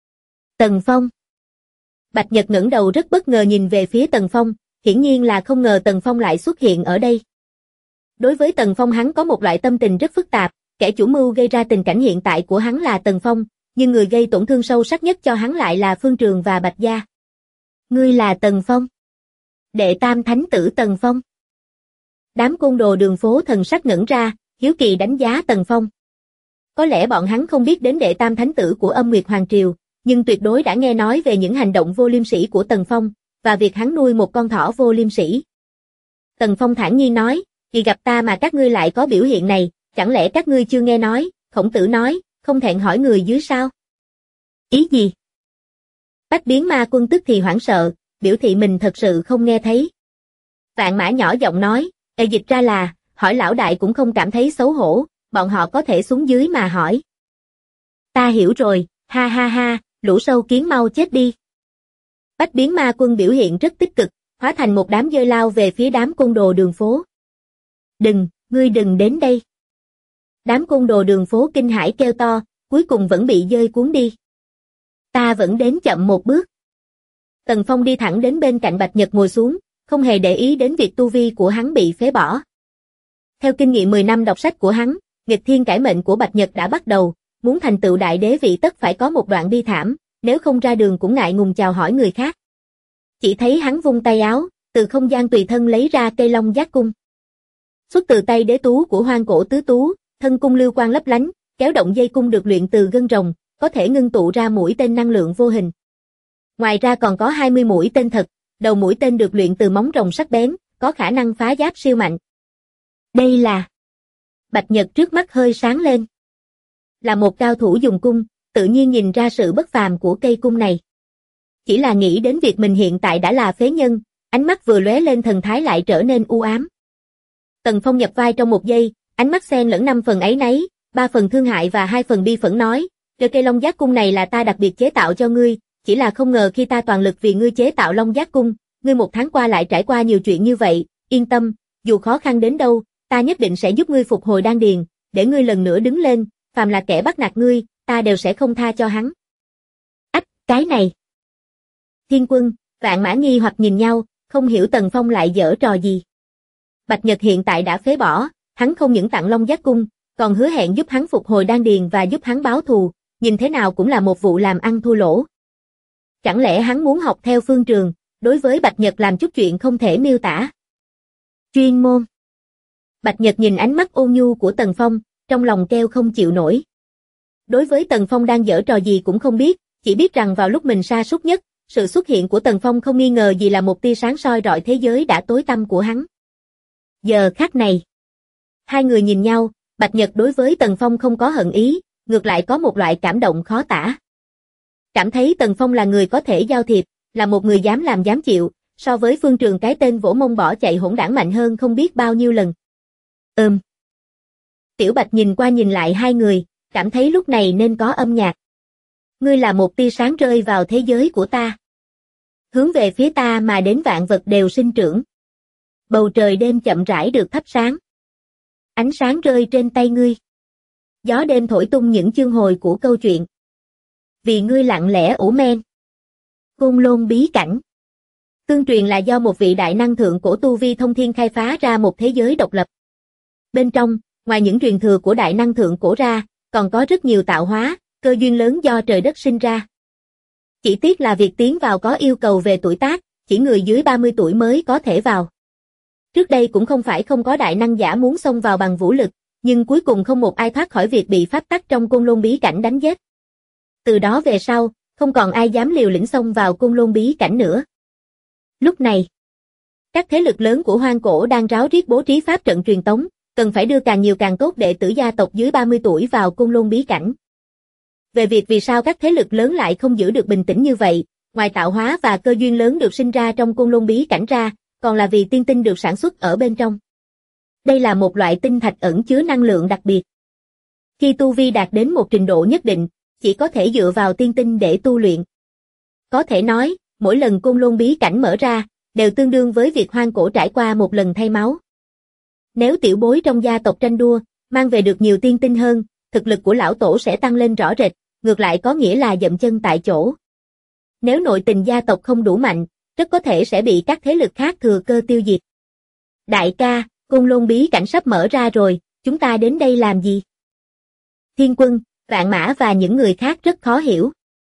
Tần Phong. Bạch Nhật ngẩng đầu rất bất ngờ nhìn về phía Tần Phong, hiển nhiên là không ngờ Tần Phong lại xuất hiện ở đây. Đối với Tần Phong hắn có một loại tâm tình rất phức tạp, kẻ chủ mưu gây ra tình cảnh hiện tại của hắn là Tần Phong, nhưng người gây tổn thương sâu sắc nhất cho hắn lại là Phương Trường và Bạch gia. Ngươi là Tần Phong. Đệ tam thánh tử Tần Phong. Đám côn đồ đường phố thần sắc ngẩn ra, hiếu kỳ đánh giá Tần Phong. Có lẽ bọn hắn không biết đến đệ tam thánh tử của Âm Nguyệt Hoàng Triều, nhưng tuyệt đối đã nghe nói về những hành động vô liêm sỉ của Tần Phong, và việc hắn nuôi một con thỏ vô liêm sỉ. Tần Phong thản nhiên nói, vì gặp ta mà các ngươi lại có biểu hiện này, chẳng lẽ các ngươi chưa nghe nói, Khổng Tử nói, không thẹn hỏi người dưới sao? Ý gì? Bách Biến Ma Quân tức thì hoảng sợ, biểu thị mình thật sự không nghe thấy. Vạn Mã nhỏ giọng nói, dịch ra là, hỏi lão đại cũng không cảm thấy xấu hổ, bọn họ có thể xuống dưới mà hỏi. Ta hiểu rồi, ha ha ha, lũ sâu kiến mau chết đi. Bách Biến Ma Quân biểu hiện rất tích cực, hóa thành một đám dơi lao về phía đám côn đồ đường phố. Đừng, ngươi đừng đến đây. Đám côn đồ đường phố kinh hãi kêu to, cuối cùng vẫn bị dơi cuốn đi. Ta vẫn đến chậm một bước. Tần Phong đi thẳng đến bên cạnh Bạch Nhật ngồi xuống, không hề để ý đến việc tu vi của hắn bị phế bỏ. Theo kinh nghiệm 10 năm đọc sách của hắn, nghịch thiên cải mệnh của Bạch Nhật đã bắt đầu, muốn thành tựu đại đế vị tất phải có một đoạn bi thảm, nếu không ra đường cũng ngại ngùng chào hỏi người khác. Chỉ thấy hắn vung tay áo, từ không gian tùy thân lấy ra cây long giác cung. Xuất từ tay đế tú của Hoang Cổ Tứ Tú, thân cung lưu quang lấp lánh, kéo động dây cung được luyện từ gân rồng, có thể ngưng tụ ra mũi tên năng lượng vô hình. Ngoài ra còn có 20 mũi tên thật, đầu mũi tên được luyện từ móng rồng sắc bén, có khả năng phá giáp siêu mạnh. Đây là... Bạch Nhật trước mắt hơi sáng lên. Là một cao thủ dùng cung, tự nhiên nhìn ra sự bất phàm của cây cung này. Chỉ là nghĩ đến việc mình hiện tại đã là phế nhân, ánh mắt vừa lóe lên thần thái lại trở nên u ám. Tần Phong nhập vai trong một giây, ánh mắt xen lẫn 5 phần áy náy, 3 phần thương hại và 2 phần bi phẫn nói, cây long giác cung này là ta đặc biệt chế tạo cho ngươi, chỉ là không ngờ khi ta toàn lực vì ngươi chế tạo long giác cung, ngươi một tháng qua lại trải qua nhiều chuyện như vậy, yên tâm, dù khó khăn đến đâu, ta nhất định sẽ giúp ngươi phục hồi đan điền, để ngươi lần nữa đứng lên, phàm là kẻ bắt nạt ngươi, ta đều sẽ không tha cho hắn. Ách, cái này. Thiên Quân, Vạn Mã nghi hoặc nhìn nhau, không hiểu Tần Phong lại giở trò gì. Bạch Nhật hiện tại đã phế bỏ, hắn không những tặng long giác cung, còn hứa hẹn giúp hắn phục hồi đan điền và giúp hắn báo thù, nhìn thế nào cũng là một vụ làm ăn thua lỗ. Chẳng lẽ hắn muốn học theo Phương Trường, đối với Bạch Nhật làm chút chuyện không thể miêu tả. Chuyên môn. Bạch Nhật nhìn ánh mắt ôn nhu của Tần Phong, trong lòng kêu không chịu nổi. Đối với Tần Phong đang giở trò gì cũng không biết, chỉ biết rằng vào lúc mình sa sút nhất, sự xuất hiện của Tần Phong không nghi ngờ gì là một tia sáng soi rọi thế giới đã tối tăm của hắn. Giờ khắc này, hai người nhìn nhau, Bạch Nhật đối với Tần Phong không có hận ý, ngược lại có một loại cảm động khó tả. Cảm thấy Tần Phong là người có thể giao thiệp, là một người dám làm dám chịu, so với Phương Trường cái tên vỗ mông bỏ chạy hỗn đảng mạnh hơn không biết bao nhiêu lần. Tiểu Bạch nhìn qua nhìn lại hai người, cảm thấy lúc này nên có âm nhạc. Ngươi là một tia sáng rơi vào thế giới của ta. Hướng về phía ta mà đến vạn vật đều sinh trưởng. Bầu trời đêm chậm rãi được thắp sáng. Ánh sáng rơi trên tay ngươi. Gió đêm thổi tung những chương hồi của câu chuyện. Vì ngươi lặng lẽ ủ men. Côn Lôn bí cảnh. Tương truyền là do một vị đại năng thượng cổ tu vi thông thiên khai phá ra một thế giới độc lập. Bên trong, ngoài những truyền thừa của đại năng thượng cổ ra, còn có rất nhiều tạo hóa, cơ duyên lớn do trời đất sinh ra. Chỉ tiếc là việc tiến vào có yêu cầu về tuổi tác, chỉ người dưới 30 tuổi mới có thể vào. Trước đây cũng không phải không có đại năng giả muốn xông vào bằng vũ lực, nhưng cuối cùng không một ai thoát khỏi việc bị pháp tắc trong Côn Lôn bí cảnh đánh giết. Từ đó về sau, không còn ai dám liều lĩnh xông vào Côn Lôn bí cảnh nữa. Lúc này, các thế lực lớn của hoang cổ đang ráo riết bố trí pháp trận truyền tống, cần phải đưa càng nhiều càng tốt đệ tử gia tộc dưới 30 tuổi vào Côn Lôn bí cảnh. Về việc vì sao các thế lực lớn lại không giữ được bình tĩnh như vậy, ngoài tạo hóa và cơ duyên lớn được sinh ra trong Côn Lôn bí cảnh ra, còn là vì tiên tinh được sản xuất ở bên trong. Đây là một loại tinh thạch ẩn chứa năng lượng đặc biệt. Khi tu vi đạt đến một trình độ nhất định, chỉ có thể dựa vào tiên tinh để tu luyện. Có thể nói, mỗi lần Côn Lôn bí cảnh mở ra, đều tương đương với việc hoang cổ trải qua một lần thay máu. Nếu tiểu bối trong gia tộc tranh đua, mang về được nhiều tiên tinh hơn, thực lực của lão tổ sẽ tăng lên rõ rệt, ngược lại có nghĩa là dậm chân tại chỗ. Nếu nội tình gia tộc không đủ mạnh, rất có thể sẽ bị các thế lực khác thừa cơ tiêu diệt. Đại ca, Côn Lôn bí cảnh sắp mở ra rồi, chúng ta đến đây làm gì? Thiên Quân, Vạn Mã và những người khác rất khó hiểu.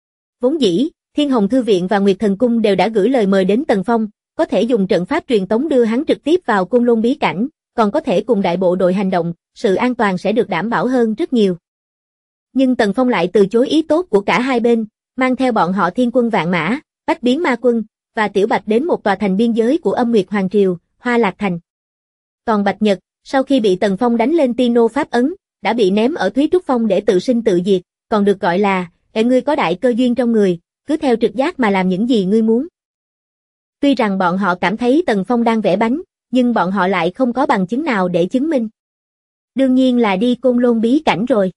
Vốn dĩ, Thiên Hồng Thư Viện và Nguyệt Thần Cung đều đã gửi lời mời đến Tần Phong, có thể dùng trận pháp truyền tống đưa hắn trực tiếp vào Côn Lôn bí cảnh, còn có thể cùng đại bộ đội hành động, sự an toàn sẽ được đảm bảo hơn rất nhiều. Nhưng Tần Phong lại từ chối ý tốt của cả hai bên, mang theo bọn họ Thiên Quân Vạn Mã, Bách Biến Ma Quân và Tiểu Bạch đến một tòa thành biên giới của Âm Nguyệt Hoàng Triều, Hoa Lạc Thành. Còn Bạch Nhật, sau khi bị Tần Phong đánh lên Tino Pháp Ấn, đã bị ném ở Thúy Trúc Phong để tự sinh tự diệt, còn được gọi là, ngươi có đại cơ duyên trong người, cứ theo trực giác mà làm những gì ngươi muốn. Tuy rằng bọn họ cảm thấy Tần Phong đang vẽ bánh, nhưng bọn họ lại không có bằng chứng nào để chứng minh. Đương nhiên là đi Côn Lôn bí cảnh rồi.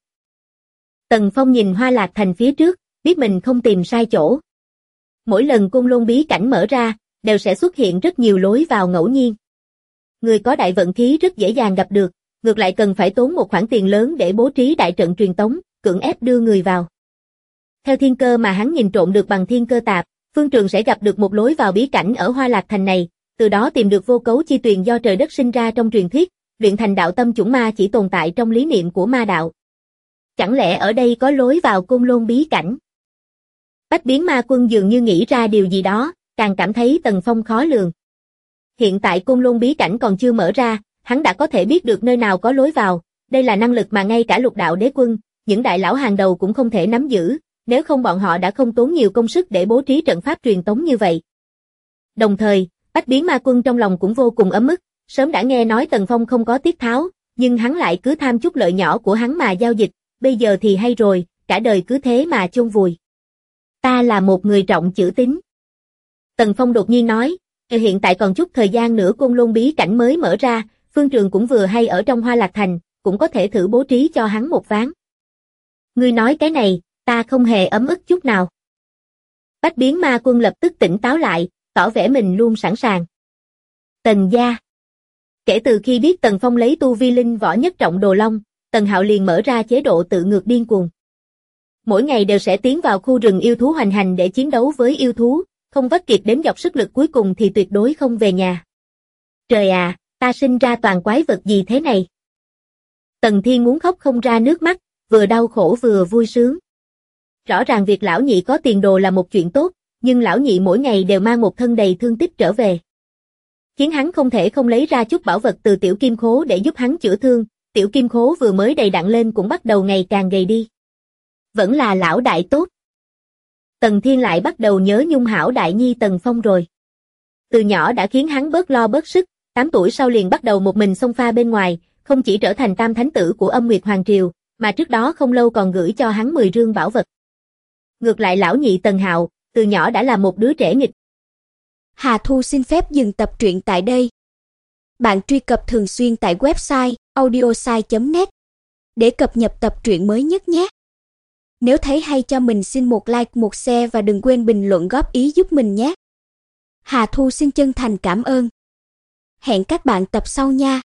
Tần Phong nhìn Hoa Lạc Thành phía trước, biết mình không tìm sai chỗ. Mỗi lần Côn Lôn bí cảnh mở ra, đều sẽ xuất hiện rất nhiều lối vào ngẫu nhiên. Người có đại vận khí rất dễ dàng gặp được, ngược lại cần phải tốn một khoản tiền lớn để bố trí đại trận truyền tống, cưỡng ép đưa người vào. Theo thiên cơ mà hắn nhìn trộm được bằng thiên cơ tạp, Phương Trường sẽ gặp được một lối vào bí cảnh ở Hoa Lạc Thành này, từ đó tìm được vô cấu chi tuyền do trời đất sinh ra trong truyền thuyết, luyện thành đạo tâm chủng ma chỉ tồn tại trong lý niệm của ma đạo. Chẳng lẽ ở đây có lối vào Côn Lôn bí cảnh? Bách Biến Ma Quân dường như nghĩ ra điều gì đó, càng cảm thấy Tần Phong khó lường. Hiện tại Côn Lôn bí cảnh còn chưa mở ra, hắn đã có thể biết được nơi nào có lối vào, đây là năng lực mà ngay cả Lục Đạo Đế Quân, những đại lão hàng đầu cũng không thể nắm giữ, nếu không bọn họ đã không tốn nhiều công sức để bố trí trận pháp truyền tống như vậy. Đồng thời, Bách Biến Ma Quân trong lòng cũng vô cùng ấm ức, sớm đã nghe nói Tần Phong không có tiết tháo, nhưng hắn lại cứ tham chút lợi nhỏ của hắn mà giao dịch, bây giờ thì hay rồi, cả đời cứ thế mà chôn vùi. Ta là một người trọng chữ tín. Tần Phong đột nhiên nói, hiện tại còn chút thời gian nữa Côn Lôn bí cảnh mới mở ra, Phương Trường cũng vừa hay ở trong Hoa Lạc Thành, cũng có thể thử bố trí cho hắn một ván. Ngươi nói cái này, ta không hề ấm ức chút nào. Bách Biến Ma Quân lập tức tỉnh táo lại, tỏ vẻ mình luôn sẵn sàng. Tần gia. Kể từ khi biết Tần Phong lấy tu vi linh võ nhất trọng Đồ Long, Tần Hạo liền mở ra chế độ tự ngược điên cuồng. Mỗi ngày đều sẽ tiến vào khu rừng yêu thú hoành hành để chiến đấu với yêu thú, không vắt kiệt đến dọc sức lực cuối cùng thì tuyệt đối không về nhà. Trời à, ta sinh ra toàn quái vật gì thế này? Tần Thiên muốn khóc không ra nước mắt, vừa đau khổ vừa vui sướng. Rõ ràng việc lão nhị có tiền đồ là một chuyện tốt, nhưng lão nhị mỗi ngày đều mang một thân đầy thương tích trở về, khiến hắn không thể không lấy ra chút bảo vật từ tiểu kim khố để giúp hắn chữa thương. Tiểu kim khố vừa mới đầy đặn lên cũng bắt đầu ngày càng gầy đi. Vẫn là lão đại tốt. Tần Thiên lại bắt đầu nhớ nhung hảo đại nhi Tần Phong rồi. Từ nhỏ đã khiến hắn bớt lo bớt sức, 8 tuổi sau liền bắt đầu một mình xông pha bên ngoài, không chỉ trở thành tam thánh tử của Âm Nguyệt Hoàng Triều, mà trước đó không lâu còn gửi cho hắn 10 rương bảo vật. Ngược lại lão nhị Tần Hạo, từ nhỏ đã là một đứa trẻ nghịch. Hà Thu xin phép dừng tập truyện tại đây. Bạn truy cập thường xuyên tại website audiosai.net để cập nhật tập truyện mới nhất nhé. Nếu thấy hay cho mình xin một like, một share và đừng quên bình luận góp ý giúp mình nhé. Hà Thu xin chân thành cảm ơn. Hẹn các bạn tập sau nha.